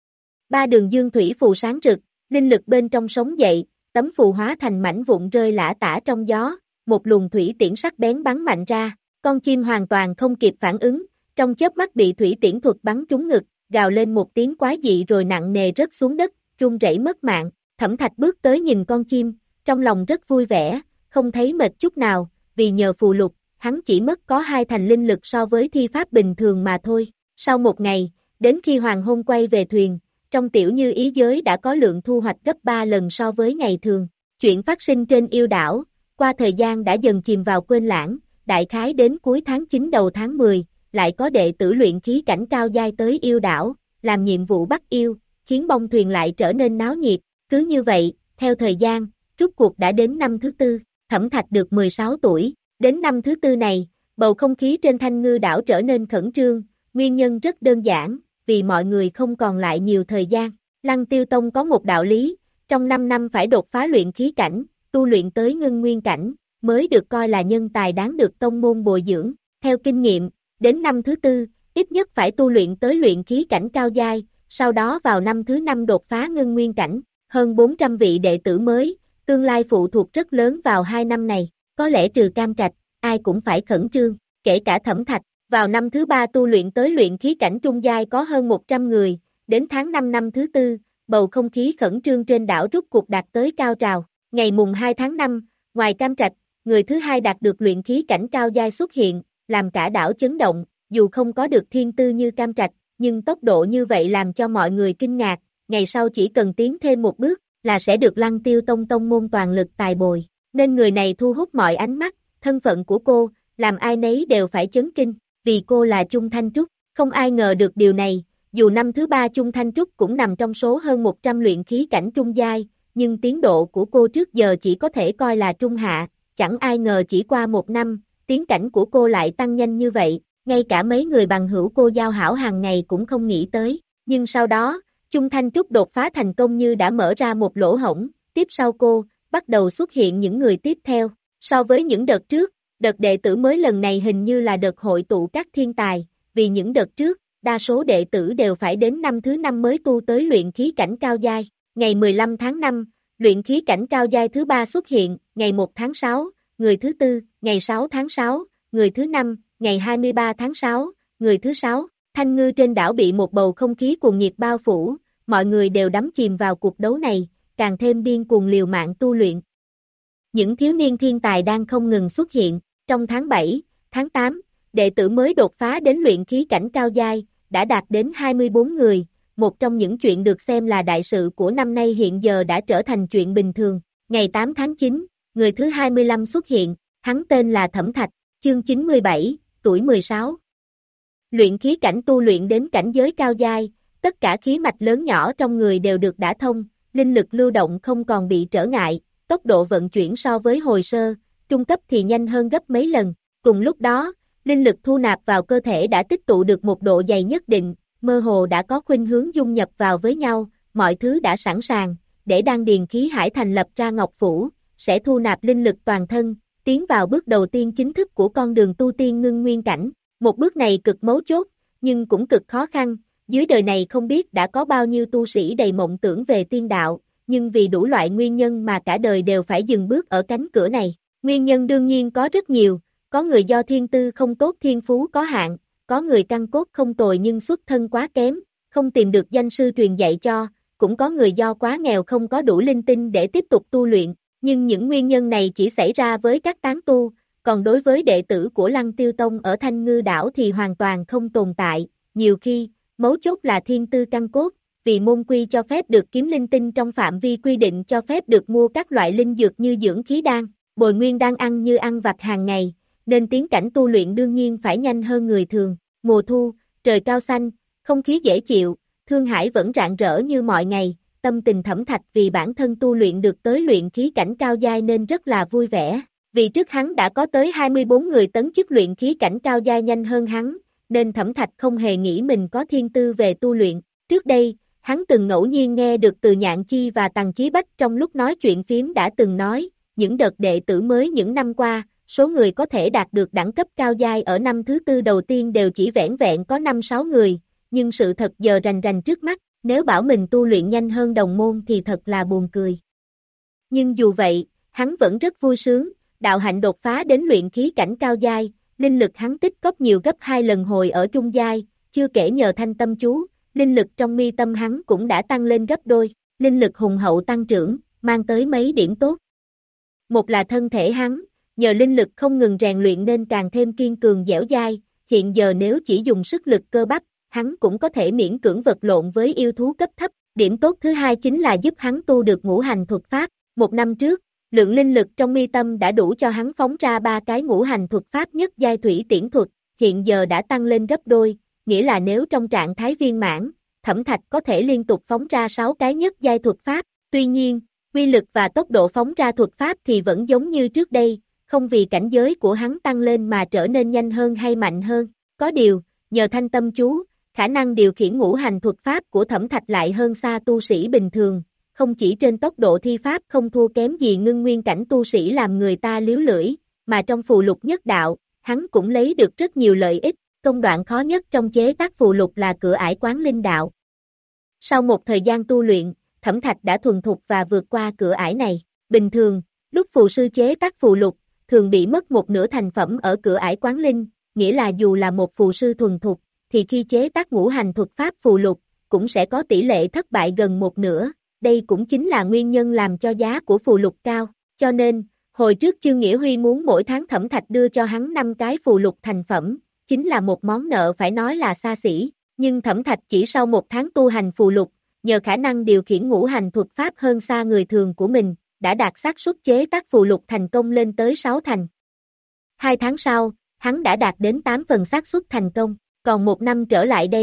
Ba đường dương thủy phù sáng rực, linh lực bên trong sống dậy, tấm phù hóa thành mảnh vụn rơi lả tả trong gió, một luồng thủy tiễn sắc bén bắn mạnh ra, con chim hoàn toàn không kịp phản ứng, trong chớp mắt bị thủy tiễn thuật bắn trúng ngực, gào lên một tiếng quái dị rồi nặng nề rớt xuống đất, run rẩy mất mạng. Thẩm Thạch bước tới nhìn con chim, trong lòng rất vui vẻ, không thấy mệt chút nào, vì nhờ phù lục, hắn chỉ mất có hai thành linh lực so với thi pháp bình thường mà thôi. Sau một ngày, đến khi hoàng hôn quay về thuyền, trong tiểu như ý giới đã có lượng thu hoạch gấp ba lần so với ngày thường. Chuyện phát sinh trên yêu đảo, qua thời gian đã dần chìm vào quên lãng, đại khái đến cuối tháng chín đầu tháng mười, lại có đệ tử luyện khí cảnh cao giai tới yêu đảo, làm nhiệm vụ bắt yêu, khiến bông thuyền lại trở nên náo nhiệt. Cứ như vậy, theo thời gian, rút cuộc đã đến năm thứ tư, Thẩm Thạch được mười sáu tuổi, đến năm thứ tư này, bầu không khí trên Thanh Ngư đảo trở nên khẩn trương, nguyên nhân rất đơn giản, vì mọi người không còn lại nhiều thời gian. Lăng Tiêu Tông có một đạo lý, trong năm năm phải đột phá luyện khí cảnh, tu luyện tới ngưng nguyên cảnh, mới được coi là nhân tài đáng được tông môn bồi dưỡng. Theo kinh nghiệm, đến năm thứ tư, ít nhất phải tu luyện tới luyện khí cảnh cao giai, sau đó vào năm thứ năm đột phá ngưng nguyên cảnh, hơn bốn trăm vị đệ tử mới, tương lai phụ thuộc rất lớn vào hai năm này, có lẽ trừ Cam Trạch, ai cũng phải khẩn trương, kể cả Thẩm Thạch. Vào năm thứ ba tu luyện tới luyện khí cảnh trung giai có hơn một trăm người, đến tháng năm năm thứ tư, bầu không khí khẩn trương trên đảo rút cuộc đạt tới cao trào. Ngày mùng hai tháng năm, ngoài Cam Trạch, người thứ hai đạt được luyện khí cảnh cao giai xuất hiện, làm cả đảo chấn động, dù không có được thiên tư như Cam Trạch, nhưng tốc độ như vậy làm cho mọi người kinh ngạc, ngày sau chỉ cần tiến thêm một bước, là sẽ được Lăng Tiêu Tông tông môn toàn lực tài bồi, nên người này thu hút mọi ánh mắt, thân phận của cô, làm ai nấy đều phải chấn kinh, vì cô là Chung Thanh Trúc, không ai ngờ được điều này, Dù năm thứ ba Chung Thanh Trúc cũng nằm trong số hơn một trăm luyện khí cảnh trung giai, nhưng tiến độ của cô trước giờ chỉ có thể coi là trung hạ, chẳng ai ngờ chỉ qua một năm, tiến cảnh của cô lại tăng nhanh như vậy, ngay cả mấy người bằng hữu cô giao hảo hàng ngày cũng không nghĩ tới, nhưng sau đó, Chung Thanh Trúc đột phá thành công như đã mở ra một lỗ hổng, tiếp sau cô, bắt đầu xuất hiện những người tiếp theo, so với những đợt trước, đợt đệ tử mới lần này hình như là đợt hội tụ các thiên tài, vì những đợt trước, đa số đệ tử đều phải đến năm thứ năm mới tu tới luyện khí cảnh cao giai. Ngày mười lăm tháng năm, luyện khí cảnh cao giai thứ ba xuất hiện, ngày một tháng sáu, người thứ tư, ngày sáu tháng sáu, người thứ năm, ngày hai mươi ba tháng sáu, người thứ sáu. Thanh Ngư trên đảo bị một bầu không khí cuồng nhiệt bao phủ, mọi người đều đắm chìm vào cuộc đấu này, càng thêm điên cuồng liều mạng tu luyện. Những thiếu niên thiên tài đang không ngừng xuất hiện, trong tháng bảy, tháng tám, đệ tử mới đột phá đến luyện khí cảnh cao giai, đã đạt đến hai mươi bốn người, một trong những chuyện được xem là đại sự của năm nay hiện giờ đã trở thành chuyện bình thường. Ngày tám tháng chín, người thứ hai mươi lăm xuất hiện, hắn tên là Thẩm Thạch, chương chín mươi bảy, tuổi mười sáu. Luyện khí cảnh tu luyện đến cảnh giới cao giai, tất cả khí mạch lớn nhỏ trong người đều được đả thông, linh lực lưu động không còn bị trở ngại, tốc độ vận chuyển so với hồi sơ, trung cấp thì nhanh hơn gấp mấy lần. Cùng lúc đó, linh lực thu nạp vào cơ thể đã tích tụ được một độ dày nhất định, mơ hồ đã có khuynh hướng dung nhập vào với nhau, mọi thứ đã sẵn sàng, để đan điền khí hải thành lập ra ngọc phủ, sẽ thu nạp linh lực toàn thân, tiến vào bước đầu tiên chính thức của con đường tu tiên ngưng nguyên cảnh. Một bước này cực mấu chốt, nhưng cũng cực khó khăn, dưới đời này không biết đã có bao nhiêu tu sĩ đầy mộng tưởng về tiên đạo, nhưng vì đủ loại nguyên nhân mà cả đời đều phải dừng bước ở cánh cửa này. Nguyên nhân đương nhiên có rất nhiều, có người do thiên tư không tốt thiên phú có hạn, có người căn cốt không tồi nhưng xuất thân quá kém, không tìm được danh sư truyền dạy cho, cũng có người do quá nghèo không có đủ linh tinh để tiếp tục tu luyện, nhưng những nguyên nhân này chỉ xảy ra với các tán tu, còn đối với đệ tử của Lăng Tiêu Tông ở Thanh Ngư Đảo thì hoàn toàn không tồn tại, nhiều khi, mấu chốt là thiên tư căn cốt, vì môn quy cho phép được kiếm linh tinh trong phạm vi quy định cho phép được mua các loại linh dược như dưỡng khí đan, bồi nguyên đan ăn như ăn vặt hàng ngày, nên tiến cảnh tu luyện đương nhiên phải nhanh hơn người thường. Mùa thu, trời cao xanh, không khí dễ chịu, Thương Hải vẫn rạng rỡ như mọi ngày, tâm tình Thẩm Thạch vì bản thân tu luyện được tới luyện khí cảnh cao giai nên rất là vui vẻ. Vì trước hắn đã có tới hai mươi bốn người tấn chức luyện khí cảnh cao giai nhanh hơn hắn, nên Thẩm Thạch không hề nghĩ mình có thiên tư về tu luyện. Trước đây, hắn từng ngẫu nhiên nghe được từ Nhạn Chi và Tằng Chí Bách trong lúc nói chuyện phím đã từng nói, những đợt đệ tử mới những năm qua, số người có thể đạt được đẳng cấp cao giai ở năm thứ tư đầu tiên đều chỉ vẻn vẹn có năm sáu người, nhưng sự thật giờ rành rành trước mắt, nếu bảo mình tu luyện nhanh hơn đồng môn thì thật là buồn cười. Nhưng dù vậy, hắn vẫn rất vui sướng, đạo hạnh đột phá đến luyện khí cảnh cao giai, linh lực hắn tích cóp nhiều gấp hai lần hồi ở trung giai, chưa kể nhờ thanh tâm chú, linh lực trong mi tâm hắn cũng đã tăng lên gấp đôi, linh lực hùng hậu tăng trưởng, mang tới mấy điểm tốt. Một là thân thể hắn, nhờ linh lực không ngừng rèn luyện nên càng thêm kiên cường dẻo dai, hiện giờ nếu chỉ dùng sức lực cơ bắp, hắn cũng có thể miễn cưỡng vật lộn với yêu thú cấp thấp. Điểm tốt thứ hai chính là giúp hắn tu được ngũ hành thuật pháp. Một năm trước, lượng linh lực trong mi tâm đã đủ cho hắn phóng ra ba cái ngũ hành thuật pháp nhất giai thủy tiễn thuật, hiện giờ đã tăng lên gấp đôi, nghĩa là nếu trong trạng thái viên mãn, Thẩm Thạch có thể liên tục phóng ra sáu cái nhất giai thuật pháp. Tuy nhiên, quy lực và tốc độ phóng ra thuật pháp thì vẫn giống như trước đây, không vì cảnh giới của hắn tăng lên mà trở nên nhanh hơn hay mạnh hơn. Có điều, nhờ thanh tâm chú, khả năng điều khiển ngũ hành thuật pháp của Thẩm Thạch lại hơn xa tu sĩ bình thường, không chỉ trên tốc độ thi pháp không thua kém gì ngưng nguyên cảnh tu sĩ làm người ta liếu lưỡi, mà trong phù lục nhất đạo, hắn cũng lấy được rất nhiều lợi ích. Công đoạn khó nhất trong chế tác phù lục là cửa ải quán linh đạo. Sau một thời gian tu luyện, Thẩm Thạch đã thuần thục và vượt qua cửa ải này. Bình thường, lúc phù sư chế tác phù lục, thường bị mất một nửa thành phẩm ở cửa ải quán linh, nghĩa là dù là một phù sư thuần thục, thì khi chế tác ngũ hành thuật pháp phù lục, cũng sẽ có tỷ lệ thất bại gần một nửa. Đây cũng chính là nguyên nhân làm cho giá của phù lục cao. Cho nên, hồi trước Chương Nghĩa Huy muốn mỗi tháng Thẩm Thạch đưa cho hắn năm cái phù lục thành phẩm, chính là một món nợ phải nói là xa xỉ. Nhưng Thẩm Thạch chỉ sau một tháng tu hành phù lục, nhờ khả năng điều khiển ngũ hành thuật pháp hơn xa người thường của mình, đã đạt xác suất chế tác phù lục thành công lên tới sáu thành. Hai tháng sau, hắn đã đạt đến tám phần xác suất thành công, còn một năm trở lại đây,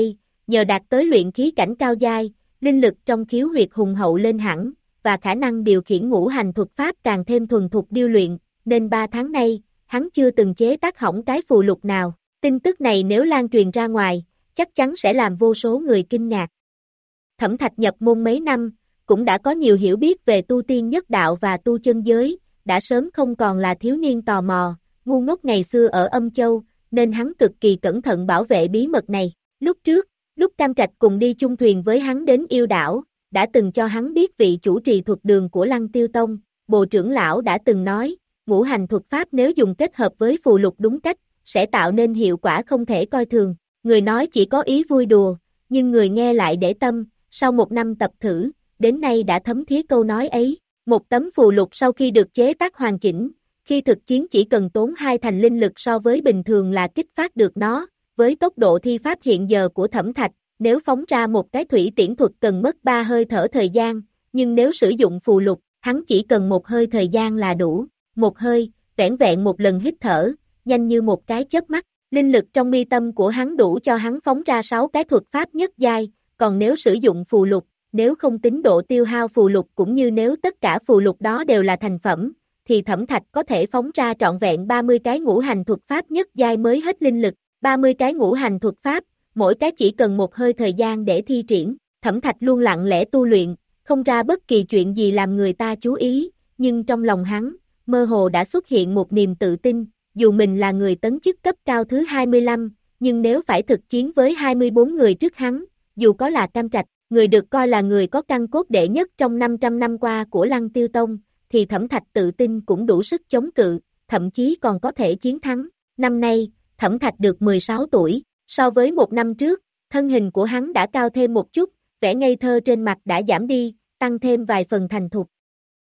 nhờ đạt tới luyện khí cảnh cao giai, linh lực trong khiếu huyệt hùng hậu lên hẳn, và khả năng điều khiển ngũ hành thuật pháp càng thêm thuần thục điêu luyện, nên ba tháng nay, hắn chưa từng chế tác hỏng cái phù lục nào. Tin tức này nếu lan truyền ra ngoài, chắc chắn sẽ làm vô số người kinh ngạc. Thẩm Thạch nhập môn mấy năm, cũng đã có nhiều hiểu biết về tu tiên nhất đạo và tu chân giới, đã sớm không còn là thiếu niên tò mò, ngu ngốc ngày xưa ở Âm Châu, nên hắn cực kỳ cẩn thận bảo vệ bí mật này. Lúc trước, lúc Cam Trạch cùng đi chung thuyền với hắn đến yêu đảo, đã từng cho hắn biết vị chủ trì thuật đường của Lăng Tiêu Tông, Bồ trưởng lão đã từng nói, ngũ hành thuật pháp nếu dùng kết hợp với phù lục đúng cách, sẽ tạo nên hiệu quả không thể coi thường. Người nói chỉ có ý vui đùa, nhưng người nghe lại để tâm, sau một năm tập thử, đến nay đã thấm thía câu nói ấy. Một tấm phù lục sau khi được chế tác hoàn chỉnh, khi thực chiến chỉ cần tốn hai thành linh lực so với bình thường là kích phát được nó. Với tốc độ thi pháp hiện giờ của Thẩm Thạch, nếu phóng ra một cái thủy tiễn thuật cần mất ba hơi thở thời gian, nhưng nếu sử dụng phù lục, hắn chỉ cần một hơi thời gian là đủ. Một hơi, vẻn vẹn một lần hít thở, nhanh như một cái chớp mắt. Linh lực trong mi tâm của hắn đủ cho hắn phóng ra sáu cái thuật pháp nhất giai, còn nếu sử dụng phù lục, nếu không tính độ tiêu hao phù lục cũng như nếu tất cả phù lục đó đều là thành phẩm, thì Thẩm Thạch có thể phóng ra trọn vẹn ba mươi cái ngũ hành thuật pháp nhất giai mới hết linh lực. ba mươi cái ngũ hành thuật pháp, mỗi cái chỉ cần một hơi thời gian để thi triển. Thẩm Thạch luôn lặng lẽ tu luyện, không ra bất kỳ chuyện gì làm người ta chú ý, nhưng trong lòng hắn, mơ hồ đã xuất hiện một niềm tự tin, dù mình là người tấn chức cấp cao thứ hai mươi lăm, nhưng nếu phải thực chiến với hai mươi bốn người trước hắn, dù có là Cam Trạch, người được coi là người có căn cốt đệ nhất trong năm trăm năm qua của Lăng Tiêu Tông, thì Thẩm Thạch tự tin cũng đủ sức chống cự, thậm chí còn có thể chiến thắng. Năm nay, Thẩm Thạch được mười sáu tuổi, so với một năm trước, thân hình của hắn đã cao thêm một chút, vẻ ngây thơ trên mặt đã giảm đi, tăng thêm vài phần thành thục.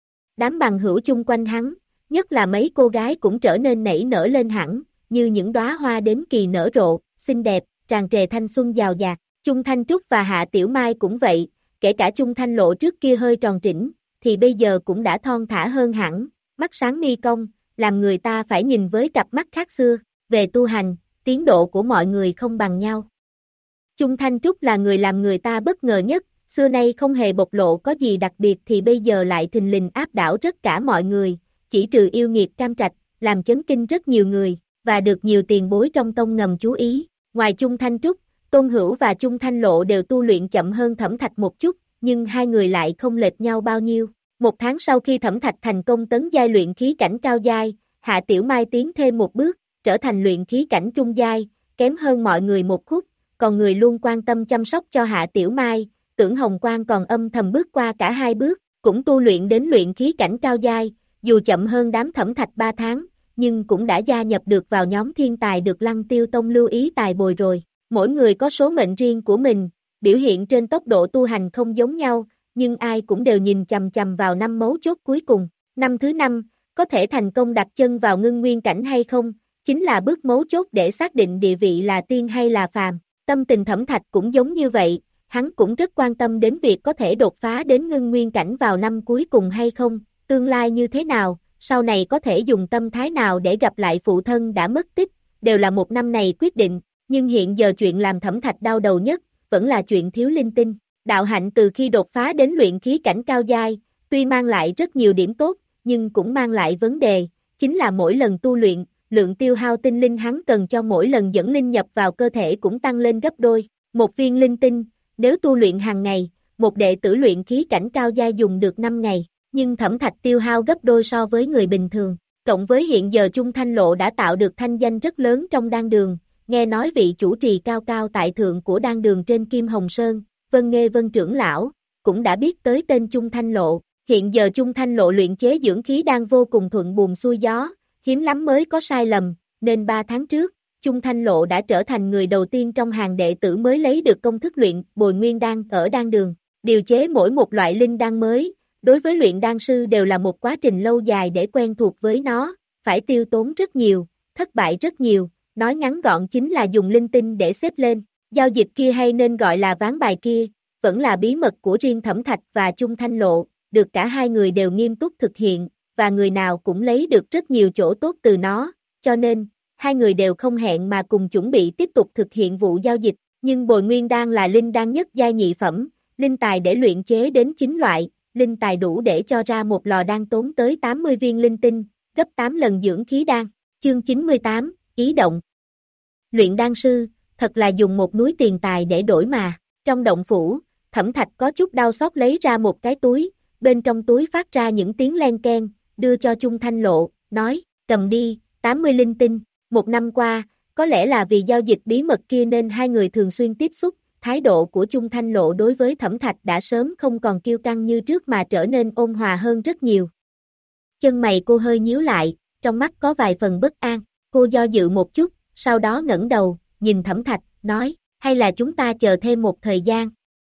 Đám bằng hữu chung quanh hắn, nhất là mấy cô gái cũng trở nên nảy nở lên hẳn, như những đóa hoa đến kỳ nở rộ, xinh đẹp, tràn trề thanh xuân giàu dạt. Chung Thanh Trúc và Hạ Tiểu Mai cũng vậy, kể cả Chung Thanh Lộ trước kia hơi tròn trĩnh, thì bây giờ cũng đã thon thả hơn hẳn, mắt sáng mi cong, làm người ta phải nhìn với cặp mắt khác xưa. Về tu hành, tiến độ của mọi người không bằng nhau. Chung Thanh Trúc là người làm người ta bất ngờ nhất, xưa nay không hề bộc lộ có gì đặc biệt thì bây giờ lại thình lình áp đảo tất cả mọi người, chỉ trừ yêu nghiệt Cam Trạch, làm chấn kinh rất nhiều người, và được nhiều tiền bối trong tông ngầm chú ý. Ngoài Chung Thanh Trúc, Tôn Hữu và Chung Thanh Lộ đều tu luyện chậm hơn Thẩm Thạch một chút, nhưng hai người lại không lệch nhau bao nhiêu. Một tháng sau khi Thẩm Thạch thành công tấn giai luyện khí cảnh cao giai, Hạ Tiểu Mai tiến thêm một bước, trở thành luyện khí cảnh trung giai, kém hơn mọi người một khúc, còn người luôn quan tâm chăm sóc cho Hạ Tiểu Mai, Tưởng Hồng Quang còn âm thầm bước qua cả hai bước, cũng tu luyện đến luyện khí cảnh cao giai, dù chậm hơn đám Thẩm Thạch ba tháng, nhưng cũng đã gia nhập được vào nhóm thiên tài được Lăng Tiêu Tông lưu ý tài bồi rồi. Mỗi người có số mệnh riêng của mình, biểu hiện trên tốc độ tu hành không giống nhau, nhưng ai cũng đều nhìn chằm chằm vào năm mấu chốt cuối cùng. Năm thứ năm, có thể thành công đặt chân vào ngưng nguyên cảnh hay không, chính là bước mấu chốt để xác định địa vị là tiên hay là phàm. Tâm tình Thẩm Thạch cũng giống như vậy, hắn cũng rất quan tâm đến việc có thể đột phá đến ngưng nguyên cảnh vào năm cuối cùng hay không, tương lai như thế nào, sau này có thể dùng tâm thái nào để gặp lại phụ thân đã mất tích, đều là một năm này quyết định, nhưng hiện giờ chuyện làm Thẩm Thạch đau đầu nhất, vẫn là chuyện thiếu linh tinh. Đạo hạnh từ khi đột phá đến luyện khí cảnh cao giai, tuy mang lại rất nhiều điểm tốt, nhưng cũng mang lại vấn đề, chính là mỗi lần tu luyện, lượng tiêu hao tinh linh hắn cần cho mỗi lần dẫn linh nhập vào cơ thể cũng tăng lên gấp đôi. Một viên linh tinh, nếu tu luyện hàng ngày, một đệ tử luyện khí cảnh cao giai dùng được năm ngày, nhưng Thẩm Thạch tiêu hao gấp đôi so với người bình thường. Cộng với hiện giờ Chung Thanh Lộ đã tạo được thanh danh rất lớn trong đan đường, nghe nói vị chủ trì cao cao tại thượng của đan đường trên Kim Hồng Sơn, Vân Nghê Vân trưởng lão, cũng đã biết tới tên Chung Thanh Lộ. Hiện giờ Chung Thanh Lộ luyện chế dưỡng khí đang vô cùng thuận buồm xuôi gió, hiếm lắm mới có sai lầm, nên ba tháng trước, Chung Thanh Lộ đã trở thành người đầu tiên trong hàng đệ tử mới lấy được công thức luyện bồi nguyên đan ở đan đường. Điều chế mỗi một loại linh đan mới, đối với luyện đan sư đều là một quá trình lâu dài để quen thuộc với nó, phải tiêu tốn rất nhiều, thất bại rất nhiều, nói ngắn gọn chính là dùng linh tinh để xếp lên. Giao dịch kia hay nên gọi là ván bài kia, vẫn là bí mật của riêng Thẩm Thạch và Chung Thanh Lộ, được cả hai người đều nghiêm túc thực hiện, và người nào cũng lấy được rất nhiều chỗ tốt từ nó, cho nên, hai người đều không hẹn mà cùng chuẩn bị tiếp tục thực hiện vụ giao dịch. Nhưng bồi nguyên đan là linh đan nhất giai nhị phẩm, linh tài để luyện chế đến chín loại, linh tài đủ để cho ra một lò đan tốn tới tám mươi viên linh tinh, gấp tám lần dưỡng khí đan. Chương chín mươi tám, ý động. Luyện đan sư, thật là dùng một núi tiền tài để đổi mà. Trong động phủ, Thẩm Thạch có chút đau xót lấy ra một cái túi, bên trong túi phát ra những tiếng len keng, đưa cho Chung Thanh Lộ, nói, cầm đi, tám mươi linh tinh. Một năm qua, có lẽ là vì giao dịch bí mật kia nên hai người thường xuyên tiếp xúc, thái độ của Chung Thanh Lộ đối với Thẩm Thạch đã sớm không còn kiêu căng như trước mà trở nên ôn hòa hơn rất nhiều. Chân mày cô hơi nhíu lại, trong mắt có vài phần bất an, cô do dự một chút, sau đó ngẩng đầu, nhìn Thẩm Thạch, nói, hay là chúng ta chờ thêm một thời gian.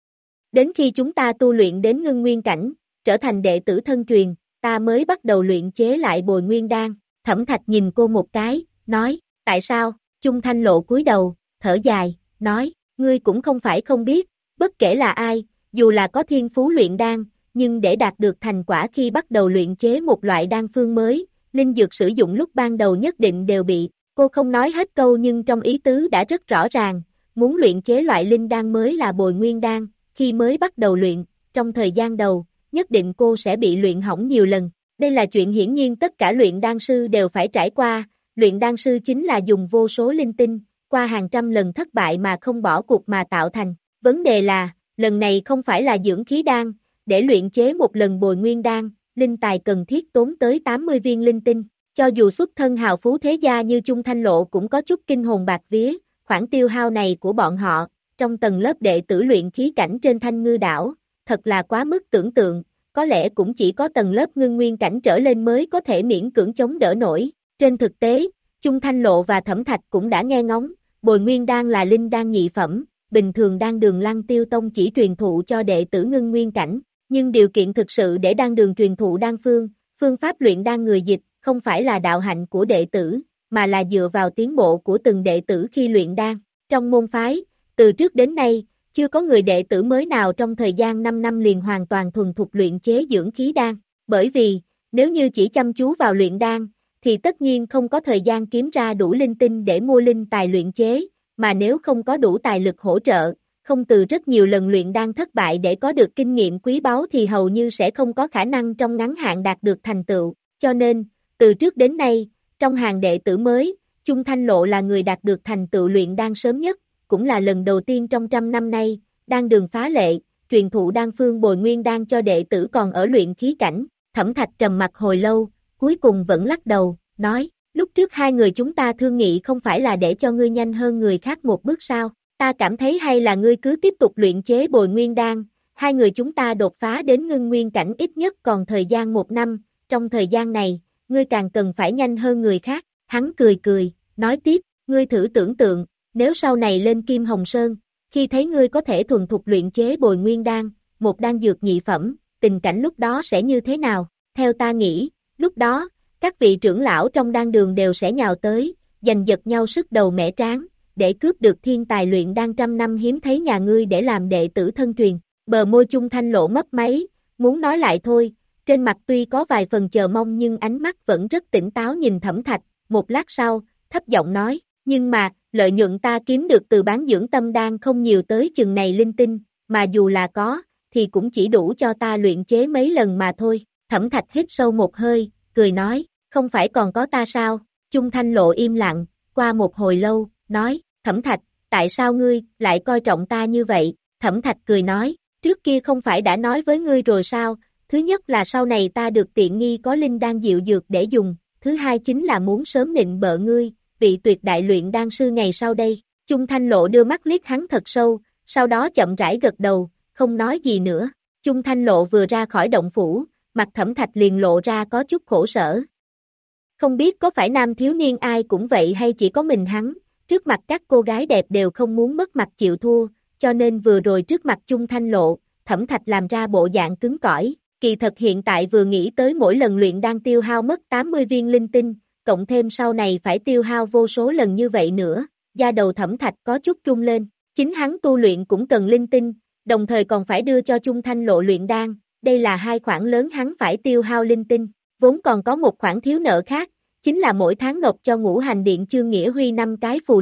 Đến khi chúng ta tu luyện đến ngưng nguyên cảnh, trở thành đệ tử thân truyền, ta mới bắt đầu luyện chế lại bồi nguyên đan. Thẩm Thạch nhìn cô một cái, nói, tại sao? Chung Thanh Lộ cúi đầu, thở dài, nói, ngươi cũng không phải không biết, bất kể là ai, dù là có thiên phú luyện đan, nhưng để đạt được thành quả khi bắt đầu luyện chế một loại đan phương mới, linh dược sử dụng lúc ban đầu nhất định đều bị, cô không nói hết câu nhưng trong ý tứ đã rất rõ ràng, muốn luyện chế loại linh đan mới là bồi nguyên đan, khi mới bắt đầu luyện, trong thời gian đầu, nhất định cô sẽ bị luyện hỏng nhiều lần. Đây là chuyện hiển nhiên tất cả luyện đan sư đều phải trải qua, luyện đan sư chính là dùng vô số linh tinh, qua hàng trăm lần thất bại mà không bỏ cuộc mà tạo thành. Vấn đề là, lần này không phải là dưỡng khí đan, để luyện chế một lần bồi nguyên đan, linh tài cần thiết tốn tới tám mươi viên linh tinh. Cho dù xuất thân hào phú thế gia như Chung Thanh Lộ cũng có chút kinh hồn bạc vía, khoản tiêu hao này của bọn họ, trong tầng lớp đệ tử luyện khí cảnh trên Thanh Ngư đảo, thật là quá mức tưởng tượng, có lẽ cũng chỉ có tầng lớp ngưng nguyên cảnh trở lên mới có thể miễn cưỡng chống đỡ nổi. Trên thực tế, Chung Thanh Lộ và Thẩm Thạch cũng đã nghe ngóng, bồi nguyên đan là linh đan nhị phẩm, bình thường đan đường Lăng Tiêu Tông chỉ truyền thụ cho đệ tử ngưng nguyên cảnh, nhưng điều kiện thực sự để đan đường truyền thụ đan phương, phương pháp luyện đan người dịch, không phải là đạo hạnh của đệ tử, mà là dựa vào tiến bộ của từng đệ tử khi luyện đan. Trong môn phái, từ trước đến nay, chưa có người đệ tử mới nào trong thời gian năm năm liền hoàn toàn thuần thục luyện chế dưỡng khí đan, bởi vì, nếu như chỉ chăm chú vào luyện đan, thì tất nhiên không có thời gian kiếm ra đủ linh tinh để mua linh tài luyện chế, mà nếu không có đủ tài lực hỗ trợ, không từ rất nhiều lần luyện đan thất bại để có được kinh nghiệm quý báu thì hầu như sẽ không có khả năng trong ngắn hạn đạt được thành tựu, cho nên, từ trước đến nay, trong hàng đệ tử mới, Chung Thanh Lộ là người đạt được thành tựu luyện đan sớm nhất, cũng là lần đầu tiên trong trăm năm nay, đan đường phá lệ, truyền thụ đan phương bồi nguyên đan cho đệ tử còn ở luyện khí cảnh. Thẩm Thạch trầm mặt hồi lâu, cuối cùng vẫn lắc đầu, nói, lúc trước hai người chúng ta thương nghị không phải là để cho ngươi nhanh hơn người khác một bước sao, ta cảm thấy hay là ngươi cứ tiếp tục luyện chế bồi nguyên đan, hai người chúng ta đột phá đến ngưng nguyên cảnh ít nhất còn thời gian một năm, trong thời gian này, ngươi càng cần phải nhanh hơn người khác. Hắn cười cười, nói tiếp, ngươi thử tưởng tượng, nếu sau này lên Kim Hồng Sơn, khi thấy ngươi có thể thuần thục luyện chế bồi nguyên đan, một đan dược nhị phẩm, tình cảnh lúc đó sẽ như thế nào? Theo ta nghĩ, lúc đó, các vị trưởng lão trong đan đường đều sẽ nhào tới, giành giật nhau sức đầu mẻ trán, để cướp được thiên tài luyện đan trăm năm hiếm thấy nhà ngươi để làm đệ tử thân truyền. Bờ môi Chung Thanh Lộ mấp máy, muốn nói lại thôi, trên mặt tuy có vài phần chờ mong nhưng ánh mắt vẫn rất tỉnh táo nhìn Thẩm Thạch, một lát sau, thấp giọng nói, nhưng mà, lợi nhuận ta kiếm được từ bán dưỡng tâm đan không nhiều tới chừng này linh tinh, mà dù là có, thì cũng chỉ đủ cho ta luyện chế mấy lần mà thôi. Thẩm Thạch hít sâu một hơi, cười nói, không phải còn có ta sao? Chung Thanh Lộ im lặng, qua một hồi lâu, nói, Thẩm Thạch, tại sao ngươi lại coi trọng ta như vậy? Thẩm Thạch cười nói, trước kia không phải đã nói với ngươi rồi sao? Thứ nhất là sau này ta được tiện nghi có linh đan diệu dược để dùng, thứ hai chính là muốn sớm nịnh bợ ngươi, vị tuyệt đại luyện đan sư ngày sau đây. Chung Thanh Lộ đưa mắt liếc hắn thật sâu, sau đó chậm rãi gật đầu, không nói gì nữa. Chung Thanh Lộ vừa ra khỏi động phủ, mặt Thẩm Thạch liền lộ ra có chút khổ sở. Không biết có phải nam thiếu niên ai cũng vậy hay chỉ có mình hắn, trước mặt các cô gái đẹp đều không muốn mất mặt chịu thua, cho nên vừa rồi trước mặt Chung Thanh Lộ, Thẩm Thạch làm ra bộ dạng cứng cỏi. Kỳ thật hiện tại vừa nghĩ tới mỗi lần luyện đan tiêu hao mất tám mươi viên linh tinh, cộng thêm sau này phải tiêu hao vô số lần như vậy nữa, da đầu Thẩm Thạch có chút rung lên. Chính hắn tu luyện cũng cần linh tinh, đồng thời còn phải đưa cho Chung Thanh Lộ luyện đan, đây là hai khoản lớn hắn phải tiêu hao linh tinh, vốn còn có một khoản thiếu nợ khác, chính là mỗi tháng nộp cho Ngũ Hành Điện Chương Nghĩa Huy năm cái phù lục,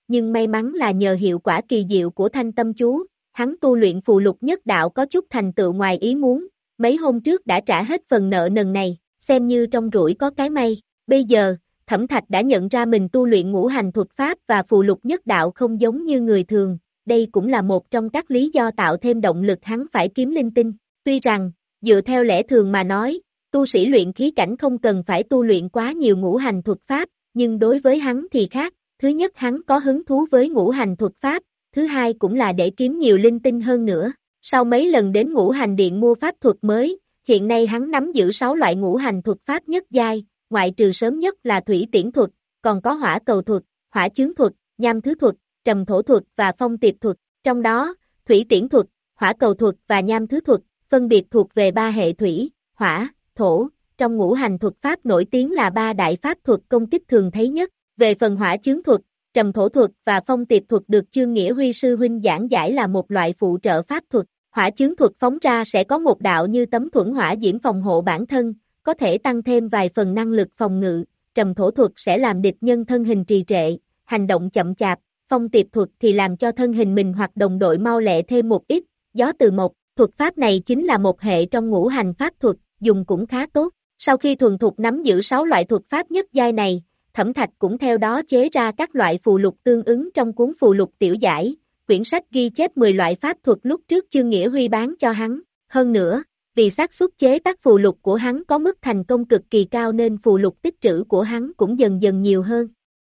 nhưng may mắn là nhờ hiệu quả kỳ diệu của thanh tâm chú, hắn tu luyện phù lục nhất đạo có chút thành tựu ngoài ý muốn, mấy hôm trước đã trả hết phần nợ nần này, xem như trong rủi có cái may. Bây giờ, Thẩm Thạch đã nhận ra mình tu luyện ngũ hành thuật pháp và phù lục nhất đạo không giống như người thường, đây cũng là một trong các lý do tạo thêm động lực hắn phải kiếm linh tinh. Tuy rằng, dựa theo lẽ thường mà nói, tu sĩ luyện khí cảnh không cần phải tu luyện quá nhiều ngũ hành thuật pháp, nhưng đối với hắn thì khác, thứ nhất hắn có hứng thú với ngũ hành thuật pháp, thứ hai cũng là để kiếm nhiều linh tinh hơn nữa. Sau mấy lần đến ngũ hành điện mua pháp thuật mới, hiện nay hắn nắm giữ sáu loại ngũ hành thuật pháp nhất giai, ngoại trừ sớm nhất là thủy tiễn thuật, còn có hỏa cầu thuật, hỏa chướng thuật, nham thứ thuật, trầm thổ thuật và phong tiệp thuật. Trong đó, thủy tiễn thuật, hỏa cầu thuật và nham thứ thuật, phân biệt thuộc về ba hệ thủy, hỏa, thổ. Trong ngũ hành thuật pháp nổi tiếng là ba đại pháp thuật công kích thường thấy nhất. Về phần hỏa chướng thuật, trầm thổ thuật và phong tiệp thuật được Chương Nghĩa Huy sư huynh giảng giải là một loại phụ trợ pháp thuật. Hỏa chướng thuật phóng ra sẽ có một đạo như tấm thuẫn hỏa diễm phòng hộ bản thân, có thể tăng thêm vài phần năng lực phòng ngự. Trầm thổ thuật sẽ làm địch nhân thân hình trì trệ, hành động chậm chạp. Phong tiệp thuật thì làm cho thân hình mình hoặc đồng đội mau lẹ thêm một ít. Gió từ mộc, thuật pháp này chính là một hệ trong ngũ hành pháp thuật, dùng cũng khá tốt. Sau khi thuần thục nắm giữ sáu loại thuật pháp nhất giai này, Thẩm Thạch cũng theo đó chế ra các loại phù lục tương ứng trong cuốn phù lục tiểu giải, quyển sách ghi chép mười loại pháp thuật lúc trước Chương Nghĩa Huy bán cho hắn. Hơn nữa, vì xác suất chế tác phù lục của hắn có mức thành công cực kỳ cao nên phù lục tích trữ của hắn cũng dần dần nhiều hơn.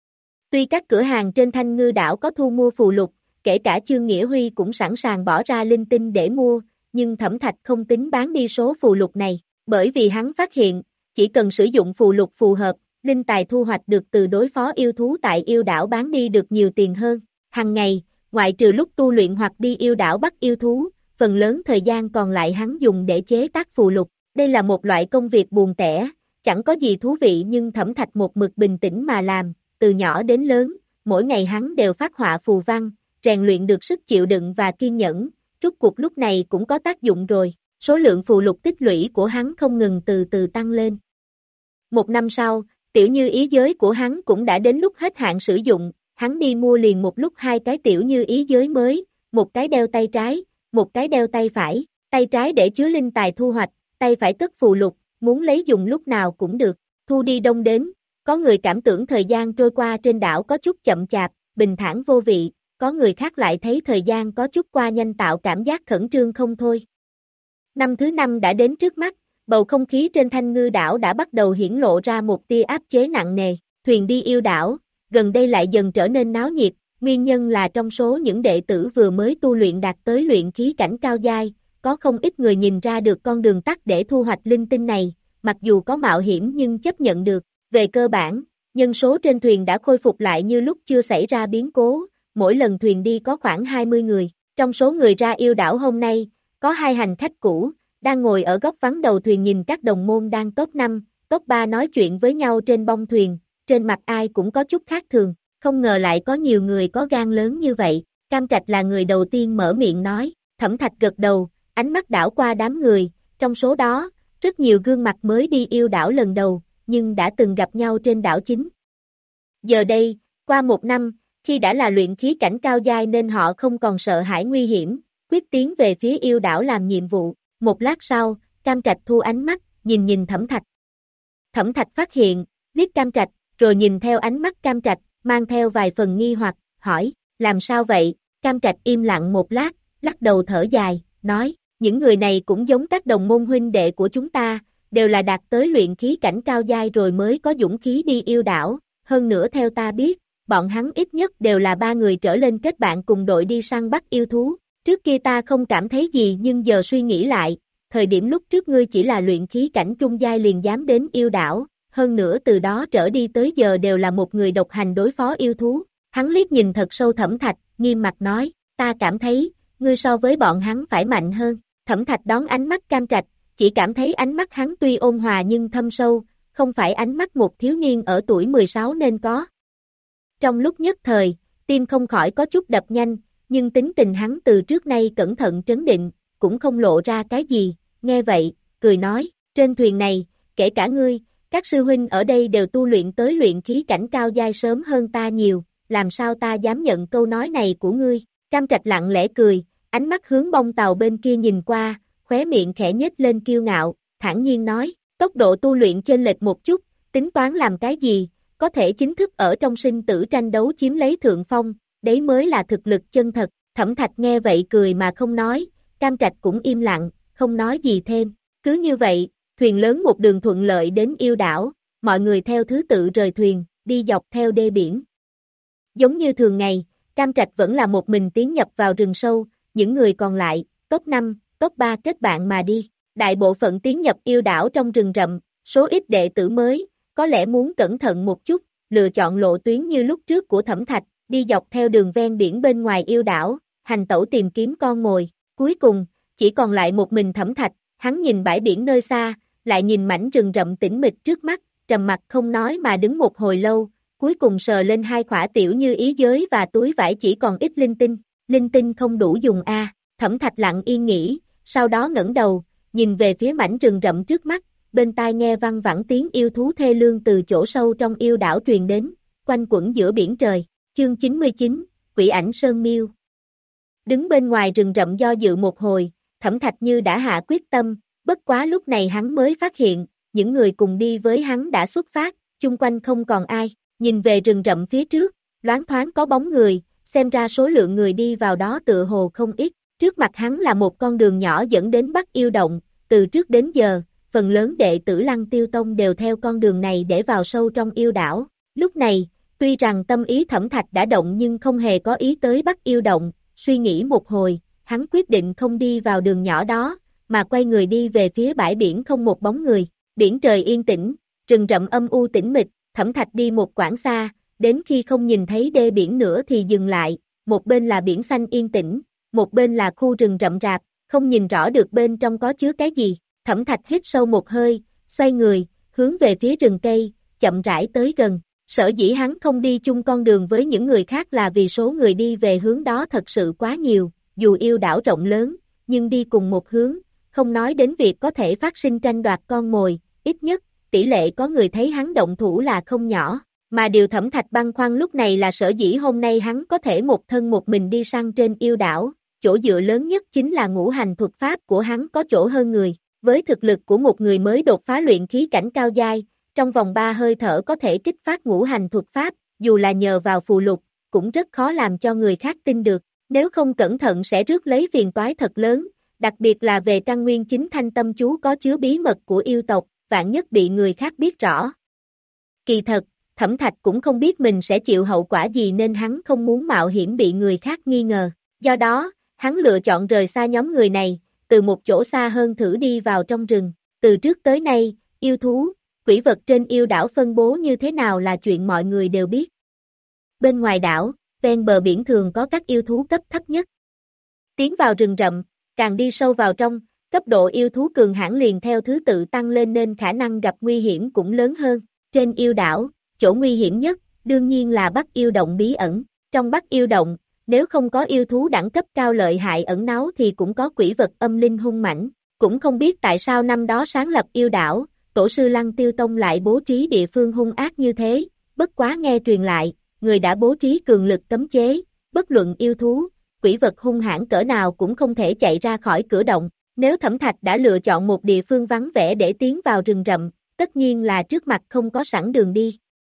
Tuy các cửa hàng trên Thanh Ngư đảo có thu mua phù lục, kể cả Chương Nghĩa Huy cũng sẵn sàng bỏ ra linh tinh để mua, nhưng Thẩm Thạch không tính bán đi số phù lục này, bởi vì hắn phát hiện, chỉ cần sử dụng phù lục phù hợp, linh tài thu hoạch được từ đối phó yêu thú tại yêu đảo bán đi được nhiều tiền hơn. Hằng ngày, ngoại trừ lúc tu luyện hoặc đi yêu đảo bắt yêu thú, phần lớn thời gian còn lại hắn dùng để chế tác phù lục. Đây là một loại công việc buồn tẻ, chẳng có gì thú vị nhưng Thẩm Thạch một mực bình tĩnh mà làm, từ nhỏ đến lớn, mỗi ngày hắn đều phát họa phù văn, rèn luyện được sức chịu đựng và kiên nhẫn, rốt cuộc lúc này cũng có tác dụng rồi, số lượng phù lục tích lũy của hắn không ngừng từ từ tăng lên. Một năm sau, tiểu như ý giới của hắn cũng đã đến lúc hết hạn sử dụng, hắn đi mua liền một lúc hai cái tiểu như ý giới mới, một cái đeo tay trái, một cái đeo tay phải, tay trái để chứa linh tài thu hoạch, tay phải cất phù lục, muốn lấy dùng lúc nào cũng được. Thu đi đông đến, có người cảm tưởng thời gian trôi qua trên đảo có chút chậm chạp, bình thản vô vị, có người khác lại thấy thời gian có chút qua nhanh tạo cảm giác khẩn trương không thôi. Năm thứ năm đã đến trước mắt, bầu không khí trên Thanh Ngư đảo đã bắt đầu hiển lộ ra một tia áp chế nặng nề, thuyền đi yêu đảo, gần đây lại dần trở nên náo nhiệt, nguyên nhân là trong số những đệ tử vừa mới tu luyện đạt tới luyện khí cảnh cao giai, có không ít người nhìn ra được con đường tắt để thu hoạch linh tinh này, mặc dù có mạo hiểm nhưng chấp nhận được. Về cơ bản, nhân số trên thuyền đã khôi phục lại như lúc chưa xảy ra biến cố, mỗi lần thuyền đi có khoảng hai mươi người. Trong số người ra yêu đảo hôm nay, có hai hành khách cũ, đang ngồi ở góc vắng đầu thuyền nhìn các đồng môn đang top năm, top ba nói chuyện với nhau trên bông thuyền, trên mặt ai cũng có chút khác thường, không ngờ lại có nhiều người có gan lớn như vậy. Cam Trạch là người đầu tiên mở miệng nói, Thẩm Thạch gật đầu, ánh mắt đảo qua đám người, trong số đó, rất nhiều gương mặt mới đi yêu đảo lần đầu, nhưng đã từng gặp nhau trên đảo chính. Giờ đây, qua một năm, khi đã là luyện khí cảnh cao giai nên họ không còn sợ hãi nguy hiểm, quyết tiến về phía yêu đảo làm nhiệm vụ. Một lát sau, Cam Trạch thu ánh mắt, nhìn nhìn Thẩm Thạch. Thẩm Thạch phát hiện, liếc Cam Trạch, rồi nhìn theo ánh mắt Cam Trạch, mang theo vài phần nghi hoặc, hỏi, làm sao vậy? Cam Trạch im lặng một lát, lắc đầu thở dài, nói, những người này cũng giống các đồng môn huynh đệ của chúng ta, đều là đạt tới luyện khí cảnh cao giai rồi mới có dũng khí đi yêu đảo, hơn nữa theo ta biết, bọn hắn ít nhất đều là ba người trở lên kết bạn cùng đội đi săn bắt yêu thú. Trước kia ta không cảm thấy gì nhưng giờ suy nghĩ lại, thời điểm lúc trước ngươi chỉ là luyện khí cảnh trung giai liền dám đến yêu đảo, hơn nữa từ đó trở đi tới giờ đều là một người độc hành đối phó yêu thú. Hắn liếc nhìn thật sâu Thẩm Thạch, nghiêm mặt nói, ta cảm thấy, ngươi so với bọn hắn phải mạnh hơn. Thẩm Thạch đón ánh mắt Cam Trạch, chỉ cảm thấy ánh mắt hắn tuy ôn hòa nhưng thâm sâu, không phải ánh mắt một thiếu niên ở tuổi mười sáu nên có. Trong lúc nhất thời, tim không khỏi có chút đập nhanh, nhưng tính tình hắn từ trước nay cẩn thận trấn định, cũng không lộ ra cái gì, nghe vậy, cười nói, trên thuyền này, kể cả ngươi, các sư huynh ở đây đều tu luyện tới luyện khí cảnh cao giai sớm hơn ta nhiều, làm sao ta dám nhận câu nói này của ngươi, Cam Trạch lặng lẽ cười, ánh mắt hướng bông tàu bên kia nhìn qua, khóe miệng khẽ nhếch lên kiêu ngạo, thản nhiên nói, tốc độ tu luyện chênh lệch một chút, tính toán làm cái gì, có thể chính thức ở trong sinh tử tranh đấu chiếm lấy thượng phong, đấy mới là thực lực chân thật. Thẩm Thạch nghe vậy cười mà không nói, Cam Trạch cũng im lặng, không nói gì thêm. Cứ như vậy, thuyền lớn một đường thuận lợi đến yêu đảo, mọi người theo thứ tự rời thuyền, đi dọc theo đê biển. Giống như thường ngày, Cam Trạch vẫn là một mình tiến nhập vào rừng sâu, những người còn lại, top năm, top ba kết bạn mà đi. Đại bộ phận tiến nhập yêu đảo trong rừng rậm, số ít đệ tử mới, có lẽ muốn cẩn thận một chút, lựa chọn lộ tuyến như lúc trước của Thẩm Thạch, đi dọc theo đường ven biển bên ngoài yêu đảo, hành tẩu tìm kiếm con mồi. Cuối cùng, chỉ còn lại một mình Thẩm Thạch, hắn nhìn bãi biển nơi xa, lại nhìn mảnh rừng rậm tĩnh mịch trước mắt, trầm mặc không nói mà đứng một hồi lâu, cuối cùng sờ lên hai khỏa tiểu như ý giới và túi vải chỉ còn ít linh tinh, linh tinh không đủ dùng a. Thẩm Thạch lặng yên nghĩ, sau đó ngẩng đầu, nhìn về phía mảnh rừng rậm trước mắt, bên tai nghe văng vẳng tiếng yêu thú thê lương từ chỗ sâu trong yêu đảo truyền đến, quanh quẩn giữa biển trời. Chương chín mươi chín, Quỷ ảnh Sơn Miêu. Đứng bên ngoài rừng rậm do dự một hồi, Thẩm Thạch như đã hạ quyết tâm, bất quá lúc này hắn mới phát hiện, những người cùng đi với hắn đã xuất phát, chung quanh không còn ai, nhìn về rừng rậm phía trước, loáng thoáng có bóng người, xem ra số lượng người đi vào đó tựa hồ không ít, trước mặt hắn là một con đường nhỏ dẫn đến Bắc Yêu Động, từ trước đến giờ, phần lớn đệ tử Lăng Tiêu Tông đều theo con đường này để vào sâu trong yêu đảo, lúc này, tuy rằng tâm ý Thẩm Thạch đã động nhưng không hề có ý tới Bắc Yêu Động, suy nghĩ một hồi, hắn quyết định không đi vào đường nhỏ đó, mà quay người đi về phía bãi biển không một bóng người, biển trời yên tĩnh, rừng rậm âm u tĩnh mịch, Thẩm Thạch đi một quãng xa, đến khi không nhìn thấy đê biển nữa thì dừng lại, một bên là biển xanh yên tĩnh, một bên là khu rừng rậm rạp, không nhìn rõ được bên trong có chứa cái gì, Thẩm Thạch hít sâu một hơi, xoay người, hướng về phía rừng cây, chậm rãi tới gần. Sở dĩ hắn không đi chung con đường với những người khác là vì số người đi về hướng đó thật sự quá nhiều, dù yêu đảo rộng lớn, nhưng đi cùng một hướng, không nói đến việc có thể phát sinh tranh đoạt con mồi, ít nhất, tỷ lệ có người thấy hắn động thủ là không nhỏ, mà điều Thẩm Thạch băn khoăn lúc này là sở dĩ hôm nay hắn có thể một thân một mình đi săn trên yêu đảo, chỗ dựa lớn nhất chính là ngũ hành thuật pháp của hắn có chỗ hơn người, với thực lực của một người mới đột phá luyện khí cảnh cao giai, trong vòng ba hơi thở có thể kích phát ngũ hành thuật pháp, dù là nhờ vào phù lục, cũng rất khó làm cho người khác tin được, nếu không cẩn thận sẽ rước lấy phiền toái thật lớn, đặc biệt là về căn nguyên chính thanh tâm chú có chứa bí mật của yêu tộc, vạn nhất bị người khác biết rõ. Kỳ thật, Thẩm Thạch cũng không biết mình sẽ chịu hậu quả gì nên hắn không muốn mạo hiểm bị người khác nghi ngờ, do đó, hắn lựa chọn rời xa nhóm người này, từ một chỗ xa hơn thử đi vào trong rừng, từ trước tới nay, yêu thú, quỷ vật trên yêu đảo phân bố như thế nào là chuyện mọi người đều biết. Bên ngoài đảo, ven bờ biển thường có các yêu thú cấp thấp nhất. Tiến vào rừng rậm, càng đi sâu vào trong, cấp độ yêu thú cường hãn liền theo thứ tự tăng lên nên khả năng gặp nguy hiểm cũng lớn hơn. Trên yêu đảo, chỗ nguy hiểm nhất, đương nhiên là Bắc Yêu Động bí ẩn. Trong Bắc Yêu Động, nếu không có yêu thú đẳng cấp cao lợi hại ẩn náu thì cũng có quỷ vật âm linh hung mãnh. Cũng không biết tại sao năm đó sáng lập yêu đảo, tổ sư Lăng Tiêu Tông lại bố trí địa phương hung ác như thế, bất quá nghe truyền lại, người đã bố trí cường lực cấm chế, bất luận yêu thú, quỷ vật hung hãn cỡ nào cũng không thể chạy ra khỏi cửa động, nếu Thẩm Thạch đã lựa chọn một địa phương vắng vẻ để tiến vào rừng rậm, tất nhiên là trước mặt không có sẵn đường đi.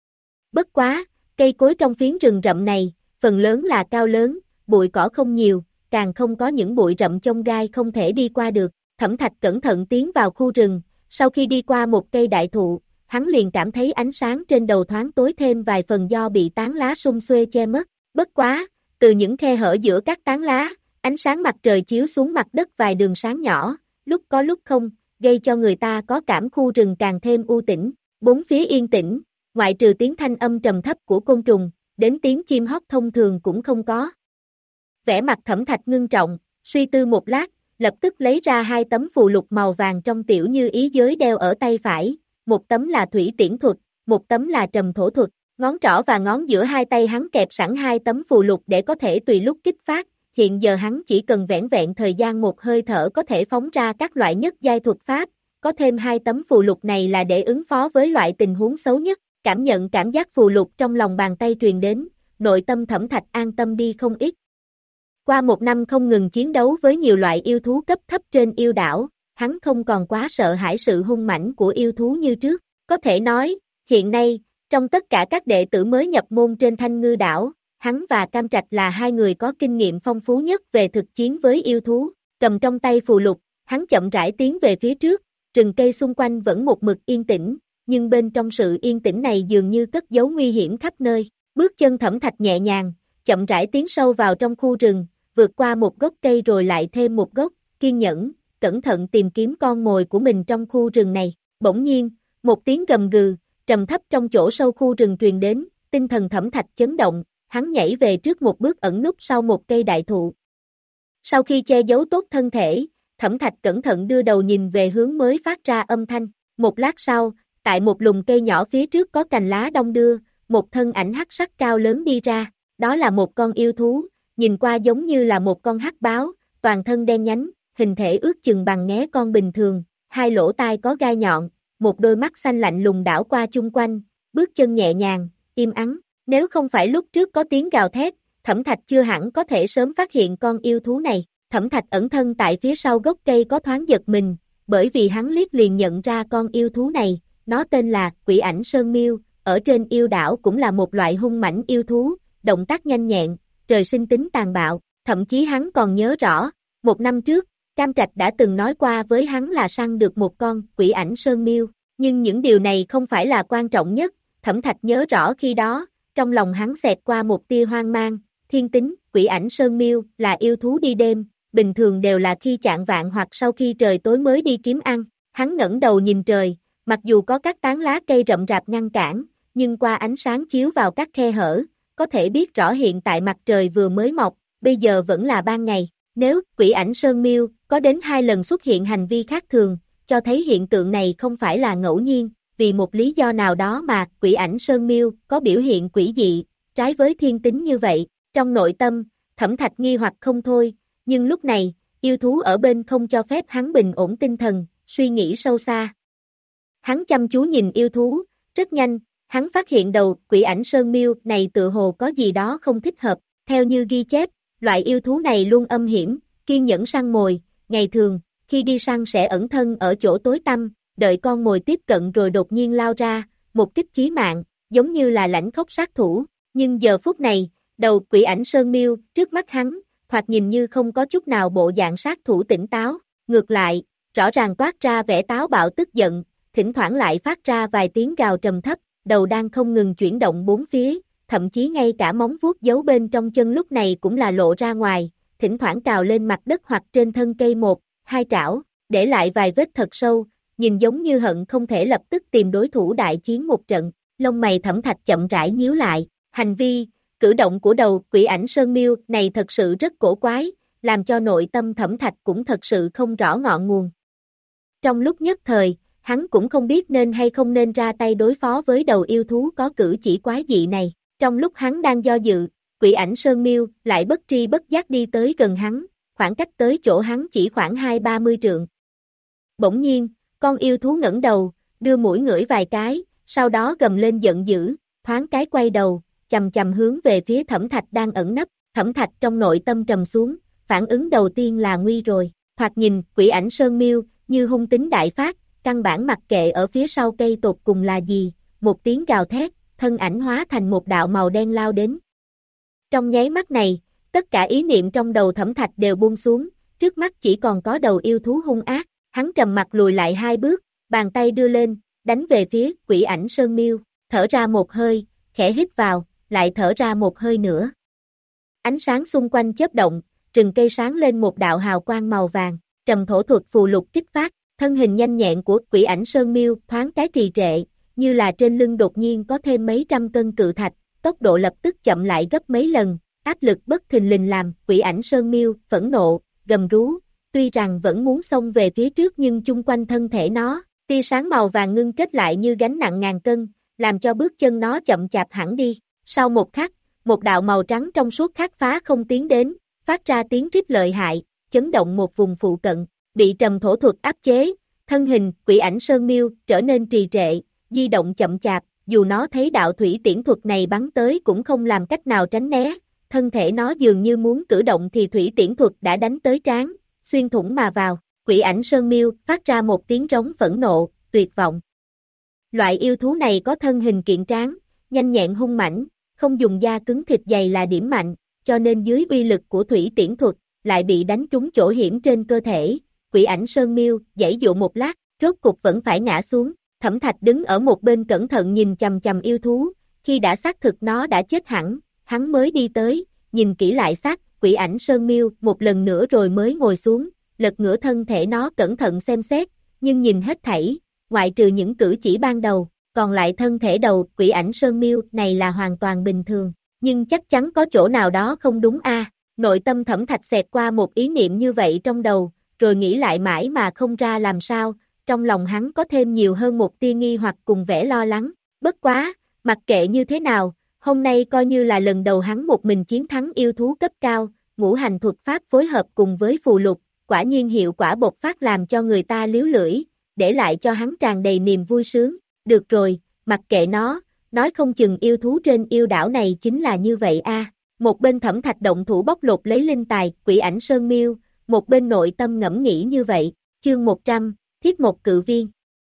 Bất quá, cây cối trong phiến rừng rậm này, phần lớn là cao lớn, bụi cỏ không nhiều, càng không có những bụi rậm chông gai không thể đi qua được, Thẩm Thạch cẩn thận tiến vào khu rừng. Sau khi đi qua một cây đại thụ, hắn liền cảm thấy ánh sáng trên đầu thoáng tối thêm vài phần do bị tán lá sum xuê che mất. Bất quá, từ những khe hở giữa các tán lá, ánh sáng mặt trời chiếu xuống mặt đất vài đường sáng nhỏ, lúc có lúc không, gây cho người ta có cảm khu rừng càng thêm u tĩnh. Bốn phía yên tĩnh, ngoại trừ tiếng thanh âm trầm thấp của côn trùng, đến tiếng chim hót thông thường cũng không có. Vẻ mặt Thẩm Thạch ngưng trọng, suy tư một lát, lập tức lấy ra hai tấm phù lục màu vàng trong tiểu như ý giới đeo ở tay phải, một tấm là thủy tiễn thuật, một tấm là trầm thổ thuật, ngón trỏ và ngón giữa hai tay hắn kẹp sẵn hai tấm phù lục để có thể tùy lúc kích phát, hiện giờ hắn chỉ cần vẻn vẹn thời gian một hơi thở có thể phóng ra các loại nhất giai thuật pháp, có thêm hai tấm phù lục này là để ứng phó với loại tình huống xấu nhất, cảm nhận cảm giác phù lục trong lòng bàn tay truyền đến, nội tâm Thẩm Thạch an tâm đi không ít. Qua một năm không ngừng chiến đấu với nhiều loại yêu thú cấp thấp trên yêu đảo, hắn không còn quá sợ hãi sự hung mãnh của yêu thú như trước. Có thể nói, hiện nay, trong tất cả các đệ tử mới nhập môn trên Thanh Ngư đảo, hắn và Cam Trạch là hai người có kinh nghiệm phong phú nhất về thực chiến với yêu thú. Cầm trong tay phù lục, hắn chậm rãi tiến về phía trước, rừng cây xung quanh vẫn một mực yên tĩnh, nhưng bên trong sự yên tĩnh này dường như cất giấu nguy hiểm khắp nơi. Bước chân Thẩm Thạch nhẹ nhàng, chậm rãi tiến sâu vào trong khu rừng, vượt qua một gốc cây rồi lại thêm một gốc, kiên nhẫn, cẩn thận tìm kiếm con mồi của mình trong khu rừng này. Bỗng nhiên, một tiếng gầm gừ, trầm thấp trong chỗ sâu khu rừng truyền đến, tinh thần Thẩm Thạch chấn động, hắn nhảy về trước một bước ẩn núp sau một cây đại thụ. Sau khi che giấu tốt thân thể, Thẩm Thạch cẩn thận đưa đầu nhìn về hướng mới phát ra âm thanh. Một lát sau, tại một lùm cây nhỏ phía trước có cành lá đong đưa, một thân ảnh hắc sắc cao lớn đi ra. Đó là một con yêu thú, nhìn qua giống như là một con hắc báo, toàn thân đen nhánh, hình thể ước chừng bằng nghé con bình thường, hai lỗ tai có gai nhọn, một đôi mắt xanh lạnh lùng đảo qua chung quanh, bước chân nhẹ nhàng, im ắng. Nếu không phải lúc trước có tiếng gào thét, Thẩm Thạch chưa hẳn có thể sớm phát hiện con yêu thú này. Thẩm Thạch ẩn thân tại phía sau gốc cây có thoáng giật mình, bởi vì hắn liếc liền nhận ra con yêu thú này, nó tên là Quỷ Ảnh Sơn Miêu, ở trên yêu đảo cũng là một loại hung mãnh yêu thú, động tác nhanh nhẹn, trời sinh tính tàn bạo, thậm chí hắn còn nhớ rõ, một năm trước, Cam Trạch đã từng nói qua với hắn là săn được một con Quỷ Ảnh Sơn Miêu, nhưng những điều này không phải là quan trọng nhất. Thẩm Thạch nhớ rõ khi đó, trong lòng hắn xẹt qua một tia hoang mang, thiên tính, Quỷ Ảnh Sơn Miêu là yêu thú đi đêm, bình thường đều là khi chạng vạng hoặc sau khi trời tối mới đi kiếm ăn. Hắn ngẩng đầu nhìn trời, mặc dù có các tán lá cây rậm rạp ngăn cản, nhưng qua ánh sáng chiếu vào các khe hở, có thể biết rõ hiện tại mặt trời vừa mới mọc, bây giờ vẫn là ban ngày. Nếu Quỷ Ảnh Sơn Miêu có đến hai lần xuất hiện hành vi khác thường, cho thấy hiện tượng này không phải là ngẫu nhiên, vì một lý do nào đó mà Quỷ Ảnh Sơn Miêu có biểu hiện quỷ dị, trái với thiên tính như vậy. Trong nội tâm, Thẩm Thạch nghi hoặc không thôi, nhưng lúc này, yêu thú ở bên không cho phép hắn bình ổn tinh thần, suy nghĩ sâu xa. Hắn chăm chú nhìn yêu thú, rất nhanh, hắn phát hiện đầu Quỷ Ảnh Sơn Miêu này tựa hồ có gì đó không thích hợp. Theo như ghi chép, loại yêu thú này luôn âm hiểm, kiên nhẫn săn mồi, ngày thường, khi đi săn sẽ ẩn thân ở chỗ tối tăm, đợi con mồi tiếp cận rồi đột nhiên lao ra, một kích chí mạng, giống như là lãnh khốc sát thủ. Nhưng giờ phút này, đầu Quỷ Ảnh Sơn Miêu trước mắt hắn, thoạt nhìn như không có chút nào bộ dạng sát thủ tỉnh táo, ngược lại, rõ ràng toát ra vẻ táo bạo tức giận, thỉnh thoảng lại phát ra vài tiếng gào trầm thấp, đầu đang không ngừng chuyển động bốn phía, thậm chí ngay cả móng vuốt giấu bên trong chân lúc này cũng là lộ ra ngoài, thỉnh thoảng cào lên mặt đất hoặc trên thân cây một, hai trảo, để lại vài vết thật sâu, nhìn giống như hận không thể lập tức tìm đối thủ đại chiến một trận. Lông mày Thẩm Thạch chậm rãi nhíu lại, hành vi, cử động của đầu Quỷ Ảnh Sơn Miêu này thật sự rất cổ quái, làm cho nội tâm Thẩm Thạch cũng thật sự không rõ ngọn nguồn. Trong lúc nhất thời, hắn cũng không biết nên hay không nên ra tay đối phó với đầu yêu thú có cử chỉ quái dị này. Trong lúc hắn đang do dự, Quỷ Ảnh Sơn Miêu lại bất tri bất giác đi tới gần hắn, khoảng cách tới chỗ hắn chỉ khoảng hai ba mươi trượng. Bỗng nhiên, con yêu thú ngẩng đầu, đưa mũi ngửi vài cái, sau đó gầm lên giận dữ, thoáng cái quay đầu, chầm chầm hướng về phía Thẩm Thạch đang ẩn nấp. Thẩm Thạch trong nội tâm trầm xuống, phản ứng đầu tiên là nguy rồi. Thoạt nhìn, Quỷ Ảnh Sơn Miêu như hung tính đại phát, căn bản mặc kệ ở phía sau cây tột cùng là gì, một tiếng gào thét, thân ảnh hóa thành một đạo màu đen lao đến. Trong nháy mắt này, tất cả ý niệm trong đầu Thẩm Thạch đều buông xuống, trước mắt chỉ còn có đầu yêu thú hung ác. Hắn trầm mặt lùi lại hai bước, bàn tay đưa lên, đánh về phía Quỷ Ảnh Sơn Miêu, thở ra một hơi, khẽ hít vào, lại thở ra một hơi nữa. Ánh sáng xung quanh chớp động, rừng cây sáng lên một đạo hào quang màu vàng, trầm thổ thuật phù lục kích phát, thân hình nhanh nhẹn của Quỷ Ảnh Sơn Miêu thoáng cái trì trệ, như là trên lưng đột nhiên có thêm mấy trăm cân cự thạch, tốc độ lập tức chậm lại gấp mấy lần, áp lực bất thình lình làm Quỷ Ảnh Sơn Miêu phẫn nộ, gầm rú, tuy rằng vẫn muốn xông về phía trước nhưng chung quanh thân thể nó, tia sáng màu vàng ngưng kết lại như gánh nặng ngàn cân, làm cho bước chân nó chậm chạp hẳn đi. Sau một khắc, một đạo màu trắng trong suốt khác phá không tiến đến, phát ra tiếng rít lợi hại, chấn động một vùng phụ cận, bị trầm thổ thuật áp chế, thân hình Quỷ Ảnh Sơn Miêu trở nên trì trệ, di động chậm chạp, dù nó thấy đạo thủy tiễn thuật này bắn tới cũng không làm cách nào tránh né, thân thể nó dường như muốn cử động thì thủy tiễn thuật đã đánh tới trán, xuyên thủng mà vào. Quỷ ảnh Sơn Miêu phát ra một tiếng rống phẫn nộ, tuyệt vọng. Loại yêu thú này có thân hình kiện tráng, nhanh nhẹn hung mãnh, không dùng da cứng thịt dày là điểm mạnh, cho nên dưới uy lực của thủy tiễn thuật, lại bị đánh trúng chỗ hiểm trên cơ thể. Quỷ ảnh Sơn Miêu giãy dụa một lát, rốt cục vẫn phải ngã xuống. Thẩm Thạch đứng ở một bên cẩn thận nhìn chằm chằm yêu thú, khi đã xác thực nó đã chết hẳn, hắn mới đi tới, nhìn kỹ lại xác quỷ ảnh Sơn Miêu một lần nữa rồi mới ngồi xuống, lật ngửa thân thể nó cẩn thận xem xét, nhưng nhìn hết thảy, ngoại trừ những cử chỉ ban đầu, còn lại thân thể đầu quỷ ảnh Sơn Miêu này là hoàn toàn bình thường, nhưng chắc chắn có chỗ nào đó không đúng a. Nội tâm Thẩm Thạch xẹt qua một ý niệm như vậy trong đầu, rồi nghĩ lại mãi mà không ra làm sao, trong lòng hắn có thêm nhiều hơn một tia nghi hoặc cùng vẻ lo lắng. Bất quá, mặc kệ như thế nào, hôm nay coi như là lần đầu hắn một mình chiến thắng yêu thú cấp cao, ngũ hành thuật pháp phối hợp cùng với phù lục, quả nhiên hiệu quả bộc phát làm cho người ta liếu lưỡi, để lại cho hắn tràn đầy niềm vui sướng. Được rồi, mặc kệ nó, nói không chừng yêu thú trên yêu đảo này chính là như vậy a. Một bên Thẩm Thạch động thủ bóc lột lấy linh tài, quỷ ảnh Sơn Miêu, một bên nội tâm ngẫm nghĩ như vậy. Chương một trăm, Thiết một cự viên.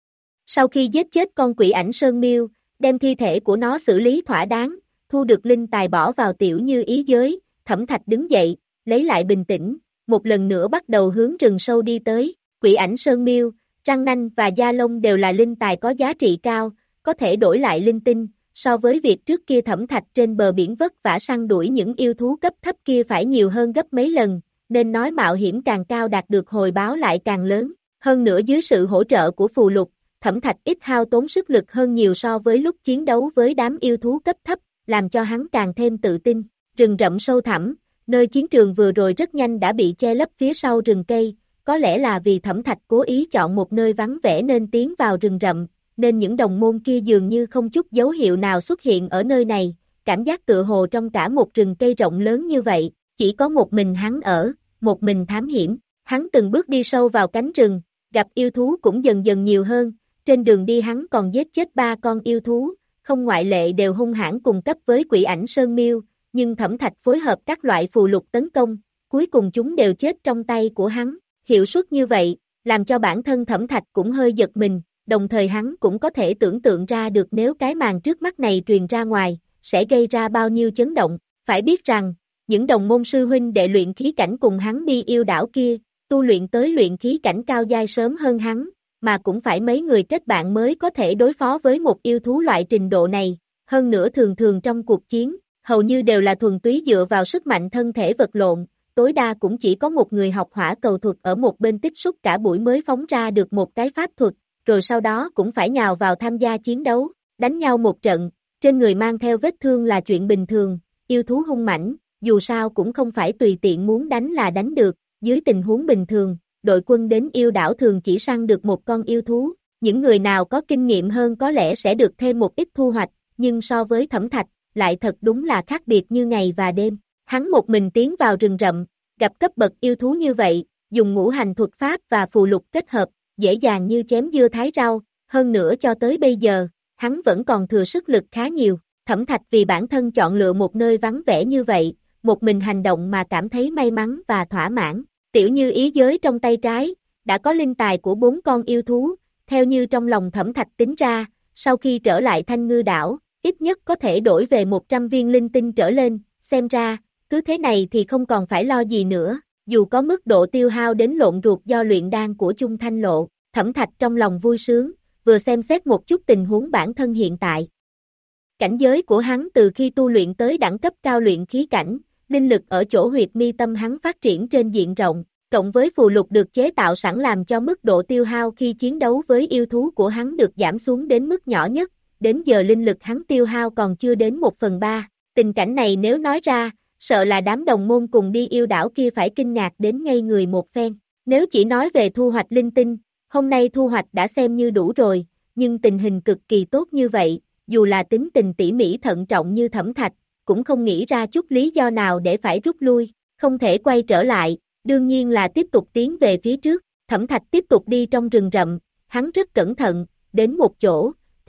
Sau khi giết chết con quỷ ảnh Sơn Miêu, đem thi thể của nó xử lý thỏa đáng, thu được linh tài bỏ vào tiểu như ý giới, Thẩm Thạch đứng dậy, lấy lại bình tĩnh, một lần nữa bắt đầu hướng rừng sâu đi tới. Quỷ ảnh Sơn Miêu, răng nanh và da lông đều là linh tài có giá trị cao, có thể đổi lại linh tinh, so với việc trước kia Thẩm Thạch trên bờ biển vất vả săn đuổi những yêu thú cấp thấp kia phải nhiều hơn gấp mấy lần, nên nói mạo hiểm càng cao đạt được hồi báo lại càng lớn. Hơn nữa dưới sự hỗ trợ của phù lục, Thẩm Thạch ít hao tốn sức lực hơn nhiều so với lúc chiến đấu với đám yêu thú cấp thấp, làm cho hắn càng thêm tự tin. Rừng rậm sâu thẳm, nơi chiến trường vừa rồi rất nhanh đã bị che lấp phía sau rừng cây, có lẽ là vì Thẩm Thạch cố ý chọn một nơi vắng vẻ nên tiến vào rừng rậm, nên những đồng môn kia dường như không chút dấu hiệu nào xuất hiện ở nơi này, cảm giác tựa hồ trong cả một rừng cây rộng lớn như vậy, chỉ có một mình hắn ở, một mình thám hiểm. Hắn từng bước đi sâu vào cánh rừng, gặp yêu thú cũng dần dần nhiều hơn, trên đường đi hắn còn giết chết ba con yêu thú, không ngoại lệ đều hung hãn cùng cấp với quỷ ảnh Sơn Miêu, nhưng Thẩm Thạch phối hợp các loại phù lục tấn công, cuối cùng chúng đều chết trong tay của hắn. Hiệu suất như vậy, làm cho bản thân Thẩm Thạch cũng hơi giật mình, đồng thời hắn cũng có thể tưởng tượng ra được nếu cái màn trước mắt này truyền ra ngoài, sẽ gây ra bao nhiêu chấn động. Phải biết rằng, những đồng môn sư huynh đệ luyện khí cảnh cùng hắn đi yêu đảo kia, tu luyện tới luyện khí cảnh cao giai sớm hơn hắn, mà cũng phải mấy người kết bạn mới có thể đối phó với một yêu thú loại trình độ này, hơn nữa thường thường trong cuộc chiến, hầu như đều là thuần túy dựa vào sức mạnh thân thể vật lộn, tối đa cũng chỉ có một người học hỏa cầu thuật ở một bên tiếp xúc cả buổi mới phóng ra được một cái pháp thuật, rồi sau đó cũng phải nhào vào tham gia chiến đấu, đánh nhau một trận, trên người mang theo vết thương là chuyện bình thường, yêu thú hung mãnh, dù sao cũng không phải tùy tiện muốn đánh là đánh được, dưới tình huống bình thường, đội quân đến yêu đảo thường chỉ săn được một con yêu thú, những người nào có kinh nghiệm hơn có lẽ sẽ được thêm một ít thu hoạch, nhưng so với Thẩm Thạch, lại thật đúng là khác biệt như ngày và đêm. Hắn một mình tiến vào rừng rậm, gặp cấp bậc yêu thú như vậy, dùng ngũ hành thuật pháp và phù lục kết hợp, dễ dàng như chém dưa thái rau, hơn nữa cho tới bây giờ, hắn vẫn còn thừa sức lực khá nhiều. Thẩm Thạch vì bản thân chọn lựa một nơi vắng vẻ như vậy, một mình hành động mà cảm thấy may mắn và thỏa mãn. Tiểu như ý giới trong tay trái, đã có linh tài của bốn con yêu thú, theo như trong lòng Thẩm Thạch tính ra, sau khi trở lại Thanh Ngư đảo, ít nhất có thể đổi về một trăm viên linh tinh trở lên, xem ra, cứ thế này thì không còn phải lo gì nữa, dù có mức độ tiêu hao đến lộn ruột do luyện đan của Chung Thanh Lộ, Thẩm Thạch trong lòng vui sướng, vừa xem xét một chút tình huống bản thân hiện tại. Cảnh giới của hắn từ khi tu luyện tới đẳng cấp cao luyện khí cảnh, linh lực ở chỗ huyệt mi tâm hắn phát triển trên diện rộng, cộng với phù lục được chế tạo sẵn làm cho mức độ tiêu hao khi chiến đấu với yêu thú của hắn được giảm xuống đến mức nhỏ nhất, đến giờ linh lực hắn tiêu hao còn chưa đến một phần ba. Tình cảnh này nếu nói ra, sợ là đám đồng môn cùng đi yêu đảo kia phải kinh ngạc đến ngây người một phen. Nếu chỉ nói về thu hoạch linh tinh, hôm nay thu hoạch đã xem như đủ rồi, nhưng tình hình cực kỳ tốt như vậy, dù là tính tình tỉ mỉ thận trọng như Thẩm Thạch, cũng không nghĩ ra chút lý do nào để phải rút lui, không thể quay trở lại, đương nhiên là tiếp tục tiến về phía trước. Thẩm Thạch tiếp tục đi trong rừng rậm, hắn rất cẩn thận, đến một chỗ,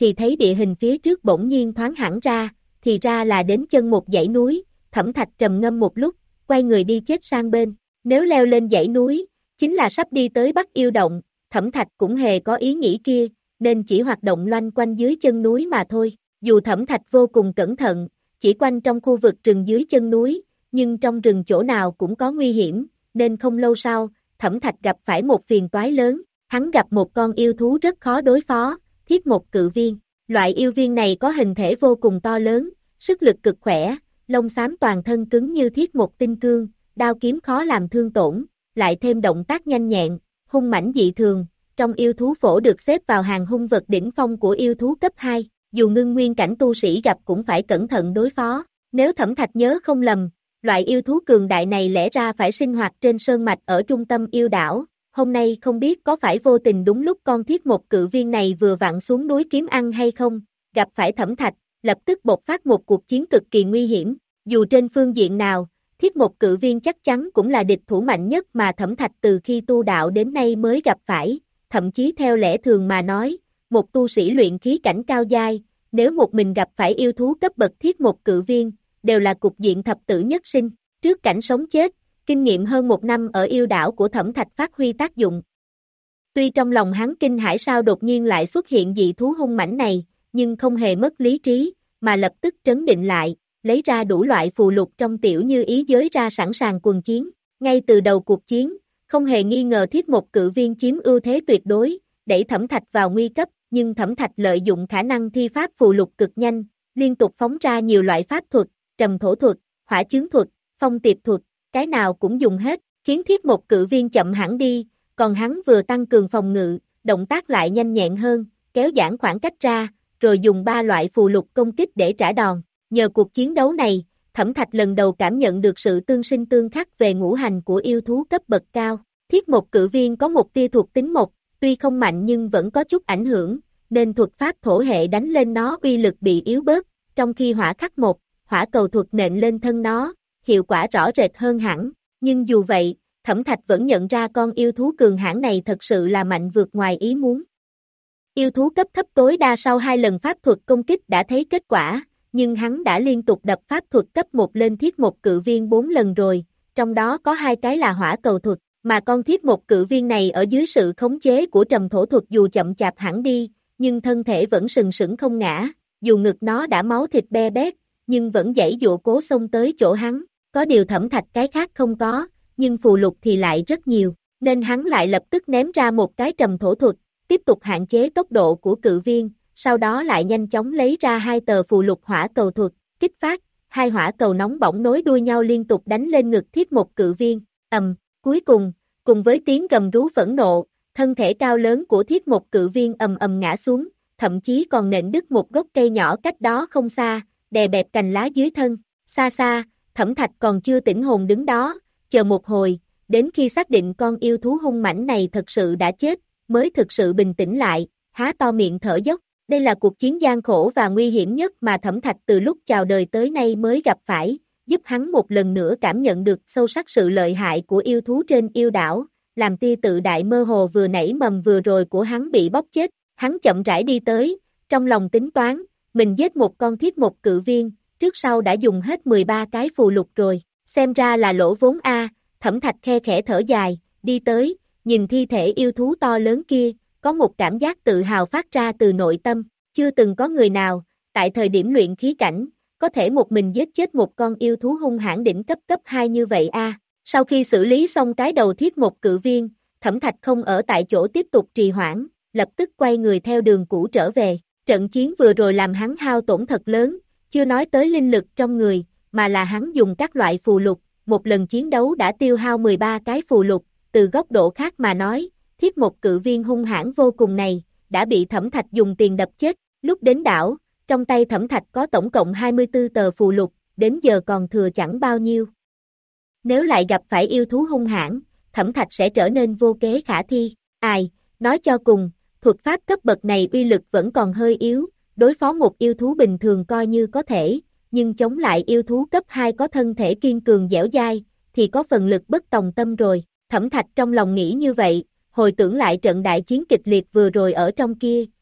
thì thấy địa hình phía trước bỗng nhiên thoáng hẳn ra, thì ra là đến chân một dãy núi, Thẩm Thạch trầm ngâm một lúc, quay người đi chết sang bên, nếu leo lên dãy núi, chính là sắp đi tới Bắc Yêu Động, Thẩm Thạch cũng hề có ý nghĩ kia, nên chỉ hoạt động loanh quanh dưới chân núi mà thôi, dù Thẩm Thạch vô cùng cẩn thận, chỉ quanh trong khu vực rừng dưới chân núi, nhưng trong rừng chỗ nào cũng có nguy hiểm, nên không lâu sau, Thẩm Thạch gặp phải một phiền toái lớn, hắn gặp một con yêu thú rất khó đối phó, Thiết Một Cự Viên. Loại yêu viên này có hình thể vô cùng to lớn, sức lực cực khỏe, lông xám toàn thân cứng như thiết một tinh cương, đao kiếm khó làm thương tổn, lại thêm động tác nhanh nhẹn, hung mãnh dị thường, trong yêu thú phổ được xếp vào hàng hung vật đỉnh phong của yêu thú cấp hai, dù ngưng nguyên cảnh tu sĩ gặp cũng phải cẩn thận đối phó. Nếu Thẩm Thạch nhớ không lầm, loại yêu thú cường đại này lẽ ra phải sinh hoạt trên sơn mạch ở trung tâm yêu đảo, hôm nay không biết có phải vô tình đúng lúc con Thiết Một Cự Viên này vừa vặn xuống núi kiếm ăn hay không, gặp phải Thẩm Thạch, lập tức bộc phát một cuộc chiến cực kỳ nguy hiểm, dù trên phương diện nào, Thiết Một Cự Viên chắc chắn cũng là địch thủ mạnh nhất mà Thẩm Thạch từ khi tu đạo đến nay mới gặp phải, thậm chí theo lẽ thường mà nói, một tu sĩ luyện khí cảnh cao giai, nếu một mình gặp phải yêu thú cấp bậc Thiết Một Cự Viên, đều là cục diện thập tử nhất sinh, trước cảnh sống chết, kinh nghiệm hơn một năm ở yêu đảo của Thẩm Thạch phát huy tác dụng. Tuy trong lòng hắn kinh hãi sao đột nhiên lại xuất hiện dị thú hung mãnh này, nhưng không hề mất lý trí, mà lập tức trấn định lại, lấy ra đủ loại phù lục trong tiểu như ý giới ra sẵn sàng quần chiến. Ngay từ đầu cuộc chiến, không hề nghi ngờ Thiết Một Cự Viên chiếm ưu thế tuyệt đối, đẩy Thẩm Thạch vào nguy cấp, nhưng Thẩm Thạch lợi dụng khả năng thi pháp phù lục cực nhanh, liên tục phóng ra nhiều loại pháp thuật, trầm thổ thuật, hỏa chướng thuật, phong tiệp thuật, cái nào cũng dùng hết, khiến Thiết Một Cự Viên chậm hẳn đi, còn hắn vừa tăng cường phòng ngự, động tác lại nhanh nhẹn hơn, kéo giãn khoảng cách ra, rồi dùng ba loại phù lục công kích để trả đòn. Nhờ cuộc chiến đấu này, Thẩm Thạch lần đầu cảm nhận được sự tương sinh tương khắc về ngũ hành của yêu thú cấp bậc cao. Thiết Một Cự Viên có một tia thuộc tính mộc, tuy không mạnh nhưng vẫn có chút ảnh hưởng, nên thuật pháp thổ hệ đánh lên nó uy lực bị yếu bớt, trong khi hỏa khắc mộc, hỏa cầu thuật nện lên thân nó, hiệu quả rõ rệt hơn hẳn. Nhưng dù vậy, Thẩm Thạch vẫn nhận ra con yêu thú cường hãn này thật sự là mạnh vượt ngoài ý muốn. Yêu thú cấp thấp tối đa sau hai lần pháp thuật công kích đã thấy kết quả, nhưng hắn đã liên tục đập pháp thuật cấp một lên Thiết Một Cự Viên bốn lần rồi, trong đó có hai cái là hỏa cầu thuật, mà con Thiết Một Cự Viên này ở dưới sự khống chế của trầm thổ thuật dù chậm chạp hẳn đi, nhưng thân thể vẫn sừng sững không ngã, dù ngực nó đã máu thịt be bét, nhưng vẫn giãy giụa cố xông tới chỗ hắn, có điều Thẩm Thạch cái khác không có, nhưng phù lục thì lại rất nhiều, nên hắn lại lập tức ném ra một cái trầm thổ thuật, tiếp tục hạn chế tốc độ của cự viên, sau đó lại nhanh chóng lấy ra hai tờ phù lục hỏa cầu thuật, kích phát, hai hỏa cầu nóng bỏng nối đuôi nhau liên tục đánh lên ngực Thiết Một Cự Viên, ầm, cuối cùng, cùng với tiếng gầm rú phẫn nộ, thân thể cao lớn của Thiết Một Cự Viên ầm ầm ngã xuống, thậm chí còn nện đứt một gốc cây nhỏ cách đó không xa, đè bẹp cành lá dưới thân, xa xa, Thẩm Thạch còn chưa tỉnh hồn đứng đó, chờ một hồi, đến khi xác định con yêu thú hung mãnh này thật sự đã chết, mới thực sự bình tĩnh lại, há to miệng thở dốc. Đây là cuộc chiến gian khổ và nguy hiểm nhất mà Thẩm Thạch từ lúc chào đời tới nay mới gặp phải, giúp hắn một lần nữa cảm nhận được sâu sắc sự lợi hại của yêu thú trên yêu đảo, làm tia tự đại mơ hồ vừa nảy mầm vừa rồi của hắn bị bóp chết, hắn chậm rãi đi tới, trong lòng tính toán, mình giết một con Thiết Một Cự Viên, trước sau đã dùng hết mười ba cái phù lục rồi, xem ra là lỗ vốn a. Thẩm Thạch khe khẽ thở dài, đi tới, nhìn thi thể yêu thú to lớn kia, có một cảm giác tự hào phát ra từ nội tâm, chưa từng có người nào, tại thời điểm luyện khí cảnh, có thể một mình giết chết một con yêu thú hung hãn đỉnh cấp cấp hai như vậy a. Sau khi xử lý xong cái đầu Thiết Một Cự Viên, Thẩm Thạch không ở tại chỗ tiếp tục trì hoãn, lập tức quay người theo đường cũ trở về, trận chiến vừa rồi làm hắn hao tổn thật lớn, chưa nói tới linh lực trong người, mà là hắn dùng các loại phù lục, một lần chiến đấu đã tiêu hao mười ba cái phù lục, từ góc độ khác mà nói, Thiết Một Cự Viên hung hãn vô cùng này, đã bị Thẩm Thạch dùng tiền đập chết, lúc đến đảo, trong tay Thẩm Thạch có tổng cộng hai mươi tư tờ phù lục, đến giờ còn thừa chẳng bao nhiêu. Nếu lại gặp phải yêu thú hung hãn, Thẩm Thạch sẽ trở nên vô kế khả thi, ai, nói cho cùng, thuật pháp cấp bậc này uy lực vẫn còn hơi yếu, đối phó một yêu thú bình thường coi như có thể, nhưng chống lại yêu thú cấp hai có thân thể kiên cường dẻo dai, thì có phần lực bất tòng tâm rồi, Thẩm Thạch trong lòng nghĩ như vậy, hồi tưởng lại trận đại chiến kịch liệt vừa rồi ở trong kia,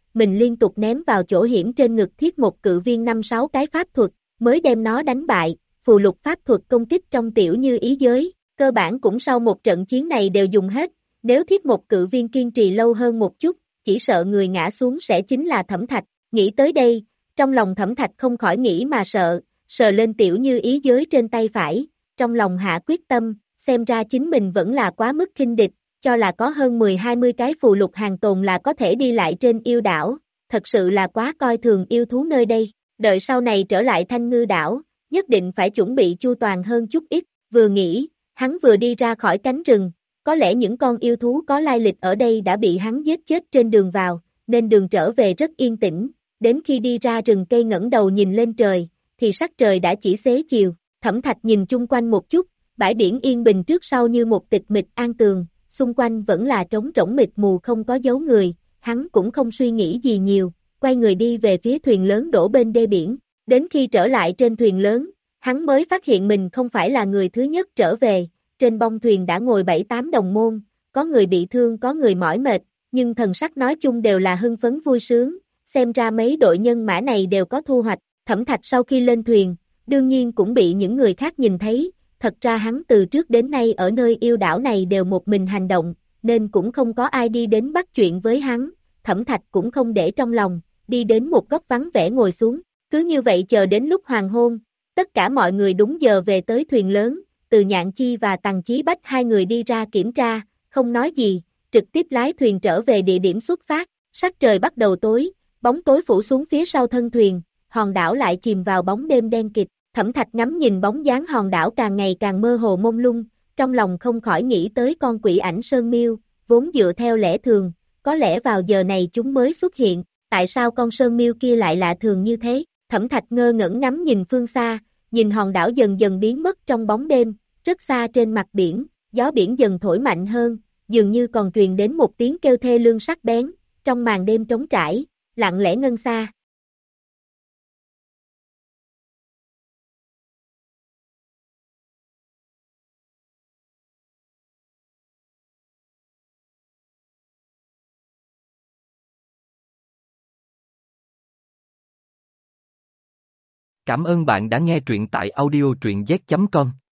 mình liên tục ném vào chỗ hiểm trên ngực thiết một cự viên năm sáu cái pháp thuật, mới đem nó đánh bại. Phù lục pháp thuật công kích trong tiểu như ý giới, cơ bản cũng sau một trận chiến này đều dùng hết, nếu thiết một cự viên kiên trì lâu hơn một chút, chỉ sợ người ngã xuống sẽ chính là Thẩm Thạch. Nghĩ tới đây, trong lòng Thẩm Thạch không khỏi nghĩ mà sợ, sờ lên tiểu như ý giới trên tay phải, trong lòng hạ quyết tâm, xem ra chính mình vẫn là quá mức khinh địch, cho là có hơn mười hai mươi cái phù lục hàng tồn là có thể đi lại trên yêu đảo, thật sự là quá coi thường yêu thú nơi đây, đợi sau này trở lại Thanh Ngư đảo, nhất định phải chuẩn bị chu toàn hơn chút ít, vừa nghĩ, hắn vừa đi ra khỏi cánh rừng, có lẽ những con yêu thú có lai lịch ở đây đã bị hắn giết chết trên đường vào, nên đường trở về rất yên tĩnh, đến khi đi ra rừng cây ngẩng đầu nhìn lên trời, thì sắc trời đã chỉ xế chiều, Thẩm Thạch nhìn chung quanh một chút, bãi biển yên bình trước sau như một tịch mịch an tường, xung quanh vẫn là trống rỗng mịt mù không có dấu người, hắn cũng không suy nghĩ gì nhiều, quay người đi về phía thuyền lớn đổ bên đê biển, đến khi trở lại trên thuyền lớn, hắn mới phát hiện mình không phải là người thứ nhất trở về, trên bông thuyền đã ngồi bảy tám đồng môn, có người bị thương có người mỏi mệt, nhưng thần sắc nói chung đều là hưng phấn vui sướng, xem ra mấy đội nhân mã này đều có thu hoạch. Thẩm Thạch sau khi lên thuyền, đương nhiên cũng bị những người khác nhìn thấy, thật ra hắn từ trước đến nay ở nơi yêu đảo này đều một mình hành động, nên cũng không có ai đi đến bắt chuyện với hắn, Thẩm Thạch cũng không để trong lòng, đi đến một góc vắng vẻ ngồi xuống, cứ như vậy chờ đến lúc hoàng hôn, tất cả mọi người đúng giờ về tới thuyền lớn, Từ Nhạn Chi và Tằng Chí Bách hai người đi ra kiểm tra, không nói gì, trực tiếp lái thuyền trở về địa điểm xuất phát, sắc trời bắt đầu tối, bóng tối phủ xuống phía sau thân thuyền, hòn đảo lại chìm vào bóng đêm đen kịt, Thẩm Thạch ngắm nhìn bóng dáng hòn đảo càng ngày càng mơ hồ mông lung, trong lòng không khỏi nghĩ tới con quỷ ảnh Sơn Miêu, vốn dựa theo lẽ thường, có lẽ vào giờ này chúng mới xuất hiện, tại sao con Sơn Miêu kia lại lạ thường như thế, Thẩm Thạch ngơ ngẩn ngắm nhìn phương xa, nhìn hòn đảo dần dần biến mất trong bóng đêm, rất xa trên mặt biển, gió biển dần thổi mạnh hơn, dường như còn truyền đến một tiếng kêu thê lương sắc bén, trong màn đêm trống trải, lặng lẽ ngân xa. Cảm ơn bạn đã nghe truyện tại audio truyện z chấm com.